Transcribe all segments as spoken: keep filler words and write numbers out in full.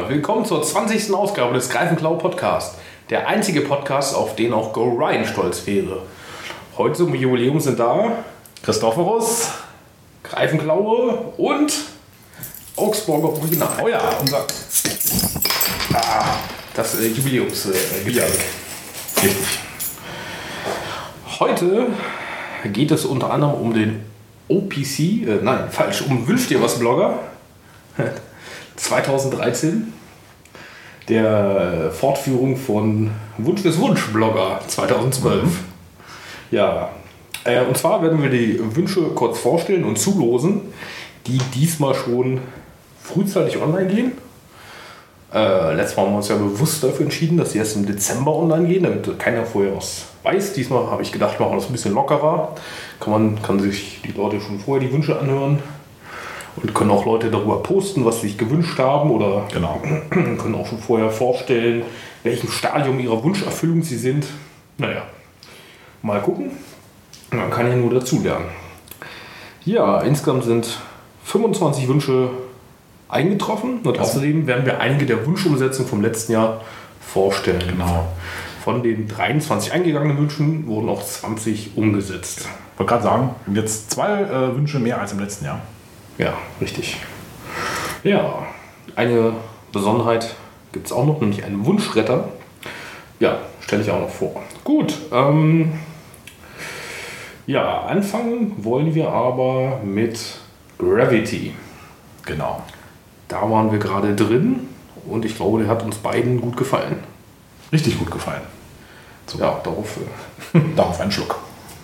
willkommen zur zwanzigsten Ausgabe des Greifenklau Podcast. Der einzige Podcast, auf den auch Go Ryan stolz wäre. Heute zum Jubiläum sind da Christophorus, Greifenklaue und Augsburger Original. Oh ja, unser ah, das äh, Jubiläumsgetränk. Ja, richtig. Heute geht es unter anderem um den O P C, äh, nein, falsch, um Wünsch dir was Blogger zweitausenddreizehn, der Fortführung von Wunsch des Wunsch-Blogger zweitausendzwölf. Mhm. Ja, äh, und zwar werden wir die Wünsche kurz vorstellen und zulosen, die diesmal schon frühzeitig online gehen. Äh, letztes Mal haben wir uns ja bewusst dafür entschieden, dass sie erst im Dezember online gehen, damit keiner vorher was weiß. Diesmal habe ich gedacht, machen wir das ein bisschen lockerer. Kann man kann sich die Leute schon vorher die Wünsche anhören. Und können auch Leute darüber posten, was sie sich gewünscht haben, oder genau. können auch schon vorher vorstellen, welchem Stadium ihrer Wunscherfüllung sie sind. Naja, mal gucken. Man kann ja nur dazu lernen. Ja, insgesamt sind fünfundzwanzig Wünsche eingetroffen und außerdem werden wir einige der Wunschumsetzungen vom letzten Jahr vorstellen. Genau. Von den dreiundzwanzig eingegangenen Wünschen wurden auch zwanzig umgesetzt. Ich wollte gerade sagen, jetzt zwei äh, Wünsche mehr als im letzten Jahr. Ja, richtig. Ja, eine Besonderheit gibt es auch noch, nämlich einen Wunschretter. Ja, stelle ich auch noch vor. Gut, ähm, ja, anfangen wollen wir aber mit Gravity. Genau. Da waren wir gerade drin und ich glaube, der hat uns beiden gut gefallen. Richtig gut gefallen. So. Ja, darauf, äh, darauf einen Schluck.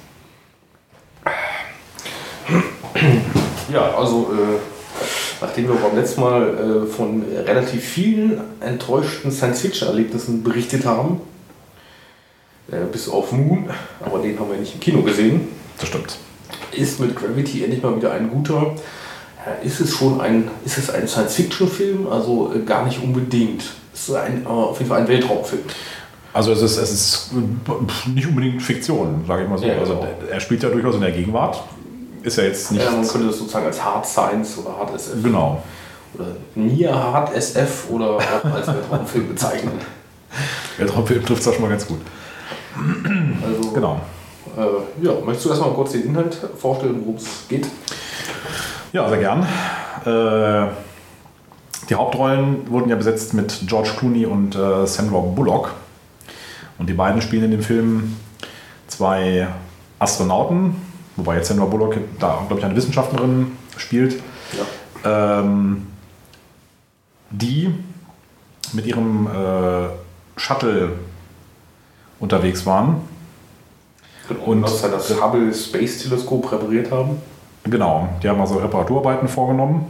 Ja, also äh, nachdem wir beim letzten Mal äh, von relativ vielen enttäuschten Science-Fiction-Erlebnissen berichtet haben, äh, bis auf Moon, aber den haben wir nicht im Kino gesehen. Das stimmt. Ist mit Gravity endlich mal wieder ein guter. Äh, ist es schon ein, ist es ein Science-Fiction-Film? Also äh, gar nicht unbedingt. Es ist ein, äh, auf jeden Fall ein Weltraumfilm. Also es ist, es ist nicht unbedingt Fiktion, sage ich mal so. Ja, also er spielt ja durchaus in der Gegenwart. Ist ja jetzt nicht. Ja, man könnte das sozusagen als Hard Science oder Hard S F. Genau. Oder Near Hard S F oder auch als Weltraumfilm bezeichnen. Weltraumfilm trifft es auch schon mal ganz gut. Also, genau. Äh, ja, möchtest du erstmal kurz den Inhalt vorstellen, worum es geht? Ja, sehr gern. Äh, die Hauptrollen wurden ja besetzt mit George Clooney und äh, Sandra Bullock. Und die beiden spielen in dem Film zwei Astronauten, wobei jetzt Sandra Bullock da, glaube ich, eine Wissenschaftlerin spielt, ja. ähm, die mit ihrem äh, Shuttle unterwegs waren. Und das, das Hubble Space Teleskop repariert haben. Genau, die haben also Reparaturarbeiten vorgenommen.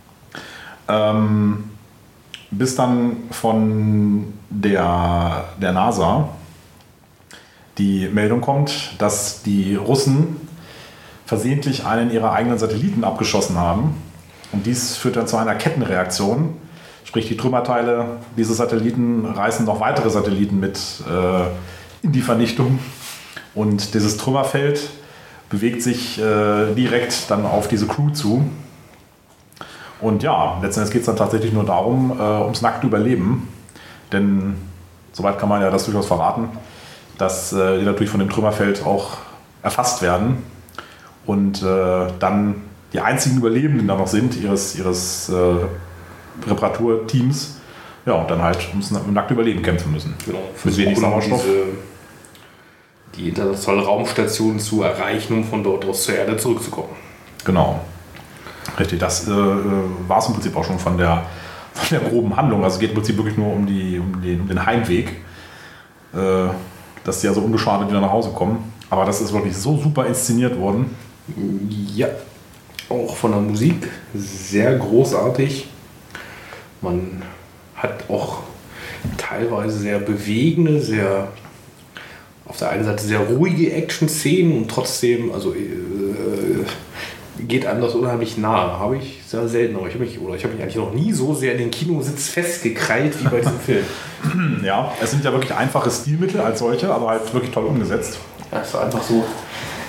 Ähm, bis dann von der, der NASA die Meldung kommt, dass die Russen versehentlich einen ihrer eigenen Satelliten abgeschossen haben. Und dies führt dann zu einer Kettenreaktion. Sprich, die Trümmerteile dieses Satelliten reißen noch weitere Satelliten mit äh, in die Vernichtung. Und dieses Trümmerfeld bewegt sich äh, direkt dann auf diese Crew zu. Und ja, letztendlich geht es dann tatsächlich nur darum, äh, ums nackte Überleben. Denn soweit kann man ja das durchaus verraten, dass äh, die natürlich von dem Trümmerfeld auch erfasst werden. Und äh, dann die einzigen Überlebenden da noch sind, ihres, ihres äh, Reparaturteams, ja, und dann halt ums nackte Überleben kämpfen müssen. Genau, mit wenig Sauerstoff. Diese, die internationale Raumstation zu erreichen, um von dort aus zur Erde zurückzukommen. Genau. Richtig, das äh, war es im Prinzip auch schon von der, von der groben Handlung. Also es geht im Prinzip wirklich nur um, die, um, den, um den Heimweg, äh, dass die also ungeschadet wieder nach Hause kommen. Aber das ist wirklich so super inszeniert worden. Ja, auch von der Musik sehr großartig. Man hat auch teilweise sehr bewegende, sehr auf der einen Seite sehr ruhige Action-Szenen und trotzdem, also äh, geht einem das unheimlich nahe. Habe ich sehr selten, aber ich habe mich, oder ich habe mich eigentlich noch nie so sehr in den Kinositz festgekrallt wie bei diesem Film. Ja, es sind ja wirklich einfache Stilmittel als solche, aber halt wirklich toll umgesetzt. Ja, es ist einfach so,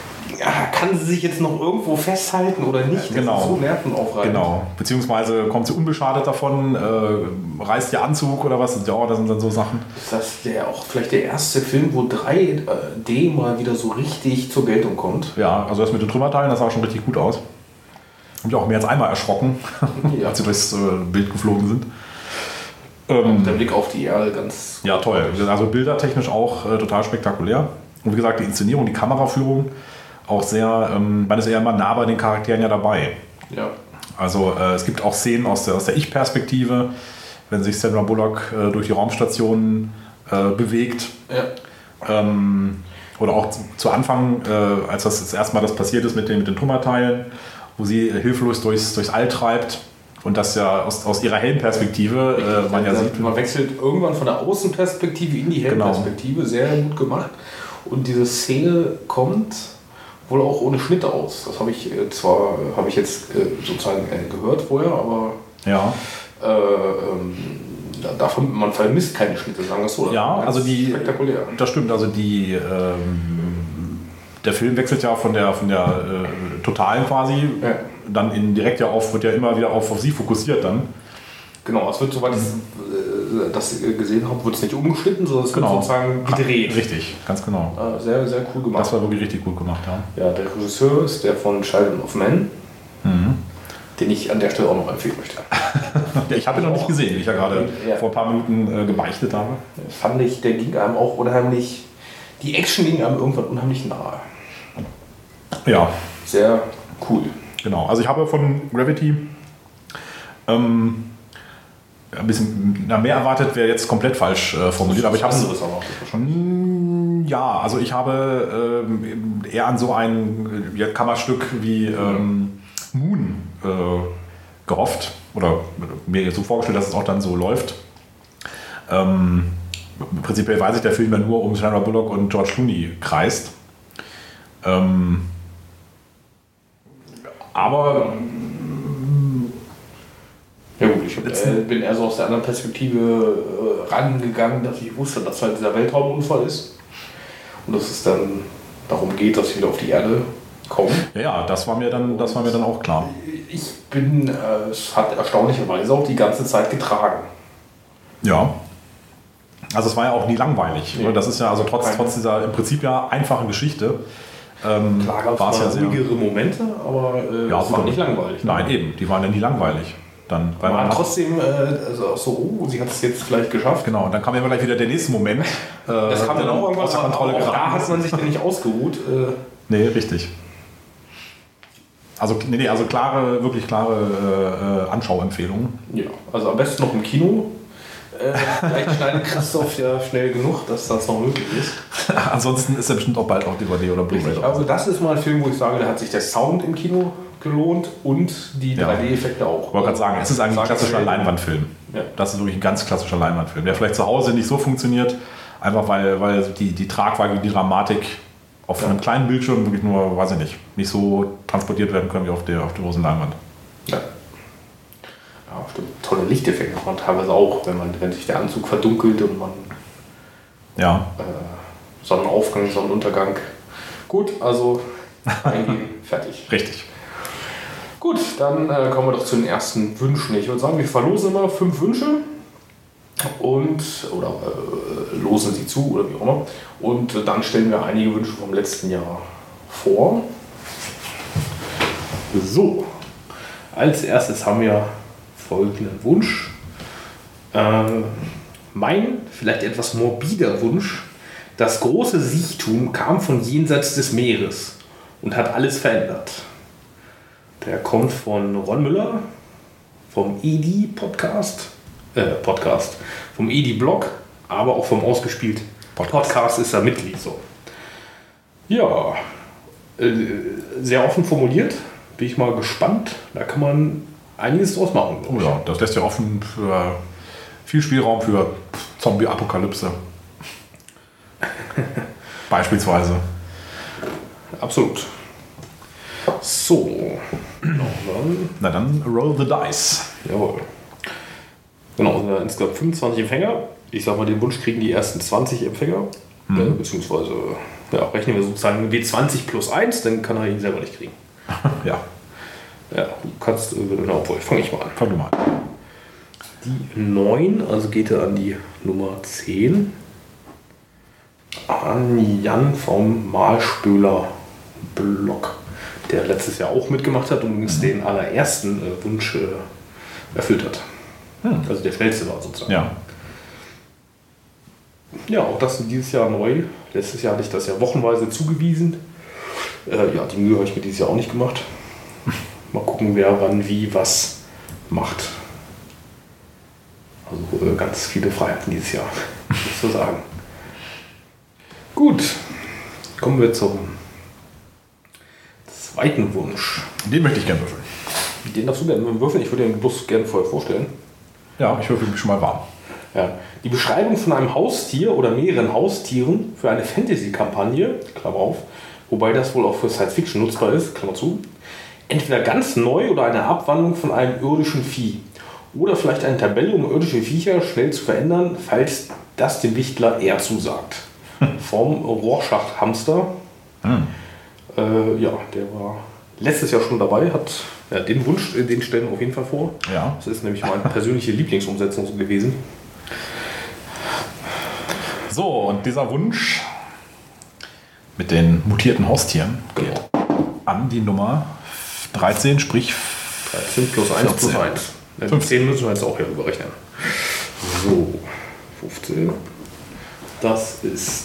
ja, kann sie sich jetzt noch irgendwo festhalten oder nicht? Das genau. ist so nervenaufreibend. Genau. Beziehungsweise kommt sie unbeschadet davon, äh, reißt ihr Anzug oder was? Ja, das sind dann so Sachen. Ist das der, auch vielleicht der erste Film, wo drei D mal wieder so richtig zur Geltung kommt? Ja, also das mit den Trümmerteilen, das sah schon richtig gut aus. Hab mich auch mehr als einmal erschrocken, ja. als sie durchs äh, Bild geflogen sind. Ähm, der Blick auf die Erde ganz... Ja, toll. Also bildertechnisch auch äh, total spektakulär. Und wie gesagt, die Inszenierung, die Kameraführung auch sehr, ähm, man ist eher immer nah bei den Charakteren ja dabei. Ja. Also äh, es gibt auch Szenen aus der, aus der Ich-Perspektive, wenn sich Sandra Bullock äh, durch die Raumstation äh, bewegt. Ja. Ähm, oder auch zu, zu Anfang, äh, als das, das erste Mal das passiert ist mit den, mit den Trümmerteilen, wo sie äh, hilflos durchs, durchs All treibt. Und das ja aus, aus ihrer Helmperspektive äh, man ja sieht. Man wechselt irgendwann von der Außenperspektive in die Helmperspektive, genau. Sehr gut gemacht. Und diese Szene kommt wohl auch ohne Schnitte aus. Das habe ich äh, zwar habe ich jetzt äh, sozusagen äh, gehört vorher, aber ja. äh, ähm, davon, man vermisst keine Schnitte, sagen wir es so. Ja, also die, spektakulär. Das stimmt. Also die, ähm, der Film wechselt ja von der, von der äh, totalen quasi, ja. dann in direkt ja auf, wird ja immer wieder auf, auf sie fokussiert dann. Genau, es wird, soweit ich äh, das gesehen habe, wird es nicht umgeschnitten, sondern es genau. wird sozusagen gedreht. Richtig, ganz genau. Äh, sehr, sehr cool gemacht. Das war wirklich richtig gut gemacht, ja. Ja, der Regisseur ist der von Children of Men, mhm. den ich an der Stelle auch noch empfehlen möchte. Ja, ich habe ihn noch nicht gesehen, wie ich ja gerade ja. vor ein paar Minuten äh, gebeichtet habe. Fand ich, der ging einem auch unheimlich, die Action ging einem irgendwann unheimlich nahe. Ja. Sehr cool. Genau, also ich habe von Gravity ähm, ein bisschen na, mehr erwartet, wäre jetzt komplett falsch äh, formuliert, aber ich habe schon ja, also ich habe ähm, eher an so ein ja, Kammerstück wie ähm, Moon äh, gehofft oder mir so vorgestellt, dass es auch dann so läuft. Ähm, prinzipiell weiß ich, der Film ja nur um Sandra Bullock und George Clooney kreist. Ähm, aber ja gut, ich hab, äh, bin eher so aus der anderen Perspektive äh, rangegangen, dass ich wusste, dass halt dieser Weltraumunfall ist und dass es dann darum geht, dass sie wieder auf die Erde kommen. Ja, ja, das war mir dann, das war mir dann auch klar. Ich bin, äh, es hat erstaunlicherweise auch die ganze Zeit getragen. Ja. Also es war ja auch nie langweilig. Nee. Das ist ja also trotz, trotz dieser im Prinzip ja einfachen Geschichte. Ähm, Klar gab es mal ja sehr ruhigere Momente, aber äh, ja, es war nicht langweilig. Nein, eben, die waren ja nie langweilig. Dann, weil man man trotzdem äh, also so, oh, sie hat es jetzt vielleicht geschafft. Genau, und dann kam immer gleich wieder der nächste Moment. Äh, das kam dann auch irgendwann außer Kontrolle geraten. Da hat man sich dann nicht ausgeruht. Äh. Nee, richtig. Also, nee, nee, also klare, wirklich klare äh, Anschauempfehlungen. Ja, also am besten noch im Kino. Äh, vielleicht schneidet Christoph ja schnell genug, dass das noch möglich ist. Ansonsten ist er bestimmt auch bald auf D V D oder Blu-ray. Also das ist mal ein Film, wo ich sage, da hat sich der Sound im Kino gelohnt und die ja. drei D-Effekte auch. Ich wollte gerade sagen, es ist eigentlich ein klassischer Leinwandfilm. Ja. Das ist wirklich ein ganz klassischer Leinwandfilm, der vielleicht zu Hause nicht so funktioniert, einfach weil, weil die, die Tragweite, die Dramatik auf ja. einem kleinen Bildschirm wirklich nur, weiß ich nicht, nicht so transportiert werden können wie auf der, auf der großen Leinwand. Ja. Ja, stimmt. Tolle Lichteffekte hat man teilweise auch, wenn, man, wenn sich der Anzug verdunkelt und man ja. äh, Sonnenaufgang, Sonnenuntergang. Gut, also eingehen, fertig. Richtig. Gut, dann äh, kommen wir doch zu den ersten Wünschen. Ich würde sagen, wir verlosen immer fünf Wünsche und oder äh, losen sie zu oder wie auch immer. Und äh, dann stellen wir einige Wünsche vom letzten Jahr vor. So, als erstes haben wir folgenden Wunsch. Äh, mein vielleicht etwas morbider Wunsch: Das große Siechtum kam von jenseits des Meeres und hat alles verändert. Der kommt von Ron Müller, vom E D I Podcast, äh, Podcast, vom E D I Blog, aber auch vom Ausgespielt Podcast, Podcast ist er Mitglied. So. Ja, äh, sehr offen formuliert, bin ich mal gespannt. Da kann man einiges draus machen. Oh ja, das lässt ja offen für viel Spielraum für Zombie-Apokalypse. Beispielsweise. Absolut. So. Genau, dann. Na dann, roll the dice. Jawohl. Genau, sind ja insgesamt fünfundzwanzig Empfänger. Ich sag mal, den Wunsch kriegen die ersten zwanzig Empfänger. Mhm. Äh, beziehungsweise Ja, rechnen wir sozusagen W zwanzig plus eins, dann kann er ihn selber nicht kriegen. Ja. Ja, du kannst, genau, obwohl, fange ich mal an. Fang du mal an. Die neun, also geht er an die Nummer zehn. An Jan vom Malspöler Blog, der letztes Jahr auch mitgemacht hat und uns mhm. den allerersten äh, Wunsch äh, erfüllt hat. Hm. Also der schnellste war sozusagen. Ja. Ja, auch das dieses Jahr neu. Letztes Jahr hatte ich das ja wochenweise zugewiesen. Äh, ja, die Mühe habe ich mir dieses Jahr auch nicht gemacht. Mal gucken, wer wann wie was macht. Also äh, ganz viele Freiheiten dieses Jahr, muss ich so sagen. Gut, kommen wir zum zweiten Wunsch. Den möchte ich gerne würfeln. Den darfst du gerne würfeln. Ich würde den bloß gerne vorher vorstellen. Ja, ich würfel mich schon mal warm. Ja. Die Beschreibung von einem Haustier oder mehreren Haustieren für eine Fantasy-Kampagne, Klammer auf, wobei das wohl auch für Science-Fiction nutzbar ist, Klammer zu, entweder ganz neu oder eine Abwandlung von einem irdischen Vieh. Oder vielleicht eine Tabelle, um irdische Viecher schnell zu verändern, falls das dem Wichtler eher zusagt. Hm. Vom Rorschach-Hamster. Hm. Äh, ja, der war letztes Jahr schon dabei, hat ja, den Wunsch, den stellen wir auf jeden Fall vor. Ja. Das ist nämlich meine persönliche Lieblingsumsetzung gewesen. So, und dieser Wunsch mit den mutierten Haustieren genau. geht an die Nummer dreizehn, sprich dreizehn plus eins plus eins. fünfzehn müssen wir jetzt auch hier überrechnen. So, fünfzehn. Das ist.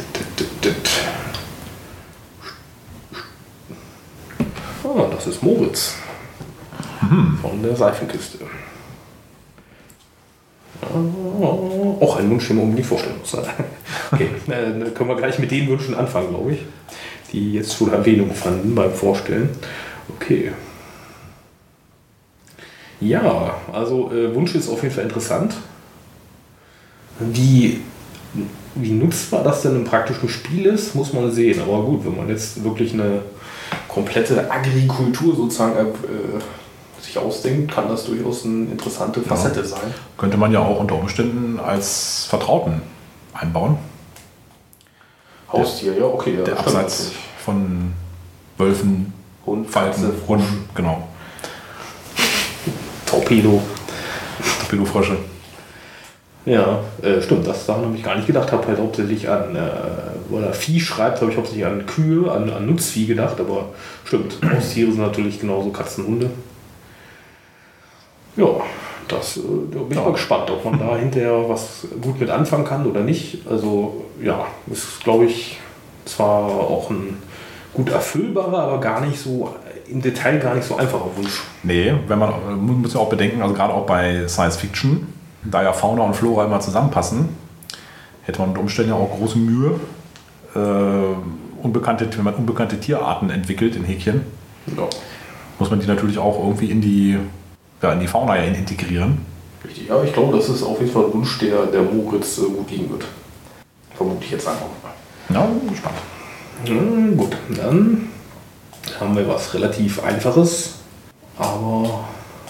Ah, das ist Moritz. Mhm. Von der Seifenkiste. Auch ein Wunsch, den man unbedingt vorstellen muss. Okay, dann können wir gleich mit den Wünschen anfangen, glaube ich, die jetzt schon Erwähnung fanden beim Vorstellen. Okay. Ja, also äh, Wunsch ist auf jeden Fall interessant. Wie, wie nutzbar das denn im praktischen Spiel ist, muss man sehen. Aber gut, wenn man jetzt wirklich eine komplette Agrikultur sozusagen äh, sich ausdenkt, kann das durchaus eine interessante Facette ja. sein. Könnte man ja auch unter Umständen als Vertrauten einbauen. Haustier, ja, okay. Ja, der abseits von Wölfen, Hund, Falken, Hunden, genau. Torpedo. Torpedofrösche. Ja, äh, stimmt, das daran habe ich gar nicht gedacht. Habe halt hauptsächlich an, äh, weil er Vieh schreibt, habe ich hauptsächlich an Kühe, an, an Nutzvieh gedacht, aber stimmt, Haustiere sind natürlich genauso Katzen, Hunde. Ja, das äh, da bin ich ja. mal gespannt, ob man da hinterher was gut mit anfangen kann oder nicht. Also ja, ist glaube ich zwar auch ein gut erfüllbarer, aber gar nicht so im Detail gar nicht so einfacher Wunsch. Nee, wenn man, man muss ja auch bedenken, also gerade auch bei Science Fiction, da ja Fauna und Flora immer zusammenpassen, hätte man unter Umständen ja auch große Mühe, äh, unbekannte, wenn man unbekannte Tierarten entwickelt in Häkchen, ja. muss man die natürlich auch irgendwie in die, ja, in die Fauna ja integrieren. Richtig, ja, ich glaube, das ist auf jeden Fall ein Wunsch, der der Moritz äh, gut liegen wird. Vermute ich jetzt einfach mal. Ja, bin gespannt. Hm, gut, dann haben wir was relativ Einfaches, aber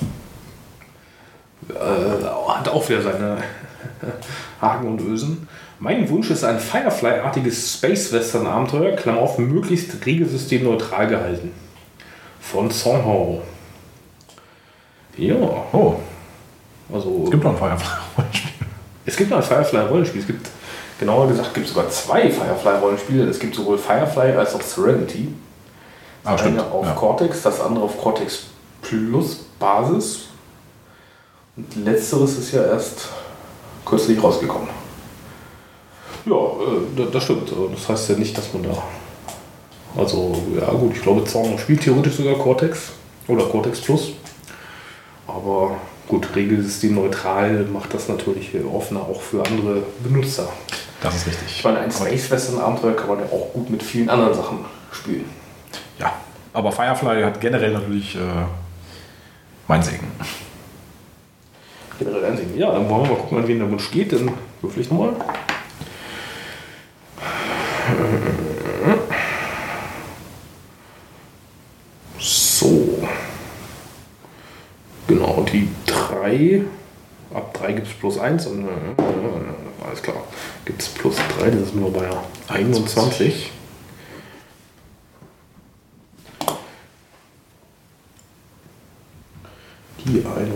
äh, hat auch wieder seine Haken und Ösen. Mein Wunsch ist ein Firefly-artiges Space-Western-Abenteuer, Klammer auf, möglichst regelsystemneutral gehalten. Von Songhao. Ja. Oh. Also, es gibt noch ein Firefly-Rollenspiel. Es gibt noch ein Firefly-Rollenspiel. Es gibt, genauer gesagt, gibt es sogar zwei Firefly-Rollenspiele. Es gibt sowohl Firefly als auch Serenity. Das ah, eine stimmt. auf ja. Cortex, das andere auf Cortex Plus Basis. Und letzteres ist ja erst kürzlich rausgekommen. Ja, äh, das stimmt. Das heißt ja nicht, dass man da... Also, ja gut, ich glaube, Zorn spielt theoretisch sogar Cortex oder Cortex Plus. Aber gut, regelsystemneutral macht das natürlich offener auch für andere Benutzer. Das ist richtig. Ich meine, ein Space Western Abenteuer kann man ja auch gut mit vielen anderen Sachen spielen. Ja, aber Firefly hat generell natürlich äh, mein Segen. Generell ein Segen. Ja, dann wollen wir mal gucken, an wen der Wunsch geht. Dann würfel ich nochmal. So. Genau, die drei. Ab drei gibt es plus eins. Und, äh, alles klar. Gibt es plus drei, das ist nur bei einundzwanzig.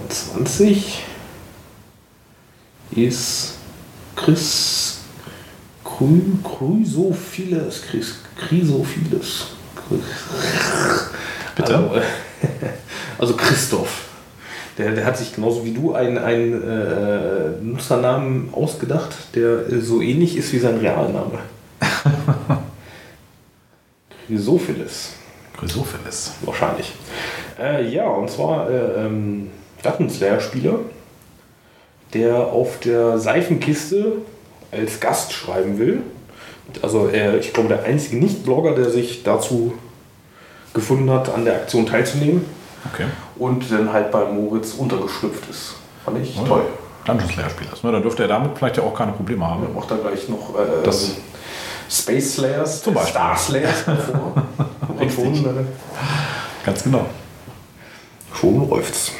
zweiundzwanzig ist Chris Cry, Chrysophiles. Chris, Chrysophiles. Bitte? Also, also Christoph. Der, der hat sich genauso wie du einen, einen äh, Nutzernamen ausgedacht, der äh, so ähnlich ist wie sein Realname. Chrysophiles. Chrysophiles. Wahrscheinlich. Äh, ja, und zwar äh, ähm, Rattenslayer-Spieler, der auf der Seifenkiste als Gast schreiben will. Also äh, ich glaube, der einzige Nicht-Blogger, der sich dazu gefunden hat, an der Aktion teilzunehmen. Okay. Und dann halt bei Moritz untergeschlüpft ist. Fand ich oh, toll. Dungeon Slayer Spieler. Ne, dann dürfte er damit vielleicht ja auch keine Probleme haben. Er macht da gleich noch äh, das Space Slayers, zum Beispiel. Star Slayers davor. Und schon, äh, ganz genau. Schon läuft's.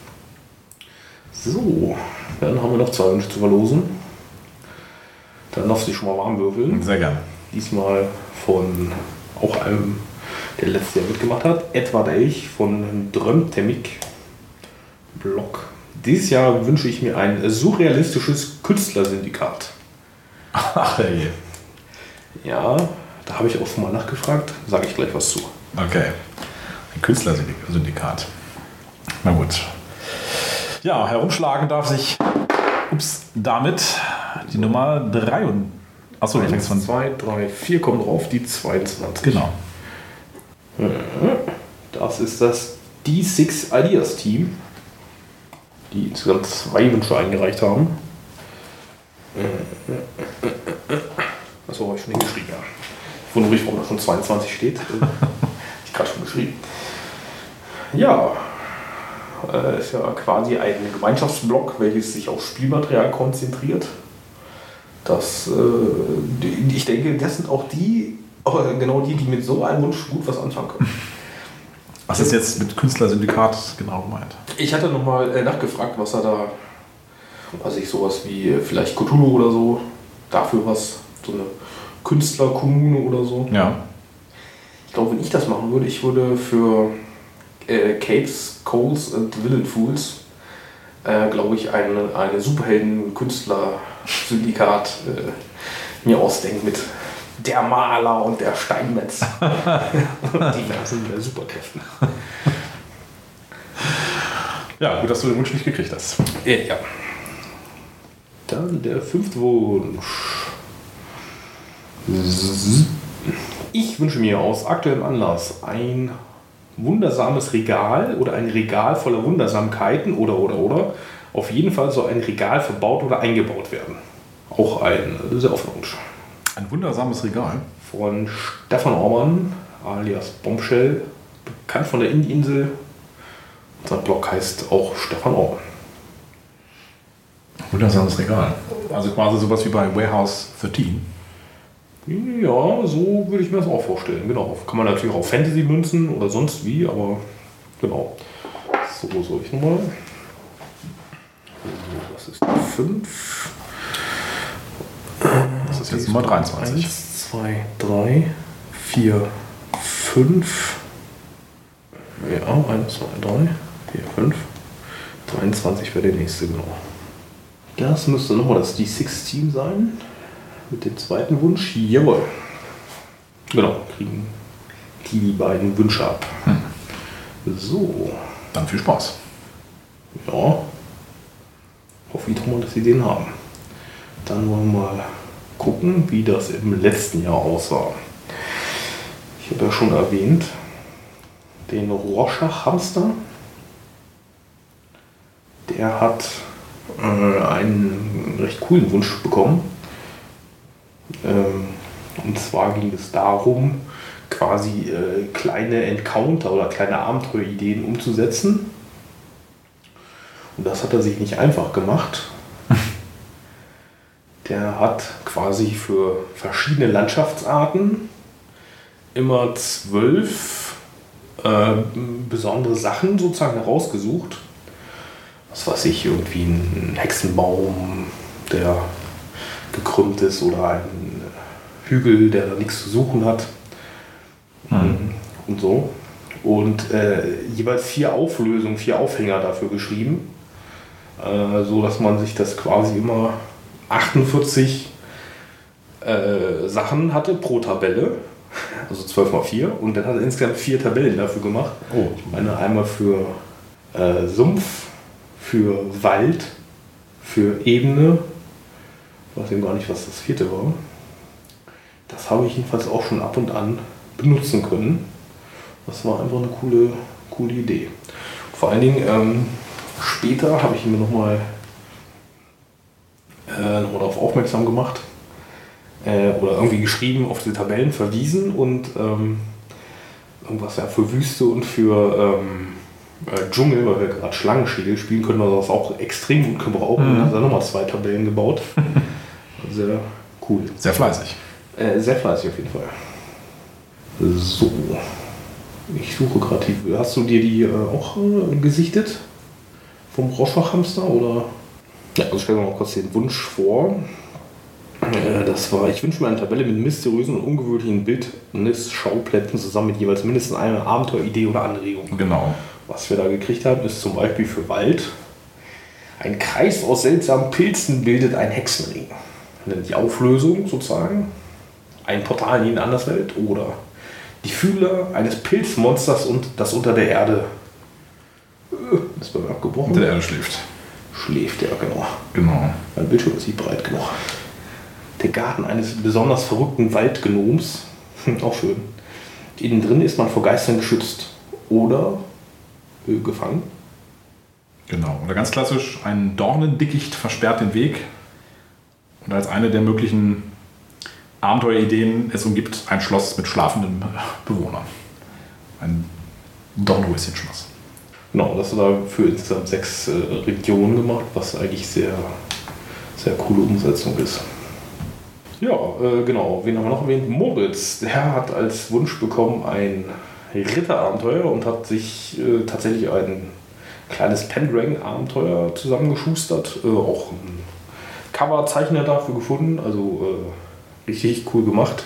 So, dann haben wir noch zwei Wünsche zu verlosen. Dann darfst du dich schon mal warm würfeln. Sehr gerne. Diesmal von auch einem, der letztes Jahr mitgemacht hat. Edward Elch von Drömtemik Blog. Dieses Jahr wünsche ich mir ein surrealistisches Künstlersyndikat. Ach je. Ja, da habe ich auch schon mal nachgefragt. Sage ich gleich was zu. Okay. Ein Künstlersyndikat. Na gut. Ja, herumschlagen darf sich ups, damit die Nummer drei und. Achso, du fängst von. zwei, drei, vier kommen drauf, die zweiundzwanzig. Genau. Das ist das D sechs Ideas Team, die insgesamt zwei Wünsche eingereicht haben. Achso, habe ich schon hingeschrieben, ja. Ich wundere mich, warum da schon zweiundzwanzig steht. Ich gerade schon geschrieben. Ja, äh, ist ja quasi ein Gemeinschaftsblock, welches sich auf Spielmaterial konzentriert. Das, äh, die, ich denke, das sind auch die, aber genau die, die mit so einem Wunsch gut was anfangen können. Was ist jetzt mit Künstlersyndikat genau gemeint? Ich hatte nochmal äh, nachgefragt, was er da, also ich sowas wie äh, vielleicht Cthulhu oder so, dafür was, so eine Künstlerkommune oder so. Ja. Ich glaube, wenn ich das machen würde, ich würde für äh, Capes, Coles und Villain Fools, äh, glaube ich, eine, eine Superhelden-Künstler-Syndikat äh, mir ausdenken mit der Maler und der Steinmetz. Diversen äh, Superkräften. Ja, gut, dass du den Wunsch nicht gekriegt hast. Ja. Dann der fünfte Wunsch. Ich wünsche mir aus aktuellem Anlass ein wundersames Regal oder ein Regal voller Wundersamkeiten oder oder oder. Auf jeden Fall soll ein Regal verbaut oder eingebaut werden. Auch ein sehr offener Wunsch. Ein wundersames Regal. Von Stefan Ormann, alias Bombshell, bekannt von der Indie-Insel. Sein Blog heißt auch Stefan Ormann. Wundersames Regal. Also quasi sowas wie bei Warehouse dreizehn. Ja, so würde ich mir das auch vorstellen. Genau. Kann man natürlich auch auf Fantasy münzen oder sonst wie, aber genau. So, soll ich nochmal. Das ist die fünf. Das ist jetzt Nummer dreiundzwanzig. eins, zwei, drei, vier, fünf. Ja, eins, zwei, drei, vier, fünf. dreiundzwanzig wäre der nächste, genau. Das müsste nochmal das D sechs Team sein. Mit dem zweiten Wunsch. Jawohl. Genau, kriegen die, die beiden Wünsche ab. Hm. So. Dann viel Spaß. Ja. Hoffe ich doch mal, dass sie den haben. Dann wollen wir mal gucken, wie das im letzten Jahr aussah. Ich habe ja schon erwähnt, den Rorschach-Hamster. Der hat äh, einen recht coolen Wunsch bekommen. Ähm, und zwar ging es darum, quasi äh, kleine Encounter oder kleine Abenteuerideen umzusetzen. Und das hat er sich nicht einfach gemacht. Der hat quasi für verschiedene Landschaftsarten immer zwölf äh, besondere Sachen sozusagen herausgesucht. Was weiß ich, irgendwie ein Hexenbaum, der gekrümmt ist, oder ein Hügel, der da nichts zu suchen hat. Mhm. Und so. Und äh, jeweils vier Auflösungen, vier Aufhänger dafür geschrieben. Äh, so dass man sich das quasi immer achtundvierzig äh, Sachen hatte pro Tabelle. Also zwölf mal vier. Und dann hat er insgesamt vier Tabellen dafür gemacht. Oh. Ich meine einmal für äh, Sumpf, für Wald, für Ebene. Ich weiß eben gar nicht, was das vierte war. Das habe ich jedenfalls auch schon ab und an benutzen können. Das war einfach eine coole, coole Idee. Vor allen Dingen ähm, später habe ich mir nochmal äh, noch darauf aufmerksam gemacht äh, oder irgendwie geschrieben, auf die Tabellen verwiesen und ähm, irgendwas ja für Wüste und für ähm, äh, Dschungel, weil wir gerade Schlangenschädel spielen, können wir das auch extrem gut gebrauchen. Mhm. Da hat er nochmal zwei Tabellen gebaut. Sehr cool. Sehr fleißig. Äh, sehr fleißig auf jeden Fall. So. Ich suche gerade die. Hast du dir die äh, auch äh, gesichtet? Vom Rorschach-Hamster? Oder? Ja, also stellen wir mal kurz den Wunsch vor. Äh, das war, ich wünsche mir eine Tabelle mit mysteriösen und ungewöhnlichen Bildnisschauplätzen zusammen mit jeweils mindestens einer Abenteueridee oder Anregung. Genau. Was wir da gekriegt haben, ist zum Beispiel für Wald. Ein Kreis aus seltsamen Pilzen bildet ein Hexenring. Die Auflösung sozusagen. Ein Portal in eine Anderswelt oder die Fühler eines Pilzmonsters und das unter der Erde. Ist bei mir abgebrochen. Unter der Erde schläft. Schläft, ja, genau. Genau. Mein Bildschirm ist nicht breit genug. Der Garten eines besonders verrückten Waldgnoms. Auch schön. Innen drin ist man vor Geistern geschützt. Oder äh, gefangen. Genau. Oder ganz klassisch, ein Dornendickicht versperrt den Weg. Und als eine der möglichen Abenteuerideen es umgibt ein Schloss mit schlafenden Bewohnern. Ein Dornröschen-Schloss. Genau, das hat er für insgesamt sechs äh, Regionen gemacht, was eigentlich sehr, sehr coole Umsetzung ist. Ja, äh, genau. Wen haben wir noch erwähnt? Moritz, der hat als Wunsch bekommen ein Ritterabenteuer und hat sich äh, tatsächlich ein kleines Pendragon-Abenteuer zusammengeschustert. Äh, auch ein Coverzeichner dafür gefunden, also äh, richtig cool gemacht.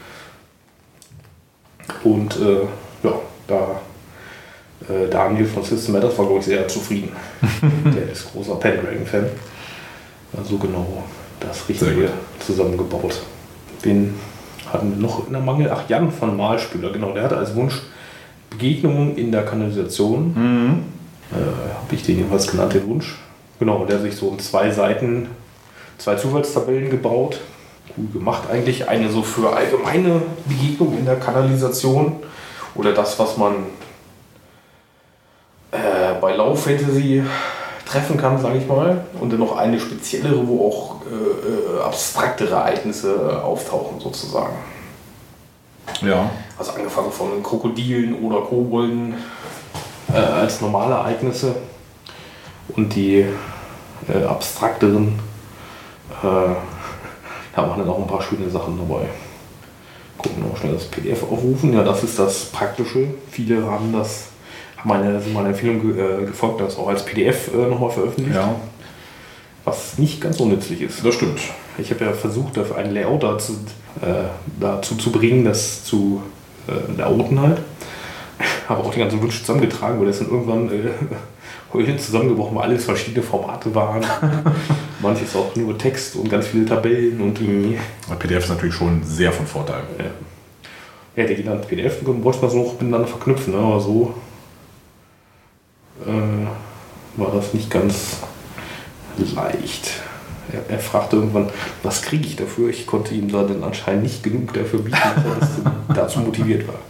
Und äh, ja, da äh, Daniel von System Matters war, glaube ich, sehr zufrieden. Der ist großer Pendragon-Fan. Also genau das Richtige zusammengebaut. Den hatten wir noch in der Mangel. Ach, Jan von Malspüler, genau, der hatte als Wunsch Begegnungen in der Kanalisation. Mhm. Äh, Habe ich den jedenfalls genannt, den Wunsch. Genau, der sich so in zwei Seiten, zwei Zufallstabellen gebaut. Cool gemacht eigentlich. Eine so für allgemeine Begegnung in der Kanalisation oder das, was man äh, bei Low Fantasy treffen kann, sage ich mal. Und dann noch eine speziellere, wo auch äh, abstraktere Ereignisse auftauchen sozusagen. Ja. Also angefangen von Krokodilen oder Kobolden äh, als normale Ereignisse und die äh, abstrakteren äh, haben dann auch ein paar schöne Sachen dabei. Gucken wir mal schnell das P D F aufrufen. Ja, das ist das Praktische. Viele haben das, haben meine, sind meiner Empfehlung ge, äh, gefolgt, das auch als P D F äh, nochmal veröffentlicht. Ja. Was nicht ganz unnützlich ist. Das stimmt. Ich habe ja versucht, dafür ein Layout dazu, äh, dazu zu bringen, das zu äh, layouten halt. Habe auch den ganzen Wunsch zusammengetragen, weil das dann irgendwann äh, heulend zusammengebrochen, weil alles verschiedene Formate waren. Manches auch nur Text und ganz viele Tabellen und irgendwie. Aber P D F ist natürlich schon sehr von Vorteil. Ja, ja der geht dann P D F und bräuchte man es noch miteinander verknüpfen, ne? Aber so äh, war das nicht ganz leicht. Er, er fragte irgendwann, was kriege ich dafür? Ich konnte ihm da dann anscheinend nicht genug dafür bieten, dass er das dazu motiviert war.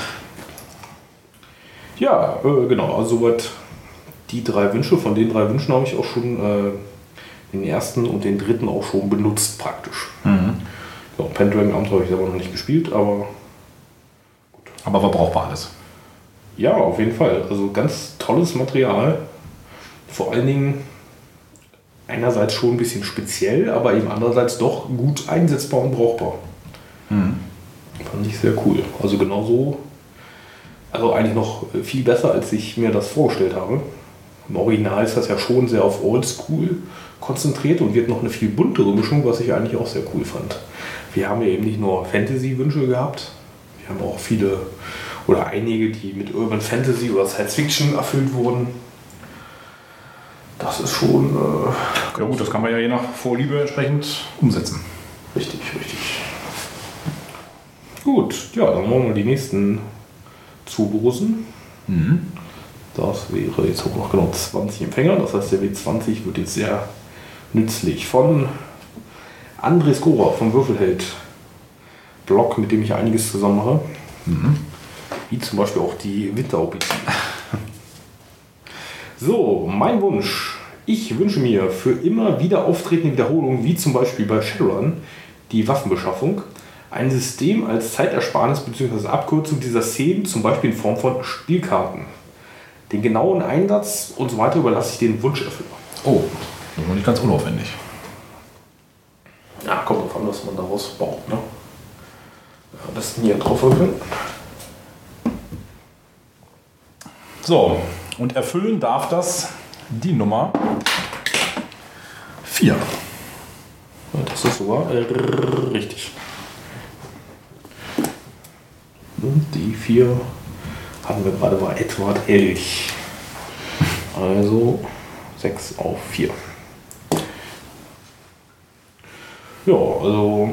Ja, äh, genau, also soweit die drei Wünsche. Von den drei Wünschen habe ich auch schon äh, den ersten und den dritten auch schon benutzt praktisch. Mhm. Ja, Pendragon-Abenteuer habe ich selber noch nicht gespielt, aber gut. Aber war brauchbar alles. Ja, auf jeden Fall. Also ganz tolles Material. Vor allen Dingen einerseits schon ein bisschen speziell, aber eben andererseits doch gut einsetzbar und brauchbar. Mhm. Fand ich sehr cool. Also genauso, also eigentlich noch viel besser, als ich mir das vorgestellt habe. Im Original ist das ja schon sehr auf Oldschool konzentriert und wird noch eine viel buntere Mischung, was ich eigentlich auch sehr cool fand. Wir haben ja eben nicht nur Fantasy-Wünsche gehabt, wir haben auch viele oder einige, die mit Urban Fantasy oder Science Fiction erfüllt wurden. Da Das ist schon... Äh, ja gut, das kann man ja je nach Vorliebe entsprechend umsetzen. Richtig, richtig. Gut, ja, dann wollen wir die nächsten zulosen. Mhm. Das wäre jetzt auch noch genau zwanzig Empfänger. Das heißt, der W zwanzig wird jetzt sehr nützlich von André Skora vom Würfelheld Blog, mit dem ich einiges zusammen mache. Mhm. Wie zum Beispiel auch die Winter-O P C. So, mein Wunsch. Ich wünsche mir für immer wieder auftretende Wiederholungen, wie zum Beispiel bei Shadowrun, die Waffenbeschaffung, ein System als Zeitersparnis bzw. Abkürzung dieser Szenen, zum Beispiel in Form von Spielkarten. Den genauen Einsatz und so weiter überlasse ich den Wunscherfüller. Oh, das ist nicht ganz unaufwendig. Ja, kommt drauf an, was man daraus baut. Ne? Ja, das hier drauf würfeln. So, und erfüllen darf das die Nummer vier. Das ist sogar äh, richtig. Und die vier hatten wir gerade bei Edward Elch. Also sechs auf vier. Ja, also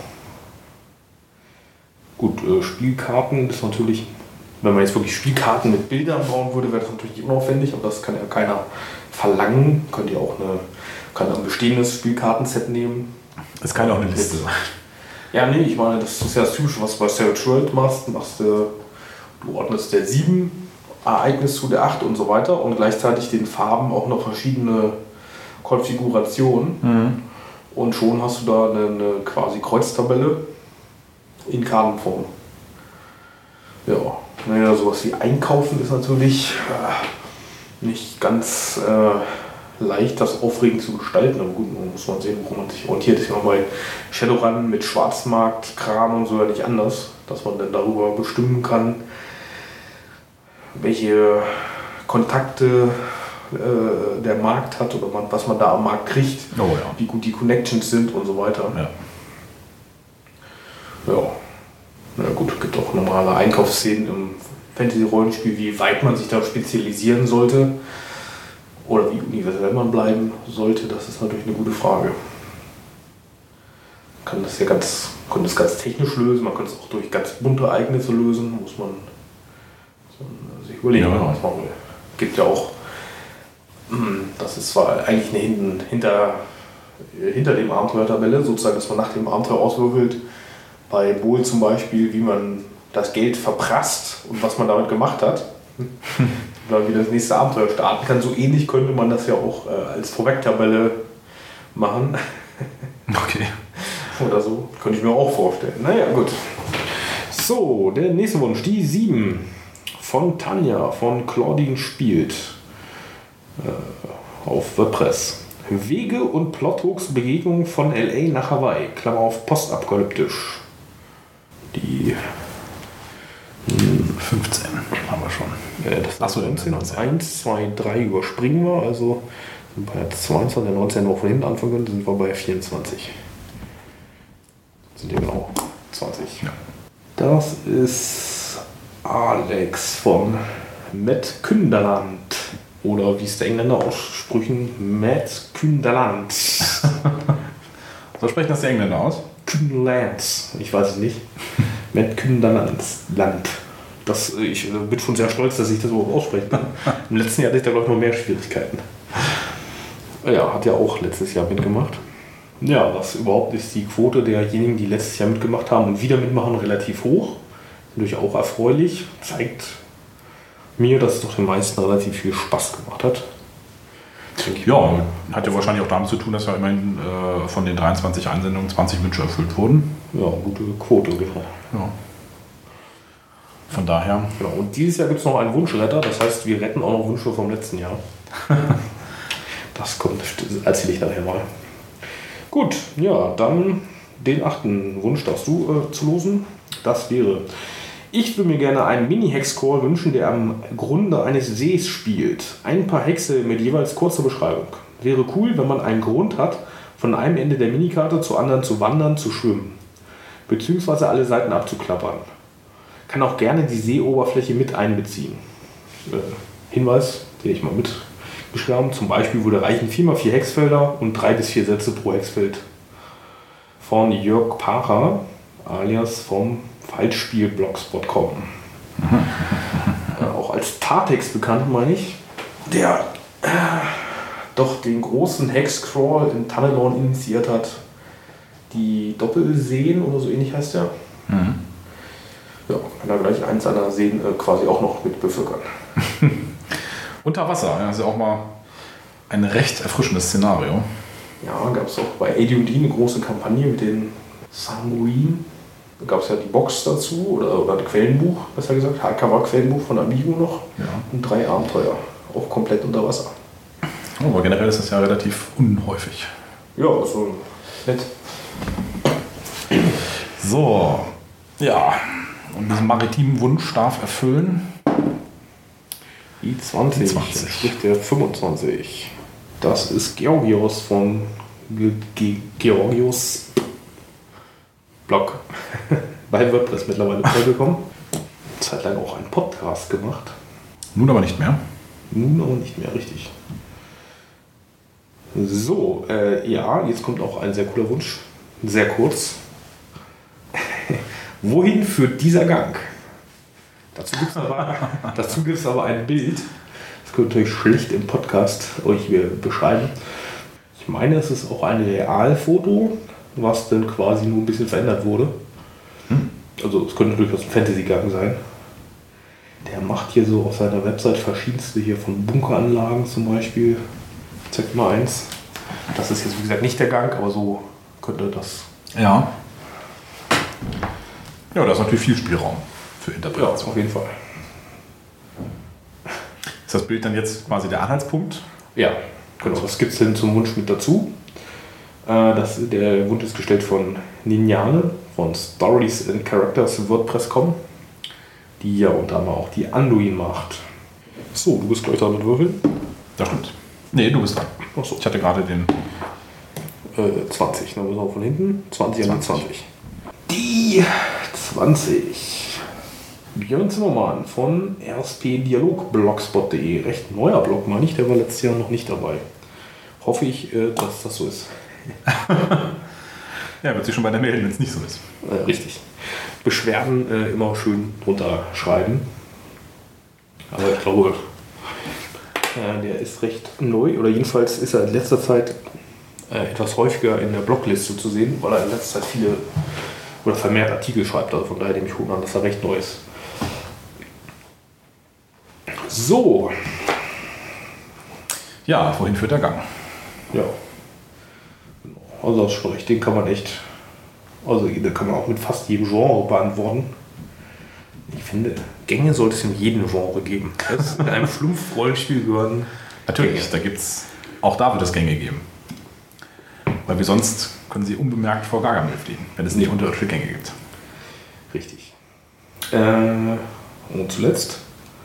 gut, äh, Spielkarten ist natürlich, wenn man jetzt wirklich Spielkarten mit Bildern bauen würde, wäre das natürlich nicht unaufwendig, aber das kann ja keiner verlangen. Könnt ihr auch eine, kann ein bestehendes Spielkartenset nehmen. Es kann auch eine Liste sein. Ja, nee, ich meine, das ist ja das Typische, was du bei Savage World machst. machst du, du ordnest der sieben Ereignis zu der acht und so weiter und gleichzeitig den Farben auch noch verschiedene Konfigurationen. Mhm. Und schon hast du da eine, eine quasi Kreuztabelle in Kartenform. Ja, naja, sowas wie Einkaufen ist natürlich äh, nicht ganz äh, leicht, das aufregend zu gestalten. Aber gut, man muss man sehen, worum man sich orientiert. Das ist ja bei Shadowrun mit Schwarzmarkt, Kram und so ja nicht anders, dass man dann darüber bestimmen kann, welche Kontakte äh, der Markt hat oder man, was man da am Markt kriegt, oh, ja. wie gut die Connections sind und so weiter. Ja. Ja, na gut, es gibt auch normale Einkaufsszenen im Fantasy-Rollenspiel, wie weit man sich da spezialisieren sollte oder wie universell man bleiben sollte, das ist natürlich eine gute Frage. Man kann das ja ganz, kann das ganz technisch lösen, man kann es auch durch ganz bunte Ereignisse lösen, muss man, muss man sich überlegen, ja. Was man will. Es gibt ja auch, das ist zwar eigentlich eine hinten, hinter, hinter dem Abenteuertabelle, sozusagen, dass man nach dem Abenteuer auswürfelt, bei Bohl zum Beispiel, wie man das Geld verprasst und was man damit gemacht hat, dann wieder das nächste Abenteuer starten kann. So ähnlich könnte man das ja auch äh, als Vorwegtabelle machen. Okay. Oder so, könnte ich mir auch vorstellen. Naja, gut. So, der nächste Wunsch, die sieben von Tanja von Claudine spielt äh, auf WordPress. Wege und Plothooks Begegnungen von L A nach Hawaii, Klammer auf postapokalyptisch. Die fünfzehn haben wir schon. Ja, das Achso, neunzehn. eins, zwei, drei überspringen wir, also sind bei zweiundzwanzig, der neunzehn noch von hinten anfangen können, sind wir bei vierundzwanzig. Sind ja genau zwanzig. Ja. Das ist Alex von Matt Künderland. Oder wie es der Engländer aussprechen, Matt Künderland. So sprechen das die Engländer aus? Künderland, ich weiß es nicht. Matt Künderland. Land. Das, ich bin schon sehr stolz, dass ich das überhaupt aussprechen kann. Im letzten Jahr hatte ich da, glaube ich, noch mehr Schwierigkeiten. Ja, hat ja auch letztes Jahr mitgemacht. Ja, was überhaupt ist die Quote derjenigen, die letztes Jahr mitgemacht haben und wieder mitmachen, relativ hoch. Natürlich auch erfreulich. Zeigt mir, dass es doch den meisten relativ viel Spaß gemacht hat. Ja, hat ja wahrscheinlich auch damit zu tun, dass ja immerhin äh, von den dreiundzwanzig Einsendungen zwanzig Wünsche erfüllt wurden. Ja, gute Quote, genau. Ja. Von daher. Genau. Und dieses Jahr gibt es noch einen Wunschretter, das heißt, wir retten auch noch Wünsche vom letzten Jahr. Das kommt, erzähle ich nachher mal. Gut, ja, dann den achten Wunsch darfst du äh, zu losen. Das wäre: Ich würde mir gerne einen Mini-Hexcore wünschen, der am Grunde eines Sees spielt. Ein paar Hexe mit jeweils kurzer Beschreibung. Wäre cool, wenn man einen Grund hat, von einem Ende der Minikarte zu anderen zu wandern, zu schwimmen. Beziehungsweise alle Seiten abzuklappern. Kann auch gerne die Seeoberfläche mit einbeziehen. Äh, Hinweis, den ich mal beschrieben. Zum Beispiel würde reichen vier mal vier Hexfelder und drei bis vier Sätze pro Hexfeld. Von Jörg Pacher, alias vom Falschspiel-Blogspot punkt com. äh, auch als Tartex bekannt, meine ich. Der äh, doch den großen Hexcrawl in Tunnelorn initiiert hat. Die Doppelseen oder so ähnlich heißt der. Mhm. Ja, kann er gleich eins seiner Seen äh, quasi auch noch mit bevölkern. Unter Wasser, ja, das ist ja auch mal ein recht erfrischendes Szenario. Ja, gab es auch bei A D und D eine große Kampagne mit den Sanguinen. Da gab es ja die Box dazu oder, oder ein Quellenbuch, besser gesagt, Hardcover-Quellenbuch von Amigo noch. Ja. Und drei Abenteuer, auch komplett unter Wasser. Oh, aber generell ist das ja relativ unhäufig. Ja, also nett. So, ja, und diesen maritimen Wunsch darf erfüllen. I zwanzig, zwanzig. Sprich der fünfundzwanzig. Das ist Georgios von Ge Ge Georgios Blog. Bei WordPress mittlerweile vollgekommen. Zeitlang auch einen Podcast gemacht. Nun aber nicht mehr. Nun aber nicht mehr, richtig. So, äh, ja, jetzt kommt auch ein sehr cooler Wunsch. Sehr kurz. Wohin führt dieser Gang? Dazu gibt es aber, dazu gibt's aber ein Bild. Das könnt ihr euch schlecht im Podcast euch beschreiben. Ich meine, es ist auch ein Realfoto, was dann quasi nur ein bisschen verändert wurde. Hm. Also es könnte durchaus ein Fantasy-Gang sein. Der macht hier so auf seiner Website verschiedenste hier von Bunkeranlagen zum Beispiel. Ich zeig mal eins. Das ist jetzt wie gesagt nicht der Gang, aber so könnte das. Ja. Ja, da ist natürlich viel Spielraum für Interpretation. Ja, auf jeden Fall. Ist das Bild dann jetzt quasi der Anhaltspunkt? Ja, genau. Das gibt es dann zum Wunsch mit dazu. Das, der Wunsch ist gestellt von Ninjane von Stories and Characters WordPress punkt com, die ja unter anderem auch die Anduin macht. So, du bist gleich dran mit Würfeln. Das stimmt. Nee, du bist dran. Ach so. Ich hatte gerade den... Äh, zwanzig, dann müssen wir von hinten. zwanzig an die zwanzig. Die zwanzig. Björn Zimmermann von r s p dialog blogspot punkt de. Recht neuer Blog, meine ich, der war letztes Jahr noch nicht dabei. Hoffe ich, dass das so ist. Ja, wird sich schon bei der melden, wenn es nicht so ist. Äh, richtig. Beschwerden äh, immer schön drunter schreiben. Aber ich glaube, äh, der ist recht neu, oder jedenfalls ist er in letzter Zeit äh, etwas häufiger in der Blogliste zu sehen, weil er in letzter Zeit viele oder vermehrt Artikel schreibt. Also von daher nehme ich gut an, dass er recht neu ist. So. Ja, wohin führt der Gang? Ja. Also das ist schon recht, den kann man echt, also den kann man auch mit fast jedem Genre beantworten. Ich finde, Gänge sollte es in jedem Genre geben. Das in einem Schlumpf-Rollenspiel gehören. Natürlich, Gänge. da gibt's, auch da wird es Gänge geben. Weil wir sonst können sie unbemerkt vor Gargamel fliegen, wenn es nicht unterirdische Gänge gibt. Richtig. Äh, und zuletzt,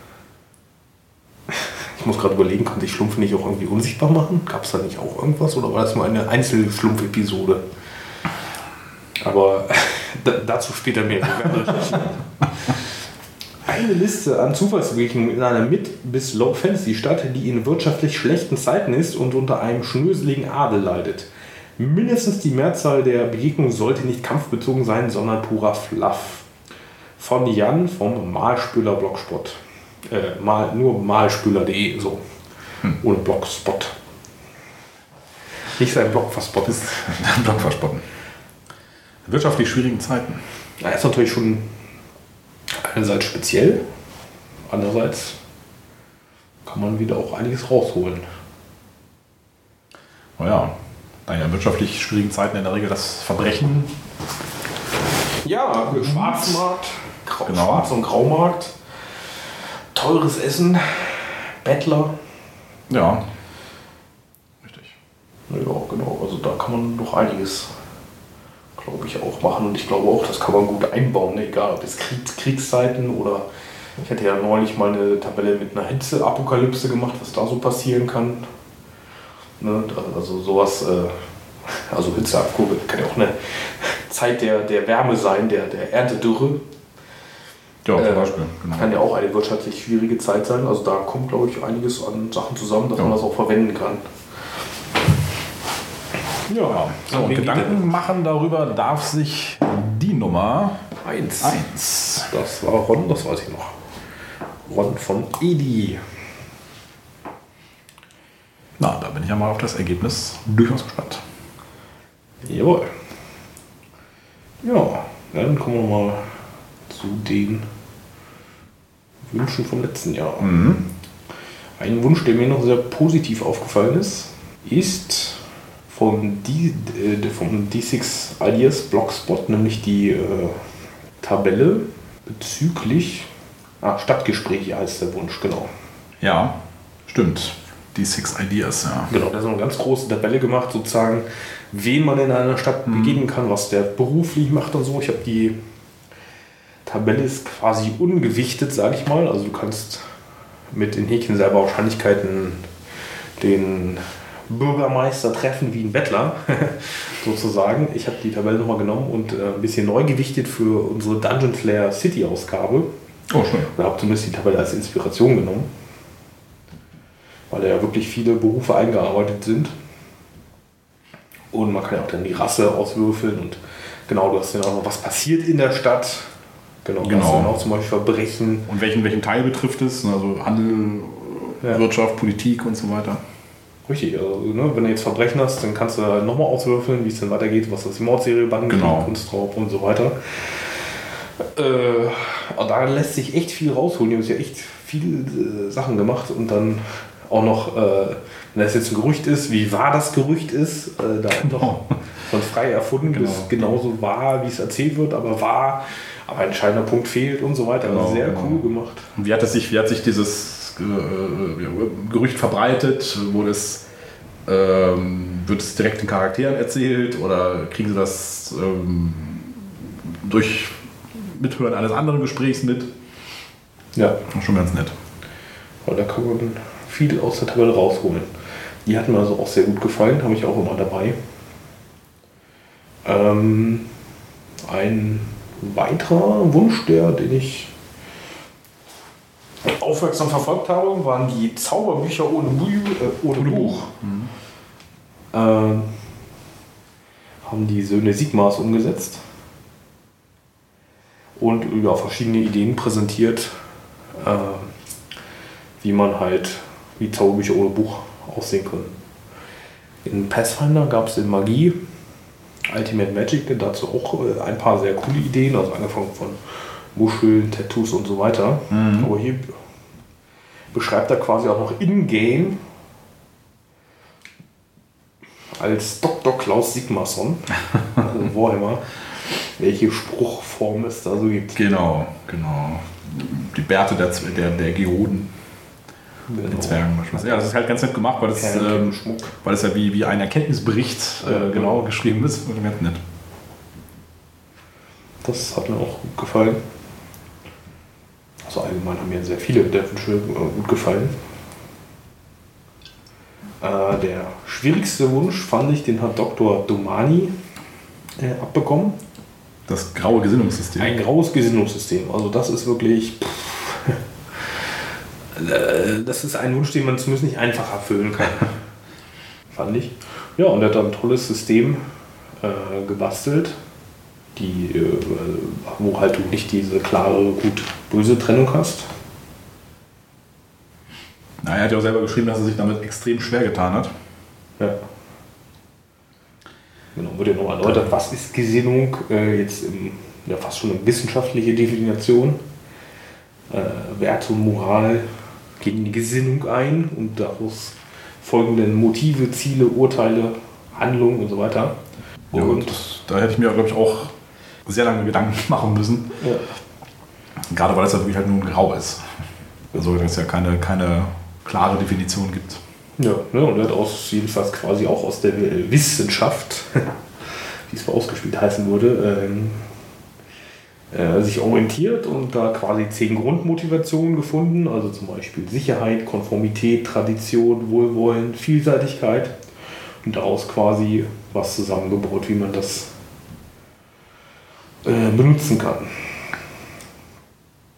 ich muss gerade überlegen, konnte ich Schlumpf nicht auch irgendwie unsichtbar machen? Gab es da nicht auch irgendwas oder war das nur eine einzelne Schlumpf-Episode? Aber dazu später mehr. Eine Liste an Zufallsbegegnungen in einer Mid- bis Low-Fantasy-Stadt, die in wirtschaftlich schlechten Zeiten ist und unter einem schnöseligen Adel leidet. Mindestens die Mehrzahl der Begegnungen sollte nicht kampfbezogen sein, sondern purer Fluff. Von Jan vom Malspüler Blogspot. Äh, mal, nur malspüler punkt de, so. Hm. Ohne Blogspot. Nicht sein Blog verspotten. Blog verspotten. Wirtschaftlich schwierigen Zeiten. Na, ist natürlich schon einerseits speziell, andererseits kann man wieder auch einiges rausholen. Naja, da in wirtschaftlich schwierigen Zeiten in der Regel das Verbrechen. Ja, Schwarzmarkt, Grau, genau. Schwarz- und Graumarkt, teures Essen, Bettler. Ja, richtig. Ja, genau, also da kann man doch einiges, glaube ich, auch machen. Und ich glaube auch, das kann man gut einbauen, ne? Egal ob es Krieg, Kriegszeiten oder ich hatte ja neulich mal eine Tabelle mit einer Hitze-Apokalypse gemacht, was da so passieren kann. Ne? Also sowas, äh, also Hitze-Apokalypse kann ja auch eine Zeit der, der Wärme sein, der, der Erntedürre. Ja, zum äh, Beispiel. Genau. Kann ja auch eine wirtschaftlich schwierige Zeit sein. Also da kommt, glaube ich, einiges an Sachen zusammen, dass ja. man das auch verwenden kann. Ja, so, und Gedanken machen darüber darf sich die Nummer eins. eins. Das war Ron, das weiß ich noch. Ron von Edi. Na, da bin ich ja mal auf das Ergebnis durchaus gespannt. Jawohl. Ja, dann kommen wir mal zu den Wünschen vom letzten Jahr. Mhm. Ein Wunsch, der mir noch sehr positiv aufgefallen ist, ist von D, äh, vom D sechs Ideas Blogspot, nämlich die äh, Tabelle bezüglich ah, Stadtgespräche heißt der Wunsch, genau. Ja, stimmt. Die Six Ideas, ja. Genau, da ist eine ganz große Tabelle gemacht, sozusagen, wen man in einer Stadt Mhm. begegnen kann, was der beruflich macht und so. Ich habe die Tabelle ist quasi ungewichtet, sage ich mal. Also du kannst mit den Häkchen selber Wahrscheinlichkeiten den Bürgermeister treffen wie ein Bettler, sozusagen. Ich habe die Tabelle nochmal genommen und äh, ein bisschen neu gewichtet für unsere Dungeon Slayer City Ausgabe. Oh, schön. Ich habe zumindest die Tabelle als Inspiration genommen, weil da ja wirklich viele Berufe eingearbeitet sind. Und man kann ja auch dann die Rasse auswürfeln und genau, du hast dann auch noch, was passiert in der Stadt. Genau, Genau. hast dann auch zum Beispiel Verbrechen. Und welchen, welchen Teil betrifft es? Also Handel, Ja. Wirtschaft, Politik und so weiter. Richtig, also ne, wenn du jetzt Verbrechen hast, dann kannst du halt nochmal auswürfeln, wie es dann weitergeht, was das die Mordserie, Bandenkrieg, Genau. Kunstraub und so weiter. Äh, aber da lässt sich echt viel rausholen. Die haben ja echt viele äh, Sachen gemacht und dann auch noch, äh, wenn das jetzt ein Gerücht ist, wie wahr das Gerücht ist, äh, da noch von frei erfunden Genau. bis genauso wahr, wie es erzählt wird, aber wahr, aber ein entscheidender Punkt fehlt und so weiter. Genau, also sehr genau. cool gemacht. Und wie hat, es sich, wie hat sich dieses äh, Gerücht verbreitet? Wurde es, ähm, wird es direkt den Charakteren erzählt oder kriegen sie das ähm, durch Mithören eines anderen Gesprächs mit? Ja. Schon ganz nett. Weil da kann man viel aus der Tabelle rausholen. Die hat mir also auch sehr gut gefallen, habe ich auch immer dabei. Ähm, ein weiterer Wunsch, der, den ich aufmerksam verfolgt habe, waren die Zauberbücher ohne, Bü äh, ohne Buch. Mhm. Ähm, haben die Söhne Sigmars umgesetzt und ja, verschiedene Ideen präsentiert, äh, wie man halt wie Zauberbücher ohne Buch aussehen können. In Pathfinder gab es in Magie Ultimate Magic dazu auch äh, ein paar sehr coole Ideen, also angefangen von Muscheln, Tattoos und so weiter. Mhm. Aber hier beschreibt er quasi auch noch in-game als Doktor Klaus Sigmarsson, also Warhammer, welche Spruchform es da so gibt. Genau, genau. Die Bärte der, der, der Geoden. Genau. Den Zwergen beispielsweise. Ja, das ist halt ganz nett gemacht, weil es, ähm, Schmuck. weil es ja wie, wie ein Erkenntnisbericht äh, genau geschrieben ist. Und ganz nett. Das hat mir auch gut gefallen. Also allgemein haben mir sehr viele der Wünsche äh, gut gefallen. Äh, der schwierigste Wunsch fand ich, den hat Doktor Domani äh, abbekommen. Das graue Gesinnungssystem. Ein graues Gesinnungssystem. Also das ist wirklich... Pff, äh, das ist ein Wunsch, den man zumindest nicht einfach erfüllen kann. Fand ich. Ja, und er hat dann ein tolles System äh, gebastelt, die, äh, wo halt du nicht diese klare gut-böse Trennung hast. Na, er hat ja auch selber geschrieben, dass er sich damit extrem schwer getan hat. Ja. Genau, wird ja nochmal erläutert, was ist Gesinnung, äh, jetzt im, ja, fast schon eine wissenschaftliche Definition. Äh, Werte und Moral gehen in die Gesinnung ein und daraus folgenden Motive, Ziele, Urteile, Handlungen und so weiter. Ja, Und, und das, da hätte ich mir, glaube ich, auch sehr lange Gedanken machen müssen. ja. Gerade weil es ja wirklich halt nur ein Grau ist. Also dass es ja keine, keine klare Definition gibt. Ja, ne, und er hat aus, jedenfalls quasi auch aus der Wissenschaft, wie es mal ausgespielt heißen würde, ähm, äh, sich orientiert und da quasi zehn Grundmotivationen gefunden, also zum Beispiel Sicherheit, Konformität, Tradition, Wohlwollen, Vielseitigkeit und daraus quasi was zusammengebaut, wie man das äh, benutzen kann.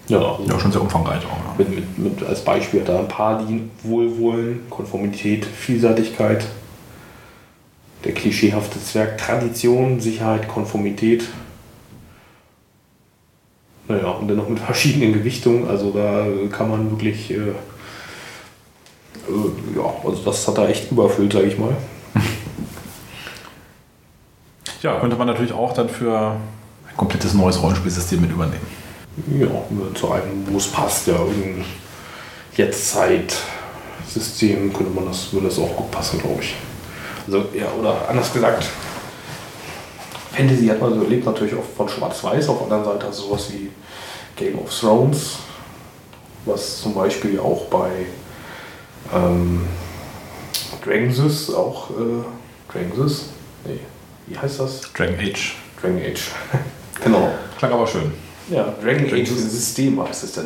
Ja, also Ja, schon sehr umfangreich auch. Ja. mit, mit, mit, als Beispiel hat er ein paar Linien: Wohlwollen, Konformität, Vielseitigkeit, der klischeehafte Zwerg, Tradition, Sicherheit, Konformität. Naja, und dann noch mit verschiedenen Gewichtungen, also da kann man wirklich, äh, äh, ja, also das hat er echt überfüllt, sage ich mal. Ja, könnte man natürlich auch dann für ein komplettes neues Rollenspielsystem mit übernehmen. Ja, zu einem, wo es passt, ja, irgendein Jetztzeit-System könnte man das, würde das auch gut passen, glaube ich. Also, ja, oder anders gesagt, Fantasy hat man so erlebt natürlich oft von Schwarz-Weiß, auf der anderen Seite also sowas wie Game of Thrones, was zum Beispiel auch bei ähm, Dragonsys auch, äh, Dragonsys? Nee, wie heißt das? Dragon Age. Dragon Age, genau. Klang aber schön. Ja, Dragon Age System heißt es denn.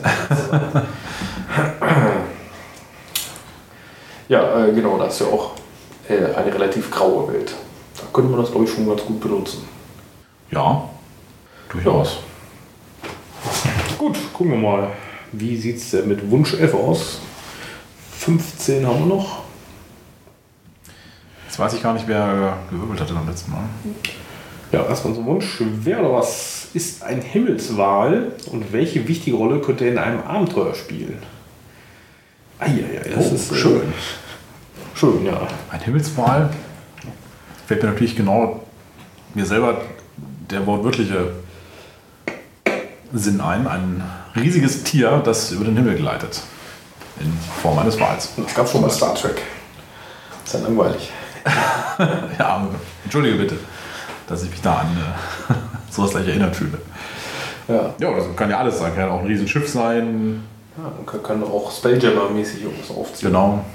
Ja, äh, genau, das ist ja auch äh, eine relativ graue Welt. Da könnte man das, glaube ich, schon ganz gut benutzen. Ja, durchaus. Gut, gucken wir mal. Wie sieht es denn mit Wunsch elf aus? fünfzehn haben wir noch. Jetzt weiß ich gar nicht, wer gewürfelt hatte beim letzten Mal. Ja, erstmal so Wunsch. Wer oder was ist ein Himmelswal und welche wichtige Rolle könnte er in einem Abenteuer spielen? Eieiei, das Oh, ist äh, schön. Schön, ja. Ein Himmelswal fällt mir natürlich genau mir selber der wortwörtliche Sinn ein. Ein riesiges Tier, das über den Himmel gleitet. In Form eines Wals. Das gab es schon bei Star Trek. Das ist ja langweilig. Ja, entschuldige bitte, dass ich mich da an äh, sowas gleich erinnert fühle. Ja, Ja, das kann ja alles sein. Kann ja auch ein Riesenschiff sein. ja man kann, kann auch Spelljammer-mäßig irgendwas aufziehen. Genau.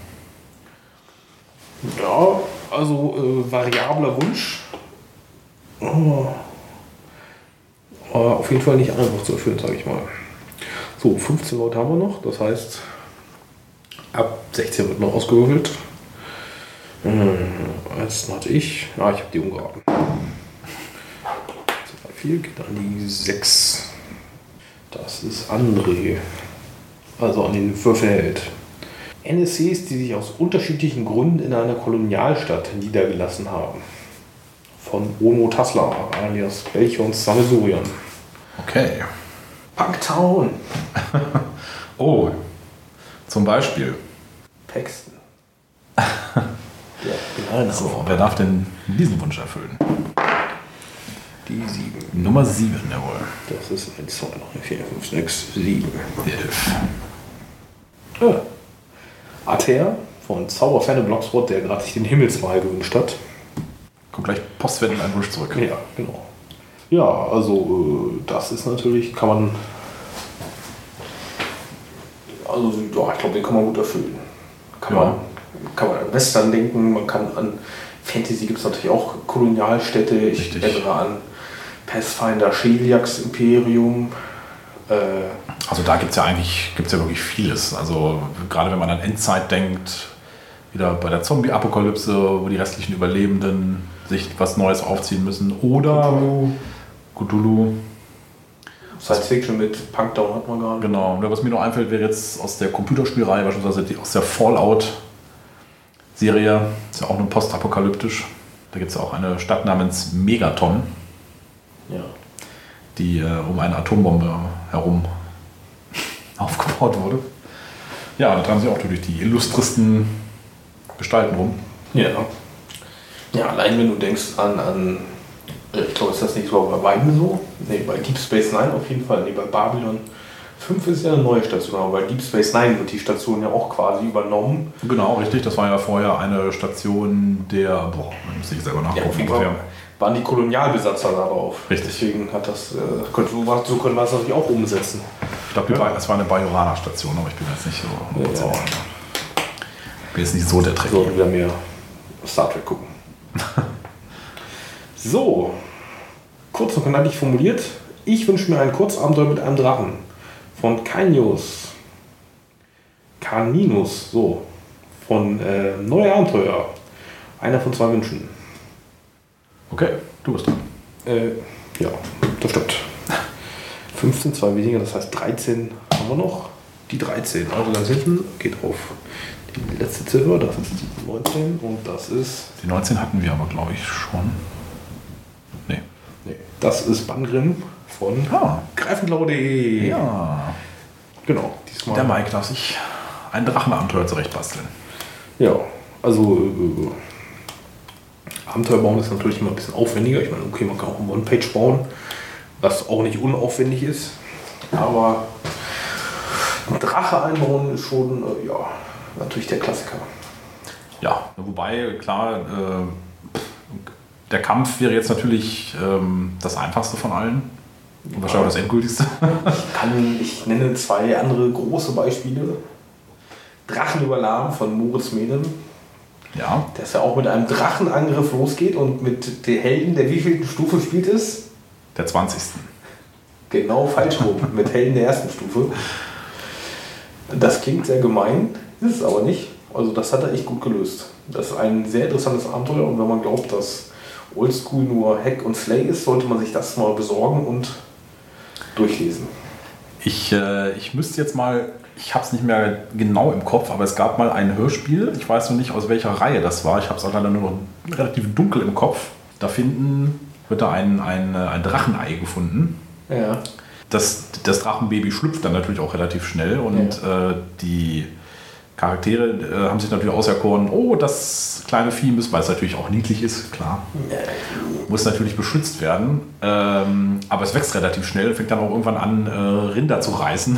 Ja, also äh, variabler Wunsch. Oh. Aber auf jeden Fall nicht einfach zu erfüllen, sage ich mal. So, fünfzehn Leute haben wir noch. Das heißt, ab sechzehn wird noch ausgewürfelt. Hm, jetzt hatte ich. Ja, ich habe die umgeraten. zwei, vier geht an die sechs. Das ist André. Also an den Würfelheld. N S Cs, die sich aus unterschiedlichen Gründen in einer Kolonialstadt niedergelassen haben. Von Ono Tasla, alias Belchons Sammelsurian. Okay. Punktown. Oh, zum Beispiel. Paxton. Ja, genau. So, wer darf denn diesen Wunsch erfüllen? Die sieben. Nummer sieben, jawohl. Das ist eins, zwei, drei, vier, fünf, sechs, sieben. elf. Ja. Ater von Zauberferne Blogspot, der gerade sich den Himmelswal gewünscht hat. Kommt gleich postwendend ein Wunsch zurück. Ja, genau. Ja, also äh, das ist natürlich, kann man, also ja, ich glaube, den kann man gut erfüllen. Kann, Ja. man, kann man an Western denken, man kann an Fantasy gibt es natürlich auch Kolonialstädte, ich Richtig. denke an Pathfinder, Sheliax Imperium. Äh, Also da gibt es ja eigentlich gibt's ja wirklich vieles. Also gerade wenn man an Endzeit denkt, wieder bei der Zombie-Apokalypse, wo die restlichen Überlebenden sich was Neues aufziehen müssen. Oder Cthulhu. Cthulhu. Science Fiction mit Punktown hat man gerade. Genau. Und was mir noch einfällt, wäre jetzt aus der Computerspielreihe, beispielsweise die, aus der Fallout-Serie, ist ja auch nur postapokalyptisch. Da gibt es ja auch eine Stadt namens Megaton, Ja. die äh, um eine Atombombe herum aufgebaut wurde. Ja, da treiben sie auch durch die illustresten Gestalten rum. Ja. Ja, allein wenn du denkst an, an ich glaube, ist das nicht so bei beiden so? Ne, bei Deep Space Nine auf jeden Fall. Ne, bei Babylon fünf ist ja eine neue Station, aber bei Deep Space Nine wird die Station ja auch quasi übernommen. Genau, richtig. Das war ja vorher eine Station der, boah, man muss ich selber Ja, nachgucken. auf jeden Fall waren die Kolonialbesatzer darauf. Richtig. Deswegen hat das, äh, könnte, so so können wir das natürlich auch umsetzen. Ich glaube, Ja. es war eine Bajoraner-Station, aber ich bin jetzt nicht so Ja. sicher. Ich bin jetzt nicht so der Wir Trekkie. sollten wieder mehr Star Trek gucken. So, kurz und knackig formuliert. Ich wünsche mir ein Kurzabenteuer mit einem Drachen. Von Caninus. Caninus, so. Von äh, Neue Abenteuer. Einer von zwei Wünschen. Okay, du bist dran. Äh, ja, das stimmt. fünfzehn, zwei weniger, das heißt dreizehn haben wir noch. Die dreizehn, also ganz hinten geht auf die letzte Ziffer, das ist die neunzehn und das ist... Die neunzehn hatten wir aber, glaube ich, schon. Nee. Nee, das ist Bangrim von Ah. greifenklau punkt de. Ja. Genau, diesmal. Der Mike darf sich ein Drachenabenteuer zurechtbasteln. Ja, also äh, Abenteuer bauen ist natürlich immer ein bisschen aufwendiger. Ich meine, okay, man kann auch eine One-Page bauen, was auch nicht unaufwendig ist. Aber ein Drache einbauen ist schon, äh, ja, natürlich der Klassiker. Ja, wobei, klar, äh, der Kampf wäre jetzt natürlich ähm, das einfachste von allen. Und wahrscheinlich auch das endgültigste. Ich, kann, ich nenne zwei andere große Beispiele. Drachenüberladen von Moritz Menem. Ja. Dass er auch mit einem Drachenangriff losgeht und mit den Helden, der wievielten Stufe spielt es? Der zwanzigsten Genau falsch rum, mit Helden der ersten Stufe. Das klingt sehr gemein, ist es aber nicht. Also das hat er echt gut gelöst. Das ist ein sehr interessantes Abenteuer und wenn man glaubt, dass Oldschool nur Hack und Slay ist, sollte man sich das mal besorgen und durchlesen. Ich, äh, ich müsste jetzt mal, ich habe es nicht mehr genau im Kopf, aber es gab mal ein Hörspiel, ich weiß noch nicht, aus welcher Reihe das war, ich habe es auch leider nur noch relativ dunkel im Kopf. Da finden, wird da ein, ein, ein Drachenei gefunden. Ja. Das, das Drachenbaby schlüpft dann natürlich auch relativ schnell und ja. äh, die Charaktere äh, haben sich natürlich auserkoren, oh, das kleine Vieh muss, weil es natürlich auch niedlich ist, klar, muss natürlich beschützt werden. Ähm, aber es wächst relativ schnell und fängt dann auch irgendwann an, äh, Rinder zu reißen.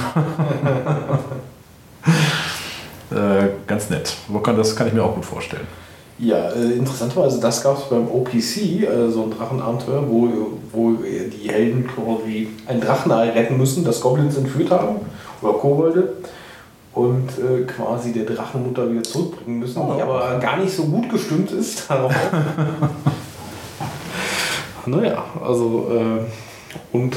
äh, ganz nett. Das kann ich mir auch gut vorstellen. Ja, äh, interessanterweise, das gab es beim O P C, äh, so ein Drachenabenteuer, wo, wo die Helden quasi ein Drachenei retten müssen, das Goblins entführt haben, oder Kobolde. Und äh, quasi der Drachenmutter wieder zurückbringen müssen, oh, die aber gar nicht so gut gestimmt ist darauf. Naja, also äh, und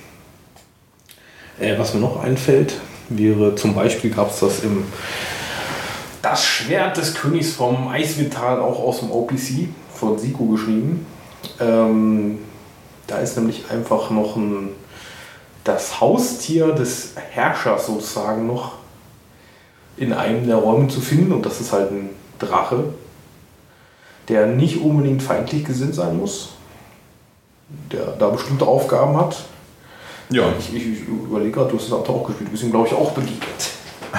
äh, was mir noch einfällt, wäre zum Beispiel gab es das im Das Schwert des Königs vom Eiswindtal, auch aus dem O P C, von Siko geschrieben. Ähm, da ist nämlich einfach noch ein, das Haustier des Herrschers sozusagen noch in einem der Räume zu finden und das ist halt ein Drache, der nicht unbedingt feindlich gesinnt sein muss, der da bestimmte Aufgaben hat. Ja. Ich, ich, ich überlege gerade, du hast das auch gespielt, du bist ihm glaube ich auch begegnet.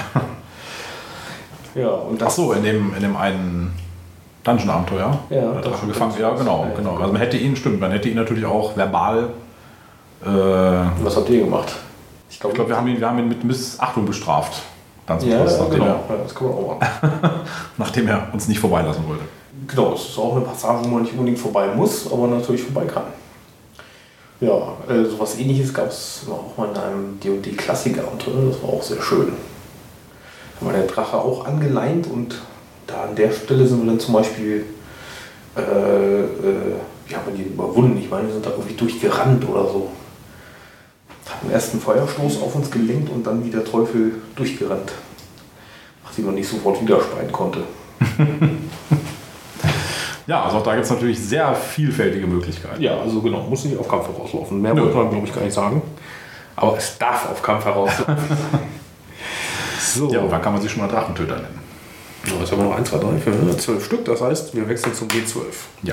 Ja, und das Ach so, in dem, in dem einen Dungeon-Abenteuer. Ja, der Drache gefangen. Ja, genau, genau. Also man hätte ihn, stimmt, man hätte ihn natürlich auch verbal. Äh, Was habt ihr gemacht? Ich glaube, glaub, wir, haben ihn, wir haben ihn mit Missachtung bestraft. Dann zum ja, Schluss, ja, nachdem, genau. er, ja, das kann man auch machen. nachdem er uns nicht vorbeilassen wollte. Genau, es ist auch eine Passage, wo man nicht unbedingt vorbei muss, aber natürlich vorbei kann. Ja, äh, sowas ähnliches gab es auch mal in einem D und D-Klassik-Abenteuer, das war auch sehr schön. Da war der Drache auch angeleint und da an der Stelle sind wir dann zum Beispiel, äh, äh, wie haben wir die überwunden? Ich meine, wir sind da irgendwie durchgerannt oder so. Hatten erst einen Feuerstoß auf uns gelenkt und dann wie der Teufel durchgerannt. Nachdem man nicht sofort widersprechen konnte. Ja, also auch da gibt es natürlich sehr vielfältige Möglichkeiten. Ja, also genau, muss nicht auf Kampf herauslaufen. Mehr wollte man, glaube ich, gar nicht sagen. Aber es darf auf Kampf herauslaufen. So. Ja, und wann kann man sich schon mal Drachentöter nennen? Ja, jetzt haben wir noch eins, zwei, drei, vier, zwölf Stück. Das heißt, wir wechseln zum G zwölf. Ja.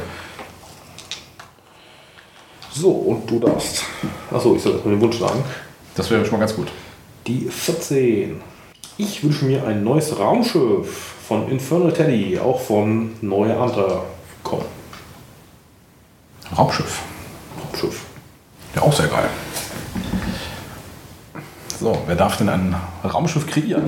So, und du darfst. Achso, ich soll das mit dem Wunsch sagen. Das wäre schon mal ganz gut. Die vierzehn. Ich wünsche mir ein neues Raumschiff von Infernal Teddy, auch von Neue Abenteuer kommen. Raumschiff. Raumschiff. Ja, auch sehr geil. So, wer darf denn ein Raumschiff kreieren?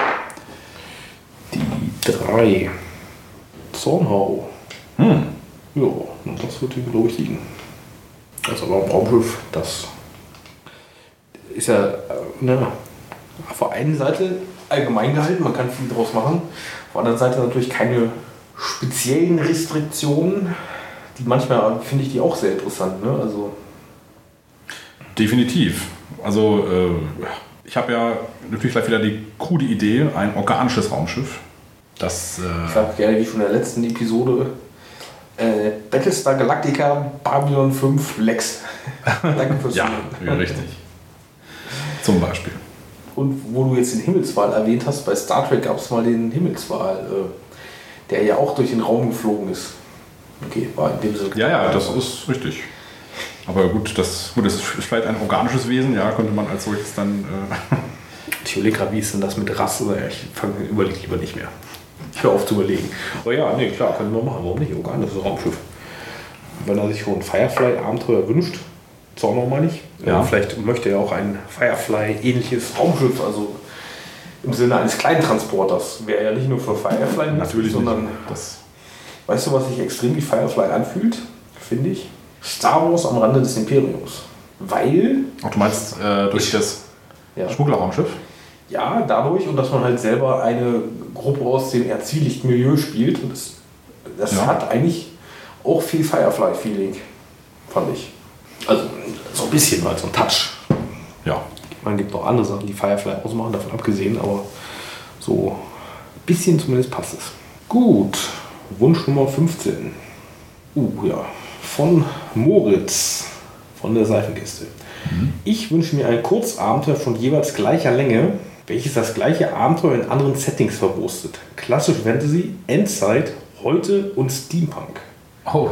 Die drei. Zornhau. Hm. Ja, und das wird hier, glaube ich, liegen. Das ist aber ein Raumschiff, das ist ja, äh, ne, auf der einen Seite allgemein gehalten, man kann viel draus machen. Auf der anderen Seite natürlich keine speziellen Restriktionen, die manchmal finde ich die auch sehr interessant. Ne? Also definitiv. Also äh, ich habe ja natürlich gleich wieder die coole Idee, ein organisches Raumschiff. Das, äh, ich sage gerne, wie schon in der letzten Episode, äh, Battlestar Galactica Babylon fünf Lex. Danke fürs ja, ja, richtig. Zum Beispiel. Und wo du jetzt den Himmelswal erwähnt hast, bei Star Trek gab es mal den Himmelswal, äh, der ja auch durch den Raum geflogen ist. Okay, war in dem Sinne. Ja, ja, das ist richtig. Aber gut, das, gut, das ist vielleicht ein organisches Wesen, ja, könnte man als solches dann... Äh ich überlege gerade, wie ist denn das mit Rasse? Ich fange überlege lieber nicht mehr. Ich höre auf zu überlegen. Aber ja, nee, klar, können wir machen. Warum nicht? Organisches Raumschiff. Wenn er sich so ein Firefly-Abenteuer wünscht, Zorno meine ich, ja. äh, vielleicht möchte er auch ein Firefly-ähnliches Raumschiff, also im Sinne eines Kleintransporters. Wäre ja nicht nur für Firefly, natürlich, sondern das. Weißt du, was sich extrem wie Firefly anfühlt, finde ich? Star Wars am Rande des Imperiums. Weil... Ach, du meinst äh, durch das ja. Schmugglerraumschiff? Ja, dadurch und dass man halt selber eine Gruppe aus dem eher zwielichtigen Milieu spielt. Und das das ja. hat eigentlich auch viel Firefly-Feeling, fand ich. Also so ein bisschen, halt so ein Touch. Ja. Man gibt auch andere Sachen, die Firefly ausmachen, davon abgesehen, aber so ein bisschen zumindest passt es. Gut, Wunsch Nummer fünfzehn. Uh, ja. Von Moritz von der Seifenkiste. Mhm. Ich wünsche mir ein Kurzabenteuer von jeweils gleicher Länge, welches das gleiche Abenteuer in anderen Settings verwurstet. Klassisch Fantasy, Endzeit, heute und Steampunk. Oh.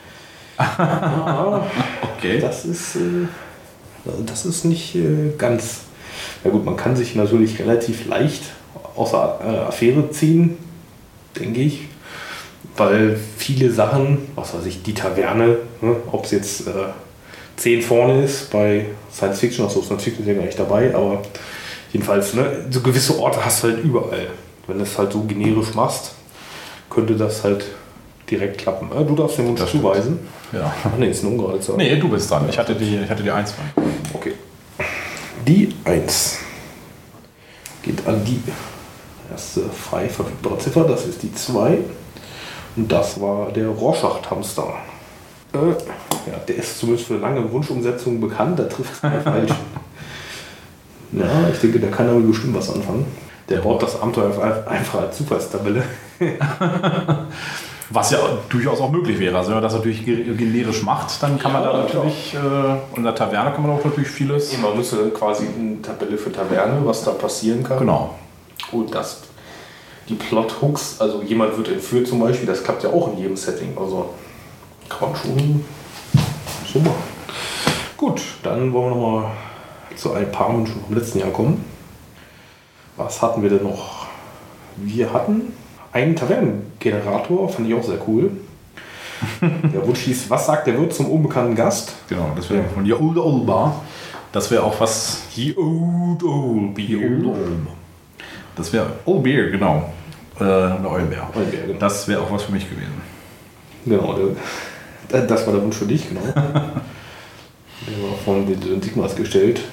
Ja, okay. Das ist, äh, das ist nicht äh, ganz... Ja gut, man kann sich natürlich relativ leicht aus der äh, Affäre ziehen, denke ich. Weil viele Sachen, was weiß ich, die Taverne, ne, ob es jetzt äh, zehn vorne ist bei Science Fiction, achso, Science Fiction ist ja gar nicht dabei, aber jedenfalls, ne, so gewisse Orte hast du halt überall. Wenn du es halt so generisch machst, könnte das halt direkt klappen. Äh, du darfst den Wunsch zuweisen. Ja. Ach nee, ist eine ungerade Zahl. Nee, du bist dran. Ich hatte die, ich hatte die eins. Okay. Die eins geht an die erste frei verfügbare Ziffer, das ist die zwei. Und das war der Rorschach-Hamster. Äh, ja, der ist zumindest für lange Wunschumsetzungen bekannt, da trifft es nicht falsch. Ja, ich denke, der kann damit bestimmt was anfangen. Der baut das Abenteuer einfach als Zufallstabelle. Was ja durchaus auch möglich wäre. Also wenn man das natürlich generisch macht, dann kann man ja, da natürlich, äh, in der Taverne kann man auch natürlich vieles... Man müsste quasi eine Tabelle für Taverne, was da passieren kann. Genau. Und das... Die Plot-Hooks, also jemand wird entführt zum Beispiel, das klappt ja auch in jedem Setting. Also kann man schon so machen. Gut, dann wollen wir noch mal zu ein paar Wünschen vom letzten Jahr kommen. Was hatten wir denn noch? Wir hatten einen Tavernengenerator, fand ich auch sehr cool. Der Wunsch hieß, was sagt der Wirt zum unbekannten Gast? Genau, das wäre von The Old Old Bar. Das wäre auch was... The Old Old Beer. Das wäre Old Beer, genau. Äh, eine Eulenbär. Eulenbär, genau. Das wäre auch was für mich gewesen. Genau, der, das war der Wunsch für dich, genau. Der war von den Sigmas gestellt.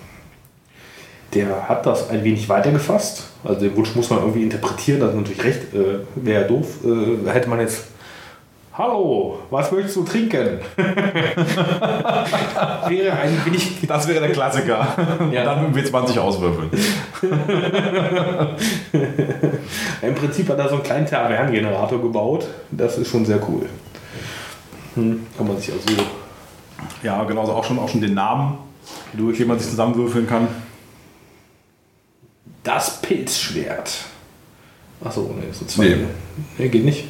Der hat das ein wenig weitergefasst. Also den Wunsch muss man irgendwie interpretieren, das ist natürlich recht. Äh, wäre ja doof. Äh, hätte man jetzt... Hallo, was möchtest du trinken? wäre ein wenig... Das wäre der Klassiker. Ja. Dann würden wir zwanzig auswürfeln. Im Prinzip hat er so einen kleinen Tavernengenerator gebaut. Das ist schon sehr cool. Hm, kann man sich also... Ja, genauso auch schon, auch schon den Namen, durch den man sich zusammenwürfeln kann. Das Pilzschwert. Achso, ne, das sind zwei. Nee. Nee, geht nicht.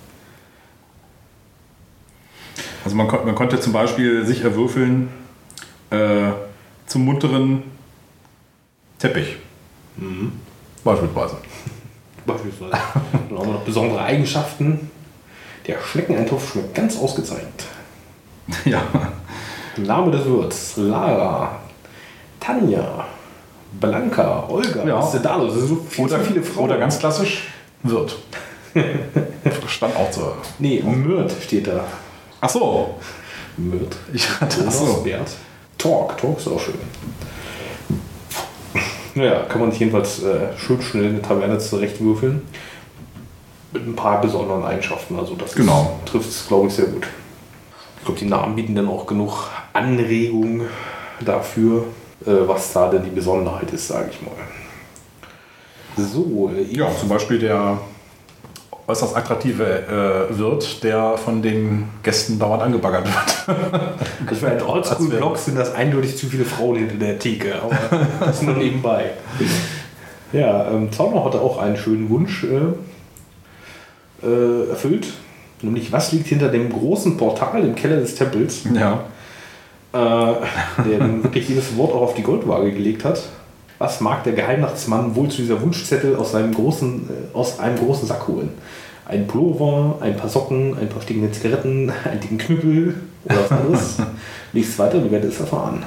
Also man, man konnte zum Beispiel sich erwürfeln äh, zum munteren Teppich. Mhm. Beispielsweise. Beispielsweise. Dann haben wir noch besondere Eigenschaften. Der Schneckeneintopf schmeckt ganz ausgezeichnet. Ja. Name des Wirts: Lara, Tanja, Blanca, Olga. Ja. Was ist denn da los? Das sind so viel oder, zu viele Frauen. Oder ganz klassisch Wirt. Stand auch so. Nee, Myrt steht da. Ach so. Myrt. Ich hatte das so. Talk. Talk ist auch schön. Naja, kann man sich jedenfalls äh, schön schnell eine Taverne zurechtwürfeln. Mit ein paar besonderen Eigenschaften. Also das genau. trifft es, glaube ich, sehr gut. Ich glaube, die Namen bieten dann auch genug Anregungen dafür, äh, was da denn die Besonderheit ist, sage ich mal. So, ja, zum Beispiel der äußerst attraktive äh, wird, der von den Gästen dauernd angebaggert wird. Für einen Oldschool-Block sind das eindeutig zu viele Frauen hinter der Theke, aber das ist nur nebenbei. Ja, ähm, Zauner hatte auch einen schönen Wunsch äh, äh, erfüllt, nämlich was liegt hinter dem großen Portal im Keller des Tempels, Ja. äh, der dann wirklich jedes Wort auch auf die Goldwaage gelegt hat. Was mag der Geheimnachtsmann wohl zu dieser Wunschzettel aus, seinem großen, äh, aus einem großen Sack holen? Ein Pullover, ein paar Socken, ein paar stinkende Zigaretten, einen dicken Knüppel oder was anderes. Nichts weiter, wir werden es erfahren.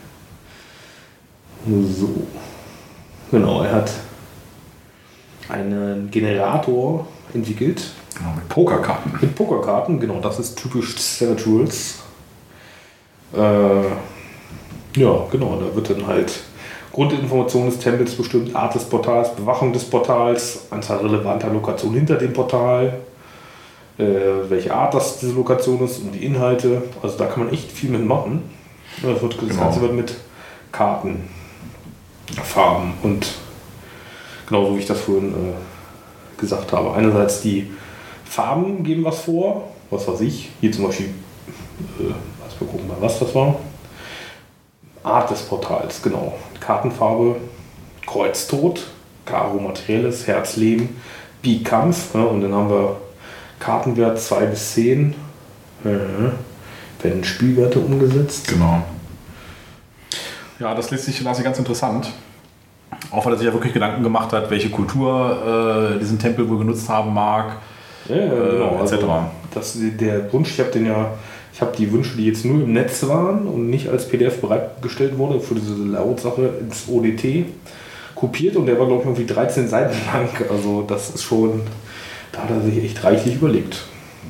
So. Genau, er hat einen Generator entwickelt. Genau, mit Pokerkarten. Mit Pokerkarten, genau, das ist typisch Savage Worlds. Äh, ja, genau, da wird dann halt Grundinformation des Tempels bestimmt, Art des Portals, Bewachung des Portals, Anzahl relevanter Lokationen hinter dem Portal, äh, welche Art das diese Lokation ist und die Inhalte. Also da kann man echt viel mit machen. Das, wird, das Genau. Ganze wird mit Karten, Farben und genauso wie ich das vorhin äh, gesagt habe. Einerseits die Farben geben was vor, was weiß ich, hier zum Beispiel, äh, lass mal gucken mal, was das war. Art des Portals, genau. Kartenfarbe, Kreuztod, Karo Materielles, Herz Leben, Pik Kampf. Ja, und dann haben wir Kartenwert zwei bis zehn. Äh, werden Spielwerte umgesetzt. Genau. Ja, das lässt sich, las ich ganz interessant. Auch weil er sich ja wirklich Gedanken gemacht hat, welche Kultur äh, diesen Tempel wohl genutzt haben mag, Ja, ja, genau. äh, et cetera. Also, das, der Wunsch, ich habe den ja, ich habe die Wünsche, die jetzt nur im Netz waren und nicht als P D F bereitgestellt wurde für diese Layout-Sache ins O D T kopiert und der war, glaube ich, irgendwie dreizehn Seiten lang. Also das ist schon, da hat er sich echt reichlich überlegt.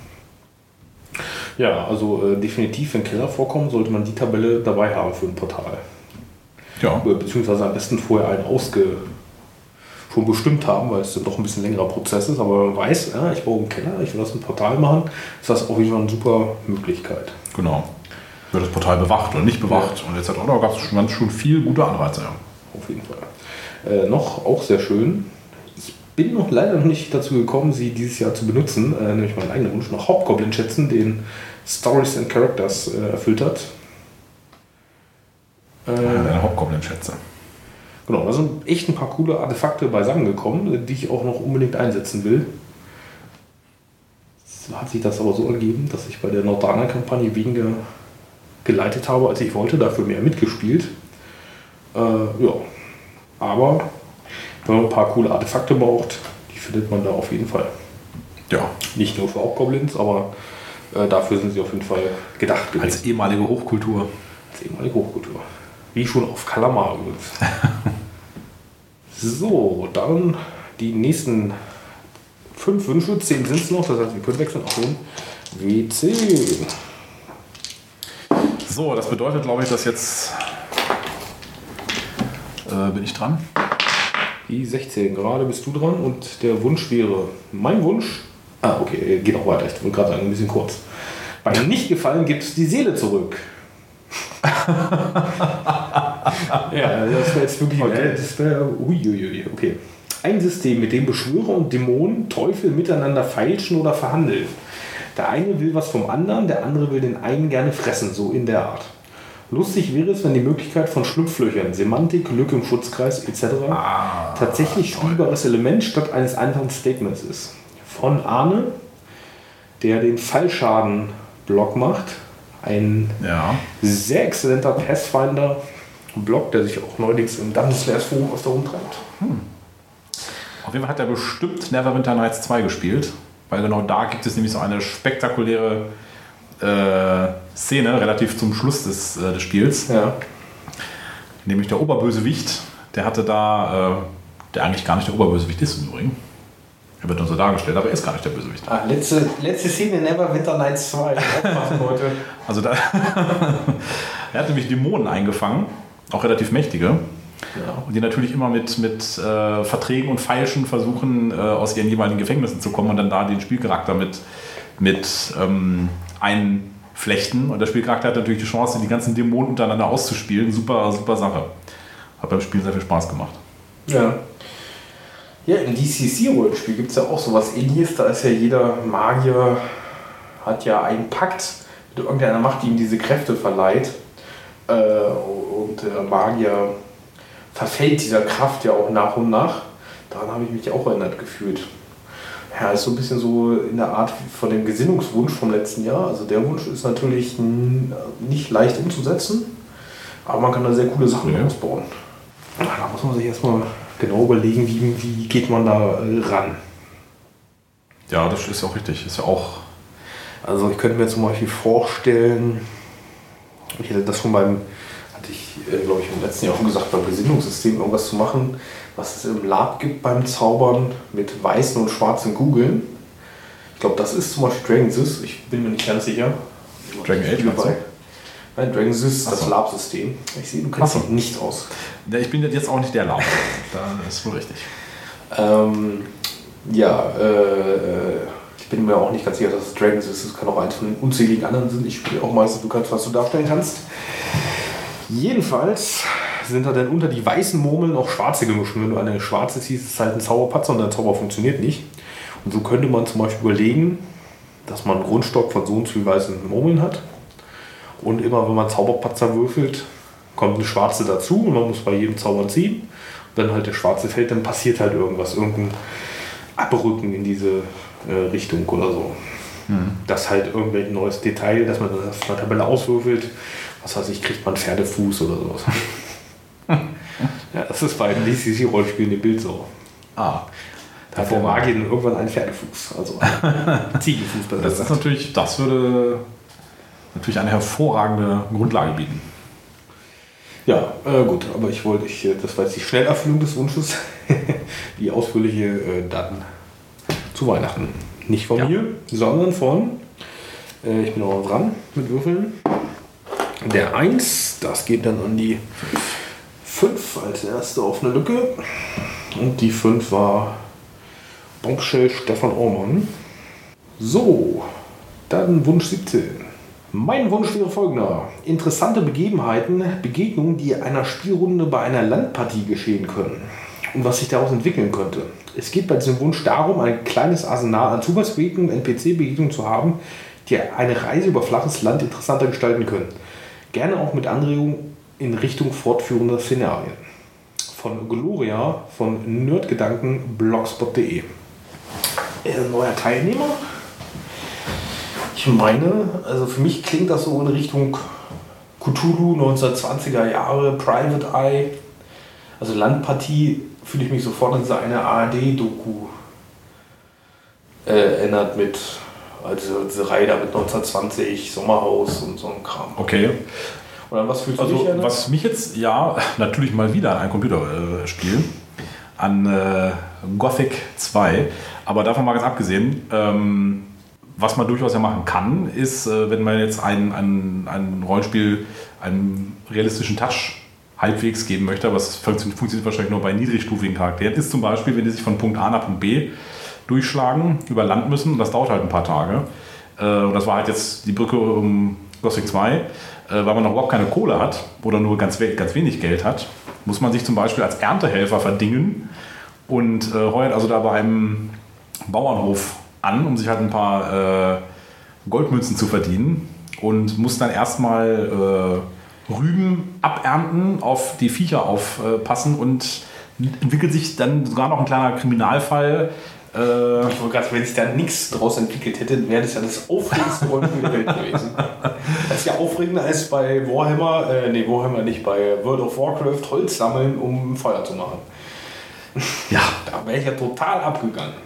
Ja, also äh, definitiv, wenn Keller vorkommen, sollte man die Tabelle dabei haben für ein Portal. Ja. Beziehungsweise am besten vorher einen ausge schon bestimmt haben, weil es dann doch ein bisschen längerer Prozess ist, aber man weiß, ja, ich baue einen Keller, ich will das ein Portal machen, ist das auf jeden Fall eine super Möglichkeit. Genau. Wird das Portal bewacht oder nicht bewacht Ja. und et cetera. Da gab es schon ganz schon viel gute Anreize. Ja. Auf jeden Fall. Äh, noch auch sehr schön, ich bin noch leider noch nicht dazu gekommen, sie dieses Jahr zu benutzen, äh, nämlich meinen eigenen Wunsch, noch Hobgoblin schätzen, den Stories and Characters äh, erfüllt hat. Äh, Eine Hobgoblin-Schätze. Genau, da sind echt ein paar coole Artefakte beisammengekommen, die ich auch noch unbedingt einsetzen will. So hat sich das aber so ergeben, dass ich bei der Nordaner-Kampagne weniger geleitet habe, als ich wollte, dafür mehr mitgespielt. Äh, ja, aber wenn man ein paar coole Artefakte braucht, die findet man da auf jeden Fall. Ja. Nicht nur für Hobgoblins, aber äh, dafür sind sie auf jeden Fall gedacht gewesen. Als ehemalige Hochkultur. Als ehemalige Hochkultur. Wie schon auf Kalamar übrigens. So, dann die nächsten fünf Wünsche, zehn sind es noch, das heißt, wir können wechseln auf den W zehn. So, das bedeutet, glaube ich, dass jetzt äh, bin ich dran. Die sechzehn, gerade bist du dran und der Wunsch wäre, mein Wunsch, ah okay, geht auch weiter, ich wollte gerade sagen, ein bisschen kurz. Bei Nicht-Gefallen gibt es die Seele zurück. Ja, das wäre jetzt wirklich, Okay. das wäre, uiuiui, okay. Ein System, mit dem Beschwörer und Dämonen, Teufel miteinander feilschen oder verhandeln. Der eine will was vom anderen, der andere will den einen gerne fressen, so in der Art. Lustig wäre es, wenn die Möglichkeit von Schlupflöchern, Semantik, Lücke im Schutzkreis et cetera Ah, tatsächlich spielbares Element statt eines einfachen Statements ist. Von Arne, der den Fallschaden-Block macht. Ein Ja. sehr exzellenter Pathfinder-Block, der sich auch neuerdings im Dungeon Slayers Forum aus da rumtreibt. Auf jeden Fall hat er bestimmt Neverwinter Nights zwei gespielt, weil genau da gibt es nämlich so eine spektakuläre äh, Szene, relativ zum Schluss des, äh, des Spiels. Ja. Nämlich der Oberbösewicht, der hatte da, äh, der eigentlich gar nicht der Oberbösewicht ist im Übrigen. Er wird dann so dargestellt, aber er ist gar nicht der Bösewicht. Ah, letzte, letzte Szene Neverwinter Nights zwei. Leute. Also da er hat nämlich Dämonen eingefangen, auch relativ mächtige. Ja. Und die natürlich immer mit, mit äh, Verträgen und Feilschen versuchen, äh, aus ihren jeweiligen Gefängnissen zu kommen und dann da den Spielcharakter mit, mit ähm, einflechten. Und der Spielcharakter hat natürlich die Chance, die ganzen Dämonen untereinander auszuspielen. Super, super Sache. Hat beim Spiel sehr viel Spaß gemacht. Ja. Ja, im D C C-Rollenspiel gibt es ja auch sowas Ähnliches. Da ist ja jeder Magier, hat ja einen Pakt mit irgendeiner Macht, die ihm diese Kräfte verleiht. Äh, und der Magier verfällt dieser Kraft ja auch nach und nach. Daran habe ich mich auch erinnert gefühlt. Ja, ist so ein bisschen so in der Art von dem Gesinnungswunsch vom letzten Jahr. Also der Wunsch ist natürlich nicht leicht umzusetzen, aber man kann da sehr coole Sachen ja. ausbauen. Da muss man sich erstmal genau überlegen, wie, wie geht man da ran. Ja, das ist auch richtig. Ist ja auch. Also ich könnte mir zum Beispiel vorstellen, ich hätte das schon beim, hatte ich glaube ich im letzten Jahr schon gesagt, beim Gesinnungssystem irgendwas zu machen, was es im Lab gibt beim Zaubern mit weißen und schwarzen Kugeln. Ich glaube, das ist zum Beispiel Dragon Sys, ich bin mir nicht ganz sicher. Dragon Age meinst du? Nein, Dragon Sys, das Lab-System. Ich sehe, du kennst dich nicht aus. Ja, ich bin jetzt auch nicht der Lab. Das ist wohl richtig. Ähm, ja, äh, ich bin mir auch nicht ganz sicher, dass es Dragon Sys ist. Es kann auch eins von den unzähligen anderen sind. Ich spiele auch meistens, du kannst, was du darstellen kannst. Jedenfalls sind da dann unter die weißen Murmeln noch schwarze gemischt. Wenn du eine schwarze ziehst, ist es halt ein Zauberpatzer und dein Zauber funktioniert nicht. Und so könnte man zum Beispiel überlegen, dass man einen Grundstock von so und so weißen Murmeln hat. Und immer wenn man Zauberpatzer würfelt, kommt eine schwarze dazu und man muss bei jedem Zauber ziehen. Und wenn halt der schwarze fällt, dann passiert halt irgendwas, irgendein Abrücken in diese äh, Richtung oder so. Mhm. Das halt irgendwelch neues Detail, dass man das auf einer Tabelle auswürfelt. Was weiß ich, kriegt man Pferdefuß oder sowas. Ja, das ist bei den D C C-Rollenspielen im Bild so. Ah. Davor Magier dann irgendwann einen Pferdefuß, also einen Ziegenfuß. Das ist gesagt. natürlich, das würde natürlich eine hervorragende Grundlage bieten. Ja, äh, gut, aber ich wollte, ich, das war jetzt die Schnellerfüllung des Wunsches, die ausführliche äh, Daten zu Weihnachten. Nicht von ja. mir, sondern von, äh, ich bin auch dran mit Würfeln. Der eins, das geht dann an die fünf als erste offene Lücke. Und die fünf war Bombshell Stefan Ormann. So, dann Wunsch siebzehn. Mein Wunsch wäre folgender. Interessante Begebenheiten, Begegnungen, die einer Spielrunde bei einer Landpartie geschehen können und was sich daraus entwickeln könnte. Es geht bei diesem Wunsch darum, ein kleines Arsenal an Zufallsbegegnungen, N P C-Begegnungen zu haben, die eine Reise über flaches Land interessanter gestalten können. Gerne auch mit Anregungen in Richtung fortführender Szenarien. Von Gloria von nerdgedanken blogspot punkt de. Ein neuer Teilnehmer. Ich meine, also für mich klingt das so in Richtung Cthulhu, neunzehnhundertzwanziger Jahre, Private Eye. Also Landpartie fühle ich mich sofort an diese eine A R D-Doku äh, erinnert mit, also diese Reihe da mit neunzehnhundertzwanzig, Sommerhaus und so ein Kram. Okay. Oder was fühlst du also, dich erinnert? Was mich jetzt, ja, natürlich mal wieder an ein Computerspiel, äh, an äh, Gothic zwei, aber davon mal ganz abgesehen, ähm, was man durchaus ja machen kann, ist, äh, wenn man jetzt ein, ein, ein Rollenspiel einen realistischen Touch halbwegs geben möchte, aber es funktioniert, funktioniert wahrscheinlich nur bei niedrigstufigen Charakteren, ist zum Beispiel, wenn die sich von Punkt A nach Punkt B durchschlagen, über Land müssen, und das dauert halt ein paar Tage. Äh, und das war halt jetzt die Brücke um Gothic zwei, äh, weil man noch überhaupt keine Kohle hat oder nur ganz, ganz wenig Geld hat, muss man sich zum Beispiel als Erntehelfer verdingen und äh, heuert also da bei einem Bauernhof an, um sich halt ein paar äh, Goldmünzen zu verdienen, und muss dann erstmal äh, Rüben abernten, auf die Viecher aufpassen, und entwickelt sich dann sogar noch ein kleiner Kriminalfall. Äh, ich wollte gerade, wenn sich da nichts draus entwickelt hätte, wäre das ja das aufregendste Rollenspiel der Welt gewesen. Das ist ja aufregender als bei Warhammer, äh, nee, Warhammer nicht, bei World of Warcraft Holz sammeln, um Feuer zu machen. Ja. Da wäre ich ja total abgegangen.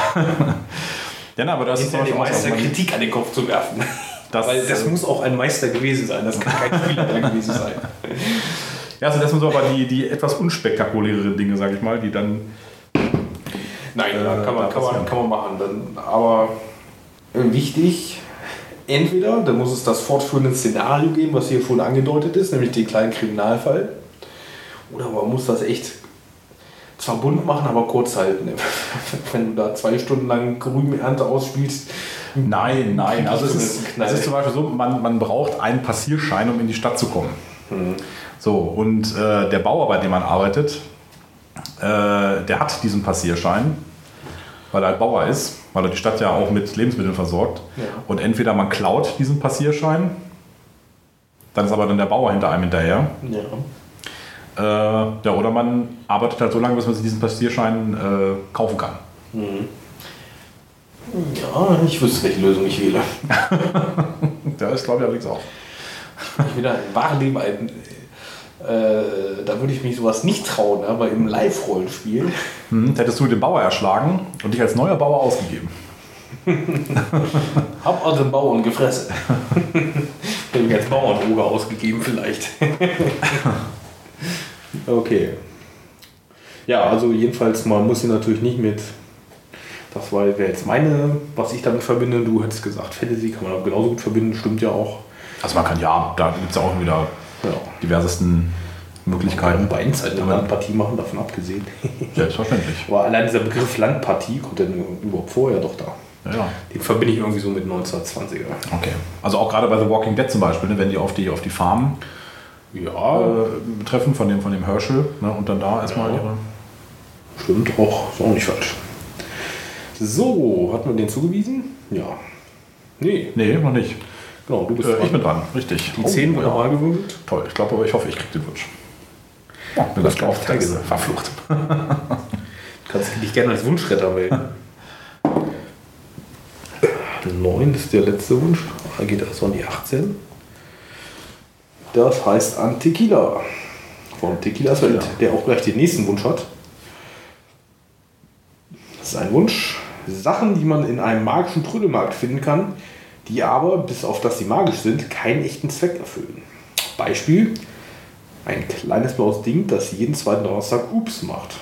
Ja, na, aber das ist ja dem Meister Kritik an den Kopf zu werfen. Das, Weil das äh, muss auch ein Meister gewesen sein, das kann kein Spieler gewesen sein. Ja, also das sind so aber die, die etwas unspektakuläreren Dinge, sage ich mal, die dann... Nein, äh, kann, man, kann, man, kann man machen. Dann, aber äh, wichtig, entweder da muss es das fortführende Szenario geben, was hier vorhin angedeutet ist, nämlich den kleinen Kriminalfall, oder man muss das echt zwar bunt machen, aber kurz halten. Wenn du da zwei Stunden lang Rübenernte ausspielst. Nein, nein. Also es ist, es ist zum Beispiel so, man, man braucht einen Passierschein, um in die Stadt zu kommen. Mhm. So, und äh, der Bauer, bei dem man arbeitet, äh, der hat diesen Passierschein, weil er halt Bauer ist, weil er die Stadt ja auch mit Lebensmitteln versorgt. Ja. Und entweder man klaut diesen Passierschein, dann ist aber dann der Bauer hinter einem hinterher. Ja. Äh, ja, oder man arbeitet halt so lange, bis man sich diesen Passierschein äh, kaufen kann. Mhm. Ja, ich wüsste, welche Lösung ich wähle. Der ist, glaube ich, allerdings auch. Ich will da im wahren Leben ein, äh, da würde ich mich sowas nicht trauen, aber im Live-Rollenspiel. Hm, hättest du den Bauer erschlagen und dich als neuer Bauer ausgegeben. Hab also den Bauern gefressen. Hätte mich als Bauernroger ausgegeben vielleicht. Okay. Ja, also jedenfalls, man muss hier natürlich nicht mit, das war wäre jetzt meine, was ich damit verbinde, du hättest gesagt, Fantasy kann man auch genauso gut verbinden, stimmt ja auch. Also man kann ja, da gibt es ja auch wieder Ja. diversesten Möglichkeiten. Bei uns eine Landpartie machen, davon abgesehen. Selbstverständlich. Aber allein dieser Begriff Landpartie kommt ja überhaupt vorher doch da. Ja. Den verbinde ich irgendwie so mit neunzehnhundertzwanziger. Okay. Also auch gerade bei The Walking Dead zum Beispiel, ne, wenn die auf die, auf die Farm Ja, äh, treffen von dem, von dem Herschel, ne, und dann da erstmal Ja. ihre... stimmt auch. Ist auch nicht falsch. So, hat man den zugewiesen? Ja. Nee, Nee, noch nicht. genau, du bist Äh, dran. ich bin dran, richtig. Die zehn wird ja. normal gewürfelt. Toll, ich glaube, aber ich hoffe, ich kriege den Wunsch. Ja, bin Das ganz kann drauf, ich der ist teilgenommen. verflucht. Du kannst dich gerne als Wunschretter melden. neun ist der letzte Wunsch. Da geht also an die achtzehn. Das heißt an Tequila. Von Tequilas Welt, der auch gleich den nächsten Wunsch hat. Das ist ein Wunsch. Sachen, die man in einem magischen Trödelmarkt finden kann, die aber, bis auf dass sie magisch sind, keinen echten Zweck erfüllen. Beispiel: ein kleines blaues Ding, das jeden zweiten Donnerstag Ups macht.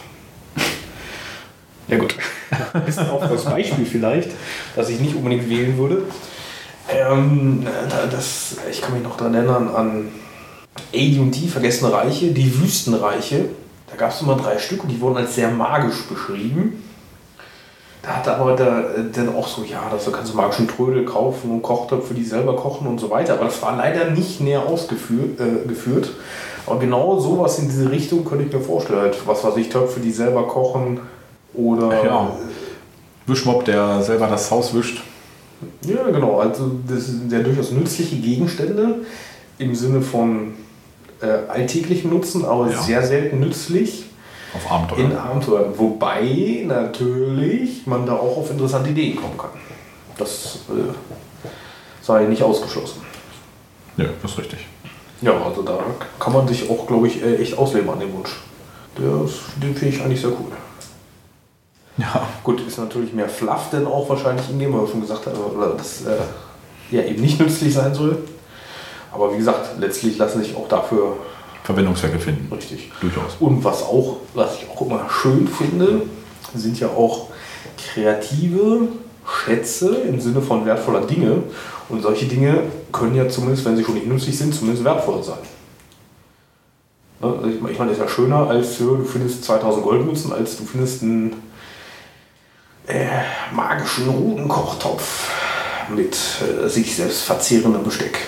Ja gut, bis auf das Beispiel vielleicht, das ich nicht unbedingt wählen würde. Ähm, das, ich kann mich noch daran erinnern an A D und D, Vergessene Reiche, die Wüstenreiche. Da gab es immer drei Stück und die wurden als sehr magisch beschrieben. Da hat aber der, dann auch so, ja, das kannst du magischen Trödel kaufen und Kochtöpfe, die selber kochen und so weiter. Aber das war leider nicht näher ausgeführt. Äh, geführt. Aber genau sowas in diese Richtung könnte ich mir vorstellen. Halt, was weiß ich, Töpfe, die selber kochen oder... Ja. Wischmopp, der selber das Haus wischt. Ja, genau. Also das sind ja durchaus nützliche Gegenstände im Sinne von äh, alltäglichem Nutzen, aber Ja. sehr selten nützlich. Auf Abenteuer. In Abenteuern. Wobei natürlich man da auch auf interessante Ideen kommen kann. Das äh, sei nicht ausgeschlossen. Ja, das ist richtig. Ja, also da kann man sich auch, glaube ich, echt ausleben an dem Wunsch. Das, den finde ich eigentlich sehr cool. Ja. Gut, ist natürlich mehr Fluff denn auch wahrscheinlich in dem, weil wir schon gesagt haben, dass äh, ja eben nicht nützlich sein soll. Aber wie gesagt, letztlich lassen sich auch dafür Verwendungszwecke finden. richtig. Durchaus. Und was auch, was ich auch immer schön finde, sind ja auch kreative Schätze im Sinne von wertvoller Dinge. Und solche Dinge können ja zumindest, wenn sie schon nicht nützlich sind, zumindest wertvoll sein. Ne, also ich meine, das ist ja schöner, als du findest zweitausend Goldmünzen, als du findest einen äh, magischen Rudenkochtopf mit äh, sich selbst verzehrendem Besteck.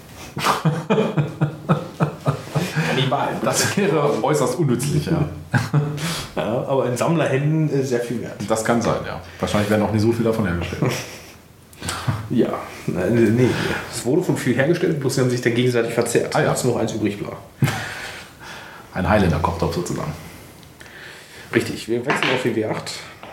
Kannibalen. Das wäre äußerst unnützlich, ja. Ja, aber in Sammlerhänden äh, sehr viel wert. Das kann sein, ja. Wahrscheinlich werden auch nicht so viel davon hergestellt. Ja, nein, nee. Es wurde von viel hergestellt, bloß sie haben sich dann gegenseitig verzehrt, Ah, ja. als nur eins übrig war. Ein Highlander-Kochtopf sozusagen. Richtig, wir wechseln auf W W acht.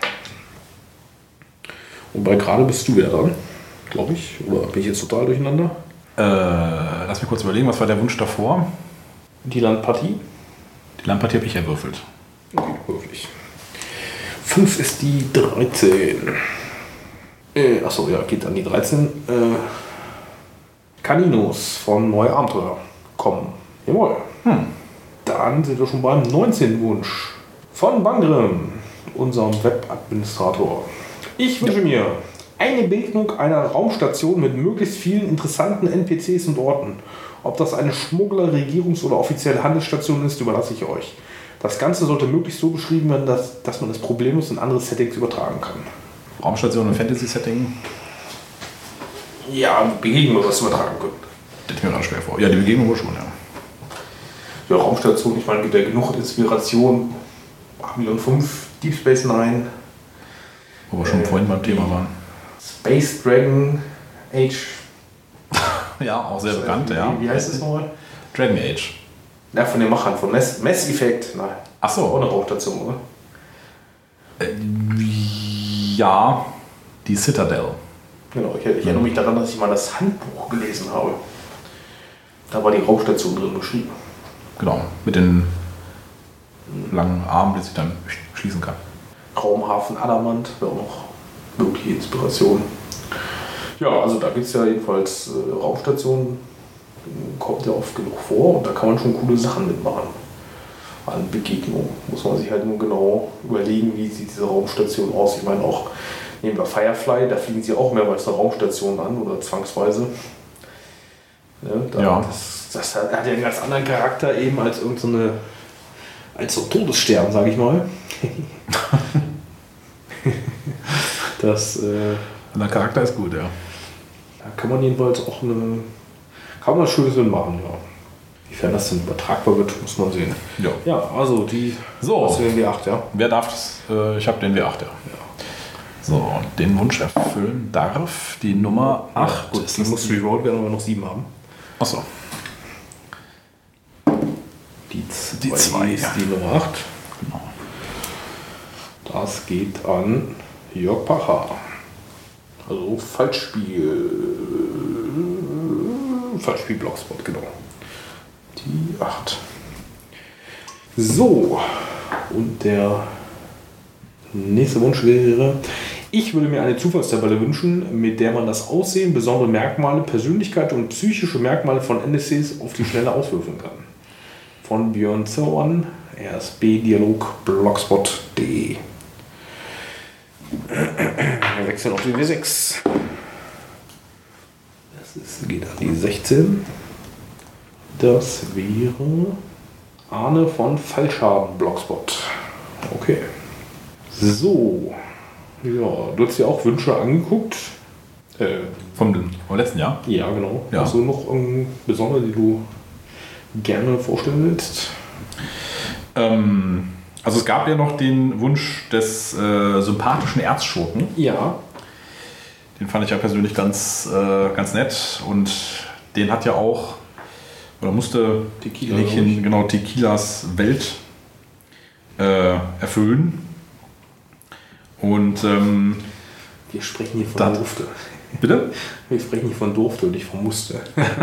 Wobei gerade bist du wieder dran, glaube ich. Oder bin ich jetzt total durcheinander? Äh, lass mich kurz überlegen, was war der Wunsch davor? Die Landpartie. Die Landpartie habe ich erwürfelt. Okay, wirklich. fünf ist die dreizehn. Äh, achso, ja, geht an die dreizehn. Äh, Caninos von Neue Abenteuer kommen. Jawohl. Hm. Dann sind wir schon beim neunzehnten Wunsch von Bangrem, unserem Webadministrator. Ich wünsche mir eine Begegnung einer Raumstation mit möglichst vielen interessanten N P Cs und Orten. Ob das eine Schmuggler-, Regierungs- oder offizielle Handelsstation ist, überlasse ich euch. Das Ganze sollte möglichst so beschrieben werden, dass, dass man es problemlos in andere Settings übertragen kann. Raumstation und Fantasy-Setting. Ja, Begegnung, was übertragen können. Das ist mir gerade schwer vor. Ja, die Begegnung war schon, ja. Ja, Raumstation, ich meine, gibt ja genug Inspiration. Babylon fünf, Deep Space Nine. Wo wir schon äh, vorhin beim Thema waren. Space Dragon Age. Ja, auch sehr bekannt, wie, ja. Wie heißt das nochmal? Dragon Age. Ja, von den Machern, von Mass, Mass Effect. Nein. Ach so. Auch eine Raumstation, oder? Äh, ja, die Citadel. Genau, ich, ich erinnere mich daran, dass ich mal das Handbuch gelesen habe. Da war die Raumstation drin beschrieben. Genau, mit den langen Armen, die sich dann schließen kann. Raumhafen Adamant wäre auch noch mögliche Inspiration. Ja, also da gibt es ja jedenfalls äh, Raumstationen, kommt ja oft genug vor und da kann man schon coole Sachen mitmachen. An Begegnungen muss man sich halt nur genau überlegen, wie sieht diese Raumstation aus. Ich meine auch, nehmen wir Firefly, da fliegen sie auch mehrmals eine Raumstation an oder zwangsweise. Ne, da, ja. Das, das hat, hat ja einen ganz anderen Charakter eben als irgendeine, als so ein Todesstern, sage ich mal. das, äh, der Charakter ist gut, ja. Da kann man jedenfalls auch eine, kann man schönes machen, ja. Inwiefern das denn übertragbar wird, muss man sehen. Ja, ja also die, so, hast du den W acht, ja? Wer darf das? Äh, ich habe den W acht, ja. ja. So, und den Wunsch erfüllen darf die Nummer acht. Ja, gut, die muss rerollt werden, aber wir noch sieben haben. Achso. Die zwei ist die Nummer acht. Genau. Das geht an Jörg Pacher. Also Falschspiel. Falschspiel Blogspot, genau. Die acht. So. Und der nächste Wunsch wäre: Ich würde mir eine Zufallstabelle wünschen, mit der man das Aussehen, besondere Merkmale, Persönlichkeit und psychische Merkmale von N S Cs auf die Schnelle auswürfeln kann. Von Björn Zauern, R S B Dialog blogspot punkt de. Wir wechseln auf die W sechs. Das ist, geht an die sechzehn. Das wäre Arne von Fallschaden Blogspot. Okay. So. Ja, du hast dir auch Wünsche angeguckt. Äh, vom, vom letzten Jahr? Ja, genau. Ja. Hast du noch irgendeine besondere, die du gerne vorstellen willst? Ähm, also es gab ja noch den Wunsch des äh, sympathischen Erzschurken. Ja. Den fand ich ja persönlich ganz, äh, ganz nett und den hat ja auch, oder musste Tequila, Häkchen, genau, Tequilas Welt äh, erfüllen. Und ähm, wir sprechen hier von Durfte. Bitte? Wir sprechen hier von Durfte und nicht von Musste.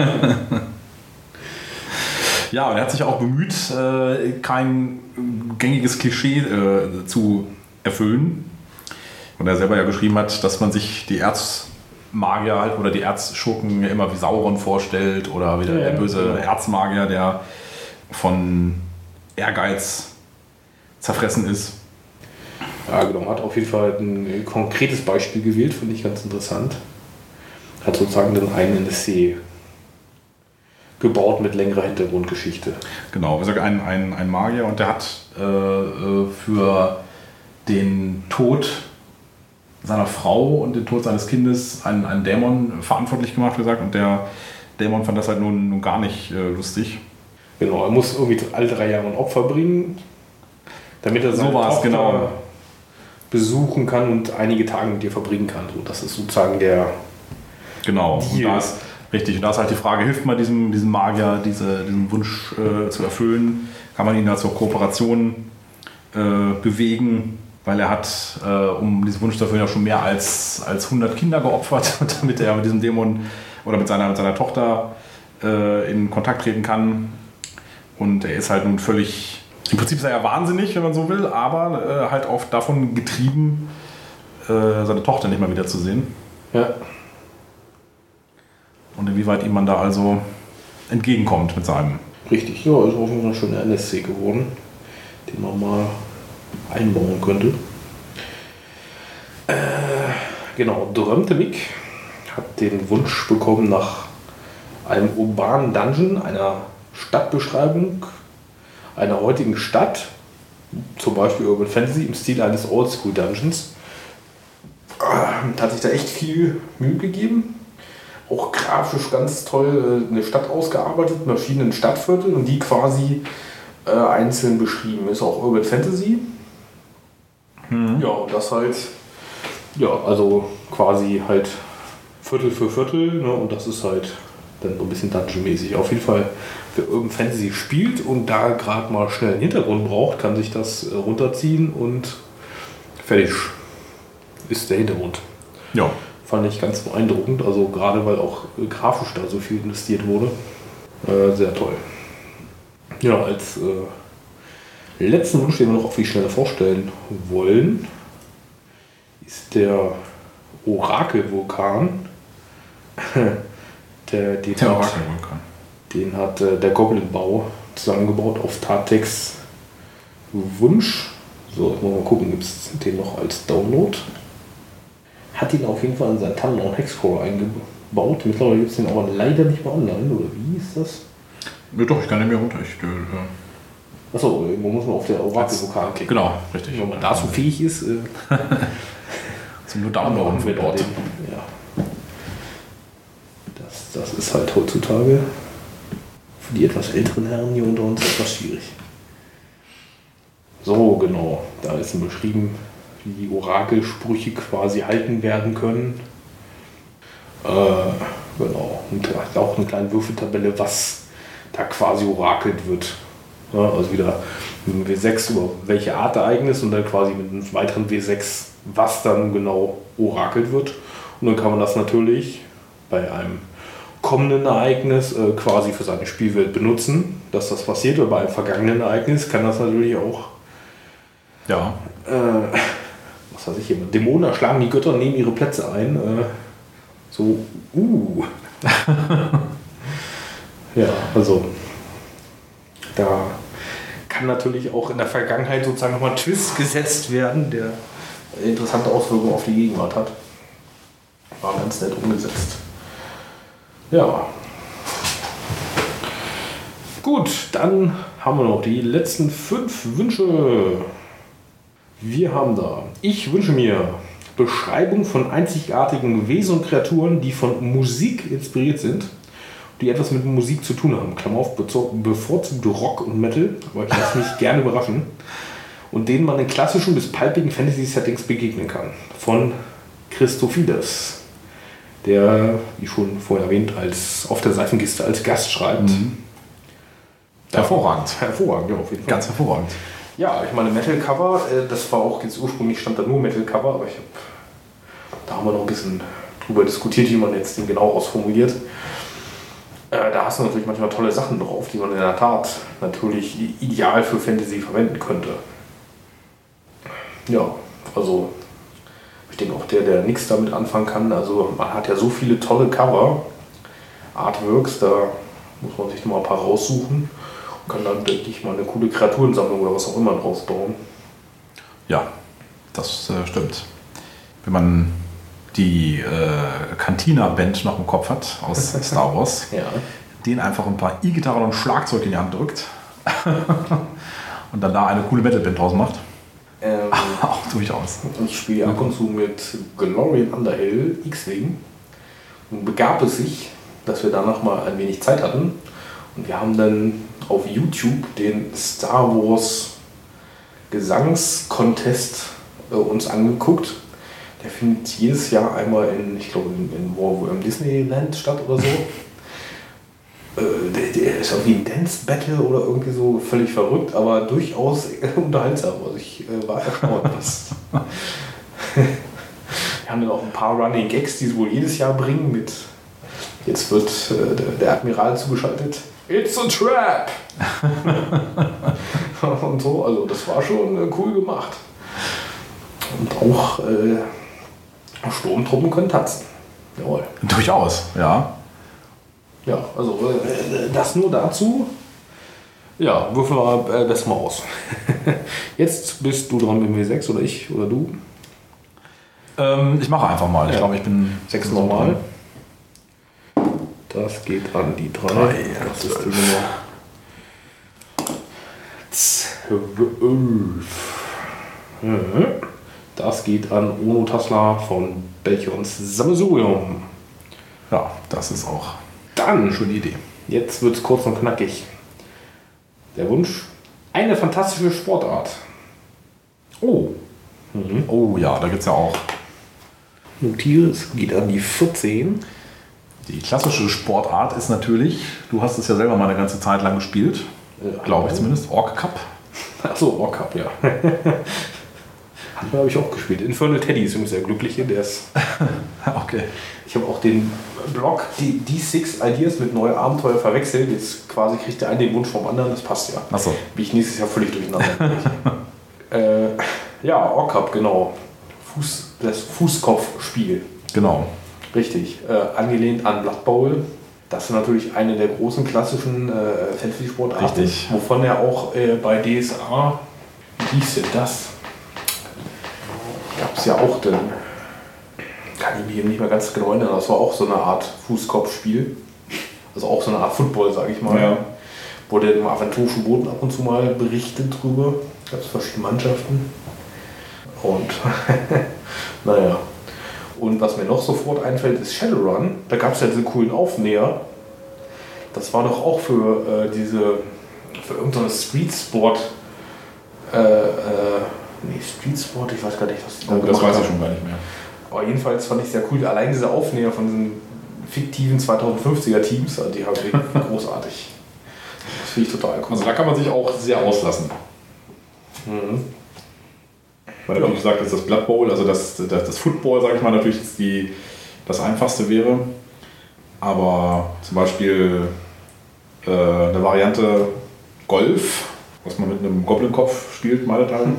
Ja, und er hat sich auch bemüht, äh, kein gängiges Klischee äh, zu erfüllen. Und er selber ja geschrieben hat, dass man sich die Erzmagier halt oder die Erzschurken ja immer wie Sauron vorstellt oder wie der, ja, der böse genau. Erzmagier, der von Ehrgeiz zerfressen ist. Ja, genau. Hat auf jeden Fall ein konkretes Beispiel gewählt, finde ich ganz interessant. Hat sozusagen den einen N S C gebaut mit längerer Hintergrundgeschichte. Genau, wie gesagt, ein, ein, ein Magier und der hat äh, für den Tod seiner Frau und den Tod seines Kindes einen, einen Dämon verantwortlich gemacht, wie gesagt, und der Dämon fand das halt nun, nun gar nicht äh, lustig. Genau, er muss irgendwie alle drei Jahre ein Opfer bringen, damit er seine so war's, Tochter genau. besuchen kann und einige Tage mit ihr verbringen kann. So, das ist sozusagen der Genau, und Deal. da ist, richtig, und da ist halt die Frage, hilft man diesem, diesem Magier, diese, diesen Wunsch äh, zu erfüllen? Kann man ihn da zur Kooperation äh, bewegen? Weil er hat, äh, um diesen Wunsch zu erfüllen, ja schon mehr als, als hundert Kinder geopfert, damit er mit diesem Dämon oder mit seiner, mit seiner Tochter äh, in Kontakt treten kann. Und er ist halt nun völlig, im Prinzip ist er ja wahnsinnig, wenn man so will, aber äh, halt auch davon getrieben, äh, seine Tochter nicht mal wiederzusehen. Ja. Und inwieweit ihm man da also entgegenkommt mit seinem. Richtig, ja, ist auf jeden Fall ein schöner N S C geworden, den man mal einbauen könnte. Äh, genau, Drömte Mick hat den Wunsch bekommen nach einem urbanen Dungeon, einer Stadtbeschreibung einer heutigen Stadt, zum Beispiel Urban Fantasy im Stil eines Oldschool Dungeons. Äh, hat sich da echt viel Mühe gegeben. Auch grafisch ganz toll eine Stadt ausgearbeitet, mit verschiedenen Stadtvierteln und die quasi äh, einzeln beschrieben. Ist auch Urban Fantasy. Mhm. Ja, und das halt, ja, also quasi halt Viertel für Viertel, ne? Und das ist halt dann so ein bisschen Dungeon-mäßig. Auf jeden Fall, wer Urban Fantasy spielt und da gerade mal schnell einen Hintergrund braucht, kann sich das äh, runterziehen und fertig ist der Hintergrund. Ja. Fand ich ganz beeindruckend, also gerade weil auch äh, grafisch da so viel investiert wurde. Äh, sehr toll. Ja, als äh, letzten Wunsch, den wir noch auf die Schnelle vorstellen wollen, ist der Orakelvulkan. der, den der hat, Orakelvulkan. Den hat äh, der Goblin-Bau zusammengebaut auf Tartex Wunsch. So, jetzt mal gucken, gibt es den noch als Download. Hat ihn auf jeden Fall in seinen Tannen und Hexcrawl eingebaut. Mittlerweile gibt es den aber leider nicht mehr online, oder wie ist das? Ja, doch, ich kann den mir runter. Ich, äh, Achso, irgendwo muss man auf der Orakelvulkan klicken. Genau, richtig. Wenn man dazu fähig ist. Äh, Zum nur Downloaden von dort. Ja. Das, das ist halt heutzutage für die etwas älteren Herren hier unter uns etwas schwierig. So, genau. Da ist beschrieben, wie die Orakelsprüche quasi halten werden können. Äh, genau. Und auch eine kleine Würfeltabelle, was da quasi orakelt wird. Ja, also wieder ein W sechs über welche Art Ereignis und dann quasi mit einem weiteren W sechs, was dann genau orakelt wird. Und dann kann man das natürlich bei einem kommenden Ereignis äh, quasi für seine Spielwelt benutzen, dass das passiert. Oder bei einem vergangenen Ereignis kann das natürlich auch ja. Äh, was weiß ich immer, Dämonen erschlagen die Götter und nehmen ihre Plätze ein. Äh, so, uh. Ja, also da kann natürlich auch in der Vergangenheit sozusagen nochmal ein Twist gesetzt werden, der interessante Auswirkungen auf die Gegenwart hat. War ganz nett umgesetzt. Ja. Gut, dann haben wir noch die letzten fünf Wünsche. Wir haben da, ich wünsche mir Beschreibung von einzigartigen Wesen und Kreaturen, die von Musik inspiriert sind, die etwas mit Musik zu tun haben. Klammer auf, bevorzugt Rock und Metal, aber ich lasse mich gerne überraschen. Und denen man in klassischen bis palpigen Fantasy-Settings begegnen kann. Von Christophides, der, wie schon vorher erwähnt, als auf der Seitenkiste als Gast schreibt. Mhm. Hervorragend. Hervorragend, ja, auf jeden Fall. Ganz hervorragend. Ja, ich meine, Metal-Cover, das war auch, jetzt ursprünglich stand da nur Metal-Cover, aber ich habe, da haben wir noch ein bisschen drüber diskutiert, wie man jetzt den genau ausformuliert. Äh, da hast du natürlich manchmal tolle Sachen drauf, die man in der Tat natürlich ideal für Fantasy verwenden könnte. Ja, also ich denke auch der, der nichts damit anfangen kann, also man hat ja so viele tolle Cover, Artworks, da muss man sich noch mal ein paar raussuchen. Kann dann, denke ich, mal eine coole Kreaturensammlung oder was auch immer draus bauen. Ja, das äh, stimmt. Wenn man die äh, Cantina-Band noch im Kopf hat aus Star Wars, ja. den einfach ein paar E-Gitarren und Schlagzeug in die Hand drückt und dann da eine coole Metal-Band draus macht. Ähm, auch durchaus. Ich spiele ab und zu mit Glorian Underhill X-Wing. Und begab es sich, dass wir danach mal ein wenig Zeit hatten. Und wir haben dann auf YouTube den Star Wars Gesangscontest äh, uns angeguckt. Der findet jedes Jahr einmal in, ich glaube, in, in wo, wo, im Disneyland statt oder so. äh, der, der ist irgendwie ein Dance Battle oder irgendwie so völlig verrückt, aber durchaus unterhaltsam. Also ich äh, war erstaunt. Wir haben dann auch ein paar Running Gags, die sie wohl jedes Jahr bringen mit, jetzt wird äh, der, der Admiral zugeschaltet. It's a trap! Und so, also das war schon äh, cool gemacht. Und auch äh, Sturmtruppen können tanzen. Jawohl. Durchaus, ja. Ja, also äh, das nur dazu. Ja, würfeln wir äh, das mal aus. Jetzt bist du dran mit W sechs oder ich oder du? Ähm, ich mache einfach mal. Ich ja. glaube, ich bin sechs normal. Das geht an die drei. drei das ist die Nummer zwölf. Das geht an Ono Tasla von Belchions Sammelsurium. Ja, das ist auch dann eine schöne Idee. Jetzt wird es kurz und knackig. Der Wunsch: eine fantastische Sportart. Oh. Mhm. Oh ja, da gibt es ja auch. Notiere, es geht an die vierzehn. Die klassische Sportart ist natürlich, du hast es ja selber mal eine ganze Zeit lang gespielt, ja, glaube ich zumindest, Orc Cup. Achso, Orc Cup, ja. Habe ich auch gespielt. Infernal Teddy ist übrigens der Glückliche, der ist. Okay. Ich habe auch den Blog die D sechs Ideas mit neue Abenteuer verwechselt. Jetzt quasi kriegt der eine den Wunsch vom anderen, das passt ja. Achso. Bin ich nächstes Jahr völlig durcheinander. äh, ja, Orc Cup, genau. Fuß, das Fußkopfspiel. Genau. Richtig. Äh, angelehnt an Blood Bowl. Das ist natürlich eine der großen klassischen äh, Fantasy-Sportarten. Richtig. Wovon er auch äh, bei D S A, wie hieß denn das? Gab es ja auch den, kann ich mich eben nicht mehr ganz genau erinnern, das war auch so eine Art Fußkopfspiel. Also auch so eine Art Football, sage ich mal. Ja. Wurde im aventurischen Boden ab und zu mal berichtet drüber. Gab es verschiedene Mannschaften. Und naja. Und was mir noch sofort einfällt, ist Shadowrun. Da gab es ja diese coolen Aufnäher. Das war doch auch für äh, diese, für irgendeine Street Sport, äh, äh, nee, Street Sport, ich weiß gar nicht, was die da oh, das weiß ich schon gar nicht mehr. Aber jedenfalls fand ich sehr cool. Allein diese Aufnäher von diesen fiktiven zweitausendfünfziger Teams, also die habe ich großartig. Das finde ich total cool. Also da kann man sich auch sehr auslassen. Mhm. Weil ja. Wie gesagt, ist das Blood Bowl, also das, das, das Football, sage ich mal, natürlich ist die, das einfachste wäre. Aber zum Beispiel äh, eine Variante Golf, was man mit einem Goblin-Kopf spielt, meinethalben.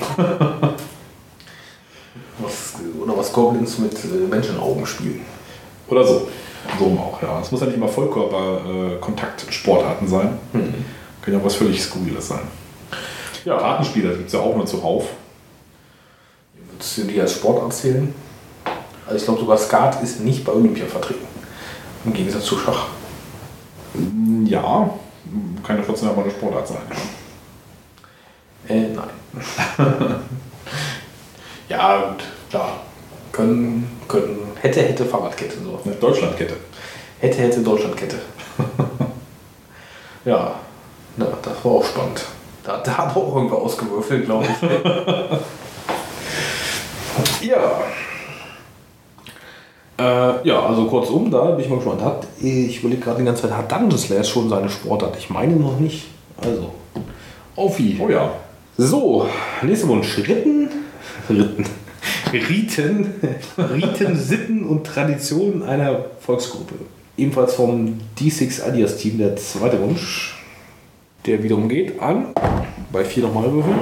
was, oder was Goblins mit äh, Menschenaugen spielen. Oder so. So auch, ja. Es muss ja nicht immer Vollkörper-Kontaktsportarten sein. Mhm. Kann ja auch was völlig Skurriles sein. Ja, Kartenspiele gibt es ja auch nur zuhauf. Würdest du die als Sportart zählen? Also ich glaube sogar Skat ist nicht bei Olympia vertreten. Im Gegensatz zu Schach. Ja, kann ja trotzdem aber eine Sportart sein. Äh, nein. Ja, und klar. Können, können, hätte, hätte Fahrradkette. So. Eine Deutschlandkette. Hätte, hätte Deutschlandkette. Ja, na, das war auch spannend. Da, da hat auch irgendwer ausgewürfelt, glaube ich. Ja. Äh, ja, also kurzum, da bin ich mal gespannt. Hat, ich überlege gerade die ganze Zeit, hat Dungeon Slash schon seine Sportart? Ich meine noch nicht. Also, auf wie. Oh ja. So, nächster Wunsch. Ritten, Ritten, Riten, Riten, Sitten und Traditionen einer Volksgruppe. Ebenfalls vom D sechs Ideas Team der zweite Wunsch, der wiederum geht an, bei vier nochmal würfeln.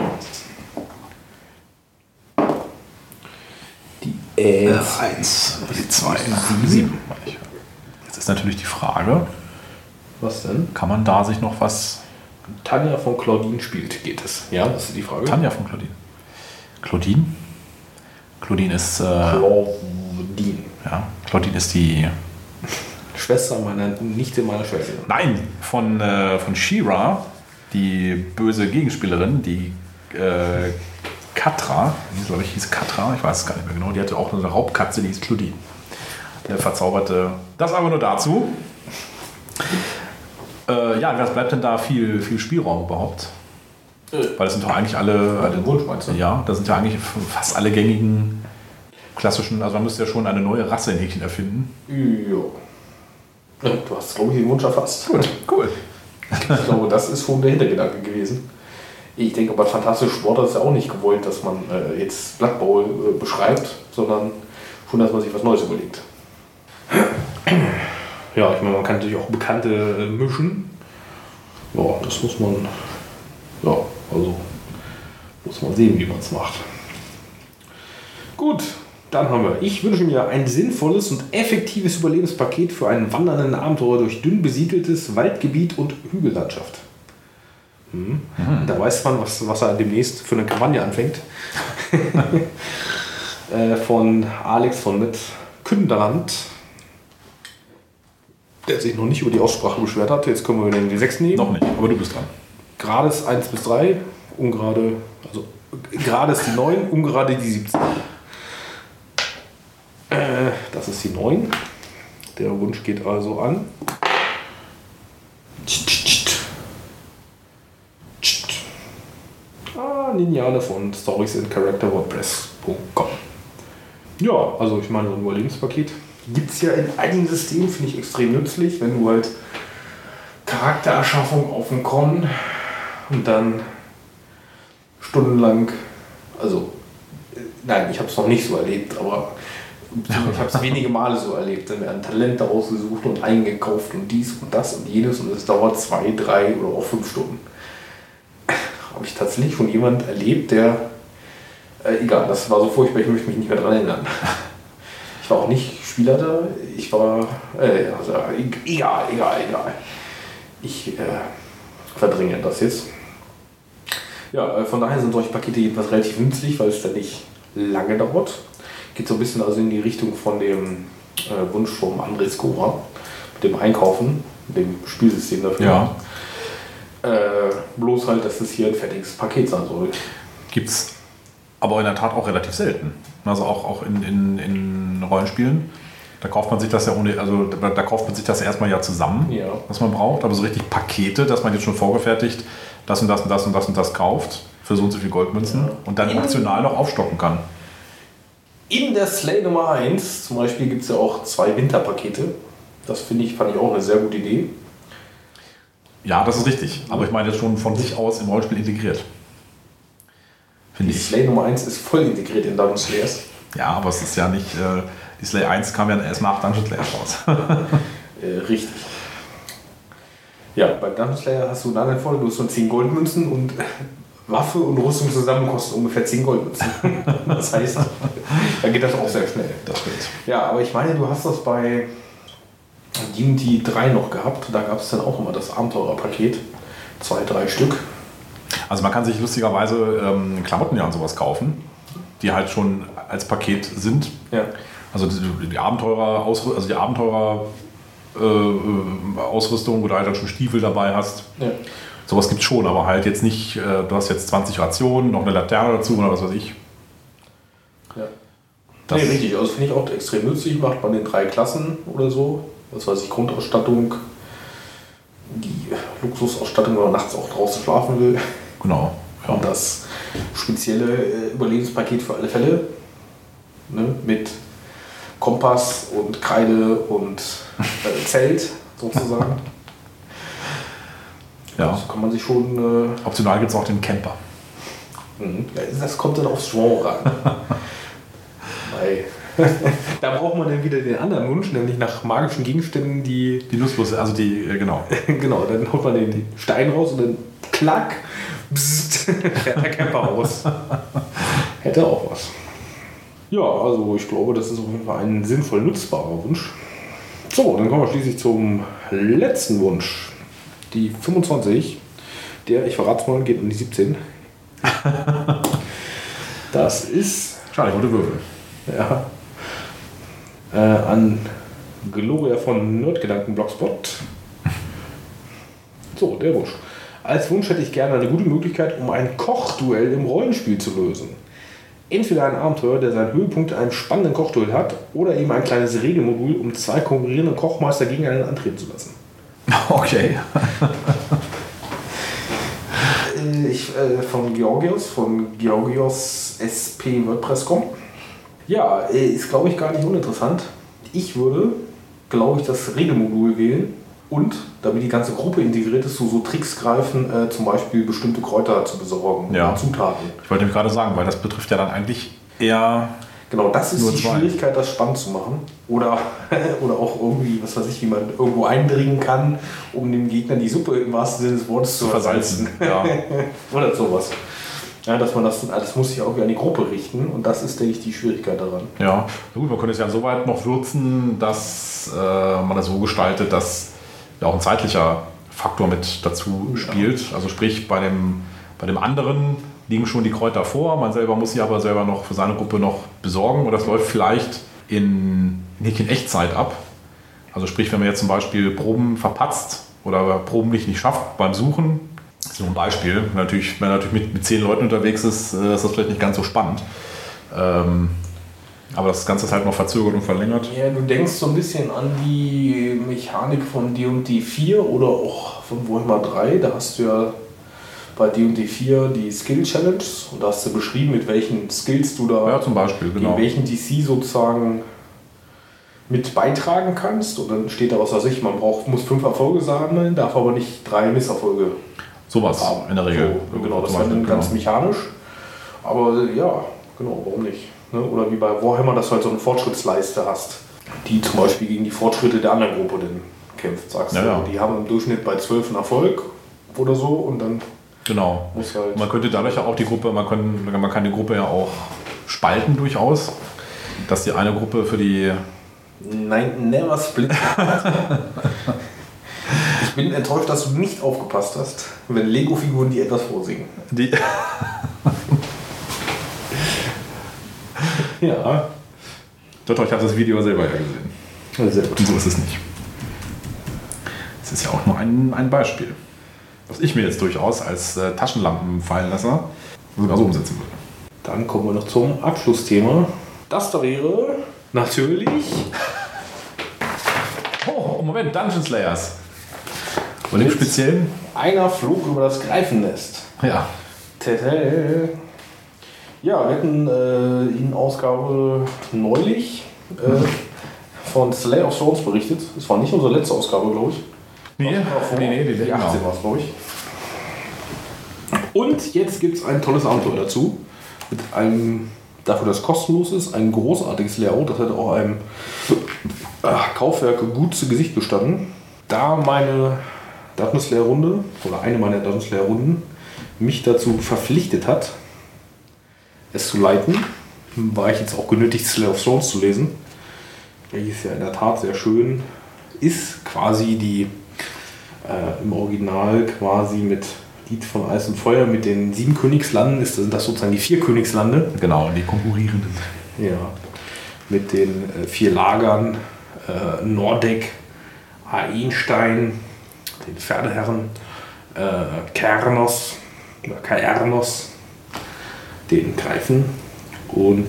Die eins, die zwei, sieben. Jetzt ist natürlich die Frage, was denn? Kann man da sich noch was... Tanja von Claudine spielt, geht es? Ja, das ist die Frage. Tanja von Claudine. Claudine? Claudine ist... Äh, Claudine. Ja, Claudine ist die... Schwester meiner, Nichte meiner Schwester. Nein, von, äh, von She-Ra, die böse Gegenspielerin, die äh, Katra, die glaube ich hieß Katra, ich weiß es gar nicht mehr genau, die hatte auch eine Raubkatze, die hieß Claudine. Eine verzauberte... Das aber nur dazu. Äh, ja, was bleibt denn da viel, viel Spielraum überhaupt? Äh, Weil das sind doch eigentlich alle... alle Wunsch, meinst du? Ja, das sind ja eigentlich fast alle gängigen klassischen... Also man müsste ja schon eine neue Rasse in Häkchen erfinden. Ja. Du hast, glaube ich, den Wunsch erfasst. Gut, cool. Ich glaube, das ist schon der Hintergedanke gewesen. Ich denke, aber fantastische Sportart ist ja auch nicht gewollt, dass man äh, jetzt Blood Bowl äh, beschreibt, sondern schon, dass man sich was Neues überlegt. Ja, ich meine, man kann natürlich auch Bekannte äh, mischen. Ja, das muss man, ja, also muss man sehen, wie man es macht. Gut, dann haben wir. Ich wünsche mir ein sinnvolles und effektives Überlebenspaket für einen wandernden Abenteuer durch dünn besiedeltes Waldgebiet und Hügellandschaft. Hm. Mhm. Da weiß man, was, was er demnächst für eine Kampagne anfängt. äh, von Alex von mit Künderland, der sich noch nicht über die Aussprache beschwert hat. Jetzt können wir den W sechs nehmen. Noch nicht, aber du bist dran. Gerades eins bis drei, ungerade, also gerade ist die neun, ungerade die siebzehn. Äh, das ist die neun. Der Wunsch geht also an. Ah, Ninjane von Stories and Character WordPress punkt com. Ja, also ich meine, so ein Überlebenspaket gibt es ja in einigen Systemen, finde ich extrem nützlich, wenn du halt Charaktererschaffung auf dem Con und dann stundenlang, also nein, ich habe es noch nicht so erlebt, aber ich habe es wenige Male so erlebt. Dann werden Talente ausgesucht und eingekauft und dies und das und jenes und es dauert zwei, drei oder auch fünf Stunden. Habe ich tatsächlich von jemandem erlebt, der, äh, egal, das war so furchtbar, ich möchte mich nicht mehr daran erinnern. Ich war auch nicht Spieler da, ich war, äh, also, egal, egal, egal. Ich äh, verdränge das jetzt. Ja, äh, von daher sind solche Pakete jedenfalls relativ nützlich, weil es dann nicht lange dauert. Geht so ein bisschen also in die Richtung von dem äh, Wunsch vom André Skora, mit dem Einkaufen, dem Spielsystem dafür. Ja. Äh, bloß halt, dass das hier ein fertiges Paket sein soll. Gibt's aber in der Tat auch relativ selten. Also auch, auch in, in, in Rollenspielen. Da kauft man sich das ja ohne, also da, da kauft man sich das erstmal ja zusammen, Ja. was man braucht. Aber so richtig Pakete, dass man jetzt schon vorgefertigt das und das und das und das und das kauft für so und so viel Goldmünzen Ja. und dann In- optional noch aufstocken kann. In der Slay Nummer eins zum Beispiel gibt es ja auch zwei Winterpakete. Das finde ich, fand ich auch eine sehr gute Idee. Ja, das ist richtig. Aber ich meine jetzt schon von sich aus im Rollenspiel integriert. Finde Die ich. Slay Nummer eins ist voll integriert in Dungeon Slayers. Ja, aber es ist ja nicht. Äh, die Slay eins kam ja erst nach Dungeon Slayer raus. Äh, richtig. Ja, bei Dungeon Slayer hast du eine andere Folge, du hast so zehn Goldmünzen und Waffe und Rüstung zusammen kosten ungefähr zehn Goldmünzen. Das heißt, da geht das auch sehr schnell. Das stimmt. Ja, aber ich meine, du hast das bei D und D drei noch gehabt. Da gab es dann auch immer das Abenteurerpaket. Zwei, drei Stück. Also man kann sich lustigerweise ähm, Klamotten ja und sowas kaufen, die halt schon als Paket sind. Ja. Also die, die Abenteurer, also die Abenteurer äh, Ausrüstung, wo du halt dann schon Stiefel dabei hast. Ja. Sowas gibt es schon, aber halt jetzt nicht, äh, du hast jetzt zwanzig Rationen, noch eine Laterne dazu oder was weiß ich. Ja. Das Nee, richtig. Also finde ich auch extrem nützlich. Macht man in drei Klassen oder so. Was weiß ich, Grundausstattung, die Luxusausstattung, wenn man nachts auch draußen schlafen will. Genau. Ja. Und das spezielle äh, Überlebenspaket für alle Fälle. Ne? Mit Kompass und Kreide und äh, Zelt sozusagen. Ja. Das kann man sich schon. Äh, Optional gibt es auch den Camper. mhm. Ja, das kommt dann aufs Genre an. Weil da braucht man dann wieder den anderen Wunsch, nämlich nach magischen Gegenständen, die. Die Nutzlose, also die, äh, genau. Genau, dann holt man den Stein raus und dann klack, bzzzt, fährt der Camper raus. Hätte auch was. Ja, also ich glaube, das ist auf jeden Fall ein sinnvoll nutzbarer Wunsch. So, dann kommen wir schließlich zum letzten Wunsch. Die fünfundzwanzig, der, ich verrate es mal, geht um die siebzehn. Das ist, Schade, ich wollte Würfel. ja, äh, an Gloria von Nerdgedanken Blogspot. So, der Wunsch. Als Wunsch hätte ich gerne eine gute Möglichkeit, um ein Kochduell im Rollenspiel zu lösen. Entweder ein Abenteuer, der seinen Höhepunkt in einem spannenden Kochduell hat, oder eben ein kleines Regelmodul, um zwei konkurrierende Kochmeister gegeneinander antreten zu lassen. Okay. Äh, Ich, äh, von Georgios, von Georgios S P WordPress punkt com. Ja, äh, ist glaube ich gar nicht uninteressant. Ich würde, glaube ich, das Regelmodul wählen und, damit die ganze Gruppe integriert ist, so, so Tricks greifen, äh, zum Beispiel bestimmte Kräuter zu besorgen, Ja. und Zutaten. Ich wollte nämlich gerade sagen, weil das betrifft ja dann eigentlich eher. Genau, das ist Nur die zwei. Schwierigkeit, das spannend zu machen. Oder, oder auch irgendwie, was weiß ich, wie man irgendwo eindringen kann, um dem Gegner die Suppe im wahrsten Sinne des Wortes zu versalzen. Ja. Oder sowas. Ja, dass man das, das muss sich auch an die Gruppe richten und das ist, denke ich, die Schwierigkeit daran. Ja, na gut, man könnte es ja insoweit noch würzen, dass äh, man das so gestaltet, dass ja auch ein zeitlicher Faktor mit dazu Ja. spielt. Also sprich, bei dem, bei dem anderen liegen schon die Kräuter vor, man selber muss sie aber selber noch für seine Gruppe noch besorgen und das läuft vielleicht in nicht in Echtzeit ab. Also sprich, wenn man jetzt zum Beispiel Proben verpatzt oder Proben nicht, nicht schafft beim Suchen, so ein Beispiel, natürlich, wenn man natürlich mit, mit zehn Leuten unterwegs ist, äh, ist das vielleicht nicht ganz so spannend. Ähm, aber das Ganze ist halt noch verzögert und verlängert. Ja, du denkst so ein bisschen an die Mechanik von D und D vier oder auch von Warhammer drei. Da hast du ja bei D und D vier die Skill Challenge und da hast du beschrieben, mit welchen Skills du da Ja, zum Beispiel, genau. gegen welchen D C sozusagen mit beitragen kannst. Und dann steht da, was weiß ich, man braucht, muss fünf Erfolge sammeln, darf aber nicht drei Misserfolge Sowas haben. in der Regel. So, genau, das Zum war dann Beispiel, ganz genau. mechanisch. Aber ja, genau, warum nicht? Ne? Oder wie bei Warhammer, dass du halt so eine Fortschrittsleiste hast, die zum Beispiel gegen die Fortschritte der anderen Gruppe dann kämpft, sagst Ja, du. ja. Die haben im Durchschnitt bei zwölf einen Erfolg oder so und dann Genau. muss halt... Man könnte dadurch ja auch die Gruppe, man kann, man kann die Gruppe ja auch spalten durchaus, dass die eine Gruppe für die... Nein, never split. Ich bin enttäuscht, dass du nicht aufgepasst hast, wenn Lego-Figuren die etwas vorsingen. die Ja. Doch, doch, ich habe das Video selber ja gesehen. Ja, sehr gut. Und so ist es nicht. Es ist ja auch nur ein, ein Beispiel, was ich mir jetzt durchaus als äh, Taschenlampenfallenlasser sogar so umsetzen würde. Dann kommen wir noch zum Abschlussthema. Das da wäre natürlich Oh, Moment, Dungeon Slayers. Und im Speziellen? Einer flog über das Greifennest. Ja. Tete. Ja, wir hatten äh, in Ausgabe neulich äh, von Slay of Thrones berichtet. Es war nicht unsere letzte Ausgabe, glaube ich. Nee, nee, nee, die, Die achtzehn war es, glaube ich. Und jetzt gibt es ein tolles Abenteuer dazu. Mit einem, dafür dass es kostenlos ist, ein großartiges Layout. Das hat auch einem ach, Kaufwerk gut zu Gesicht gestanden. Da meine Dungeon Slayer Runde, oder eine meiner Dungeon Slayer Runden, mich dazu verpflichtet hat, es zu leiten, war ich jetzt auch genötigt, Slay of Thrones zu lesen. Welches ja in der Tat sehr schön ist. Quasi die äh, im Original quasi mit Lied von Eis und Feuer mit den sieben Königslanden, ist, sind das sozusagen die vier Königslande. Genau, die konkurrierenden. Ja, mit den äh, vier Lagern, äh, Nordek, Aenstein, den Pferdeherren, äh, Kernos, oder Kaernos, den Greifen und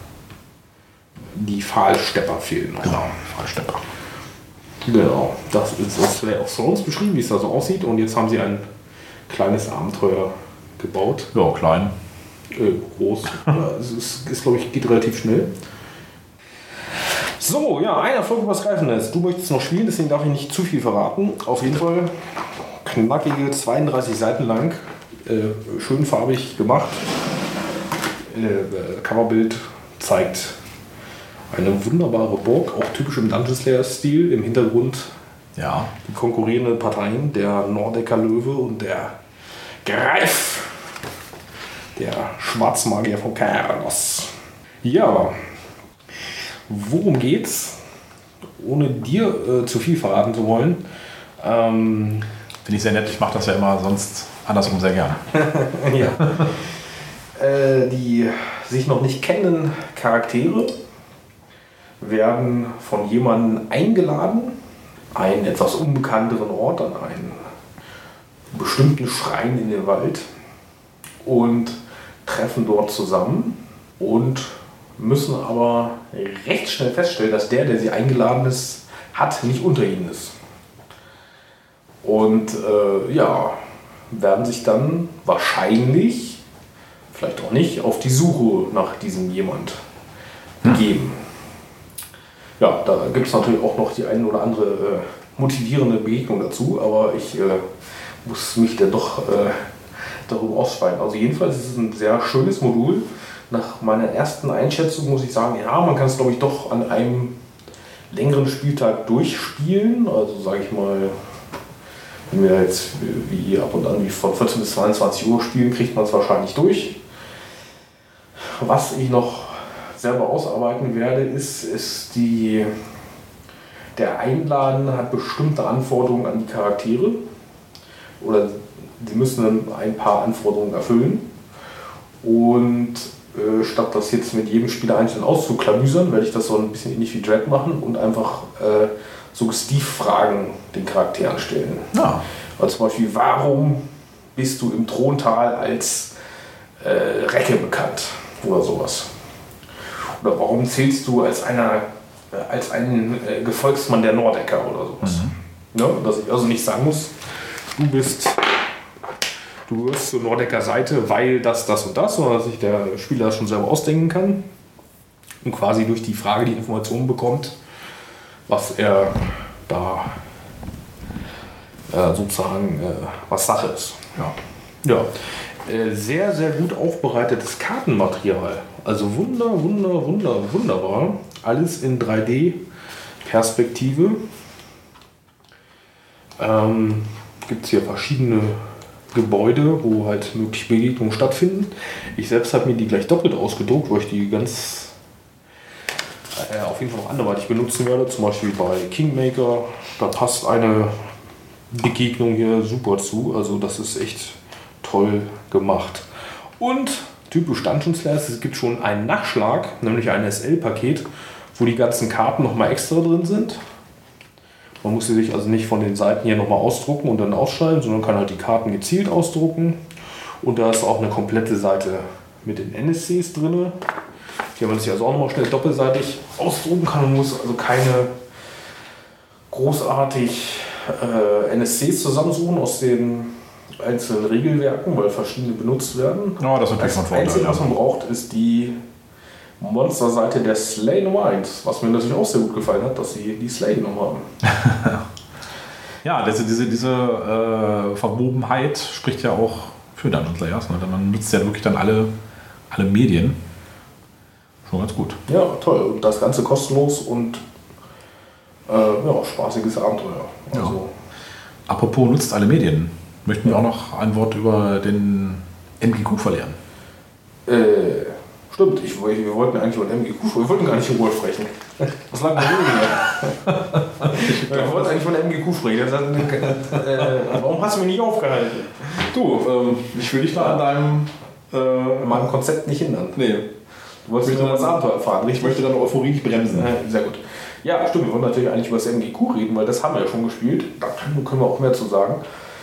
die Pfahlstepper fehlen noch. Genau, Fallstepper. Genau, das ist das Slay of Thrones beschrieben, wie es da so aussieht. Und jetzt haben sie ein kleines Abenteuer gebaut. Ja, klein. Äh, groß. Ja, es ist, ist glaube ich, geht relativ schnell. So, ja, ein Erfolg übers Greifennest. Du möchtest noch spielen, deswegen darf ich nicht zu viel verraten. Auf jeden Fall knackige zweiunddreißig Seiten lang. Äh, schön farbig gemacht. Äh, Coverbild zeigt eine wunderbare Burg, auch typisch im Dungeon Slayer-Stil. Im Hintergrund Ja. die konkurrierenden Parteien, der Nordecker Löwe und der Greif, der Schwarzmagier von Kaernos. Ja, worum geht's? Ohne dir äh, zu viel verraten zu wollen. Ähm, Finde ich sehr nett, ich mache das ja immer sonst andersrum sehr gerne. ja. äh, die sich noch nicht kennenden Charaktere werden von jemandem eingeladen, einen etwas unbekannteren Ort, an einen bestimmten Schrein in den Wald und treffen dort zusammen und müssen aber recht schnell feststellen, dass der, der sie eingeladen ist, hat, nicht unter ihnen ist. Und äh, ja, werden sich dann wahrscheinlich, vielleicht auch nicht, auf die Suche nach diesem jemand begeben. Ja, da gibt es natürlich auch noch die eine oder andere äh, motivierende Begegnung dazu, aber ich äh, muss mich dann doch äh, darüber ausschweigen. Also jedenfalls ist es ein sehr schönes Modul. Nach meiner ersten Einschätzung muss ich sagen, ja, man kann es glaube ich doch an einem längeren Spieltag durchspielen. Also sage ich mal, wenn wir jetzt wie ab und an wie von vierzehn bis zweiundzwanzig Uhr spielen, kriegt man es wahrscheinlich durch. Was ich noch selber ausarbeiten werde, ist, ist die, der Einladen hat bestimmte Anforderungen an die Charaktere oder sie müssen ein paar Anforderungen erfüllen und äh, statt das jetzt mit jedem Spieler einzeln auszuklamüsern, werde ich das so ein bisschen ähnlich wie Dread machen und einfach äh, Suggestivfragen den Charakteren stellen. Ja. Also zum Beispiel, warum bist du im Throntal als äh, Recke bekannt oder sowas? Oder warum zählst du als einer, als ein äh, Gefolgsmann der Nordecker oder sowas? Mhm. Ja, dass ich also nicht sagen muss, du bist, du gehörst zur Nordecker Seite, weil das, das und das, sondern dass sich der Spieler das schon selber ausdenken kann und quasi durch die Frage die Informationen bekommt, was er da äh, sozusagen, äh, was Sache ist. Ja. Ja. Äh, sehr, sehr gut aufbereitetes Kartenmaterial. Also wunder, wunder, wunder, wunderbar. Alles in drei D-Perspektive. Ähm, gibt es hier verschiedene Gebäude, wo halt mögliche Begegnungen stattfinden. Ich selbst habe mir die gleich doppelt ausgedruckt, weil ich die ganz äh, auf jeden Fall noch anderweitig benutzen werde. Zum Beispiel bei Kingmaker. Da passt eine Begegnung hier super zu. Also das ist echt toll gemacht. Und typisch Dungeon Slayer, es gibt schon einen Nachschlag, nämlich ein S L-Paket, wo die ganzen Karten nochmal extra drin sind. Man muss sie sich also nicht von den Seiten hier nochmal ausdrucken und dann ausschreiben, sondern kann halt die Karten gezielt ausdrucken. Und da ist auch eine komplette Seite mit den N S Cs drin, die man sich also auch nochmal schnell doppelseitig ausdrucken kann und muss also keine großartig äh, N S Cs zusammensuchen aus den einzelnen Regelwerken, weil verschiedene benutzt werden. Ja, das ist natürlich von Das Vorteil. Einzige, was man braucht, ist die Monsterseite der Slay Nummer eins, was mir natürlich auch sehr gut gefallen hat, dass sie die Slay genommen haben. Ja, diese, diese, diese äh, Verwobenheit spricht ja auch für Dungeon Slayers. Ne? Man nutzt ja wirklich dann alle, alle Medien. Schon ganz gut. Ja, toll. Und das Ganze kostenlos und äh, ja, spaßiges Abenteuer. Also, Ja. Apropos nutzt alle Medien. Möchten wir auch noch ein Wort über den M G Q verlieren? äh, stimmt, ich, wir wollten eigentlich über den M G Q sprechen. Wir wollten gar nicht über sprechen. Was lag da hier? Wir wollten eigentlich von der M G Q sprechen. Das hat, äh, warum hast du mich nicht aufgehalten? Du, ähm, ich will dich da an deinem... Äh, An meinem Konzept nicht hindern. nee, Du wolltest möchte nur das dann- Abenteuer erfahren, ich richtig? möchte deine Euphorie nicht bremsen. Ja, sehr gut. Ja, stimmt, wir wollen natürlich eigentlich über das M G Q reden, weil das haben wir ja schon gespielt. Da können wir auch mehr zu sagen.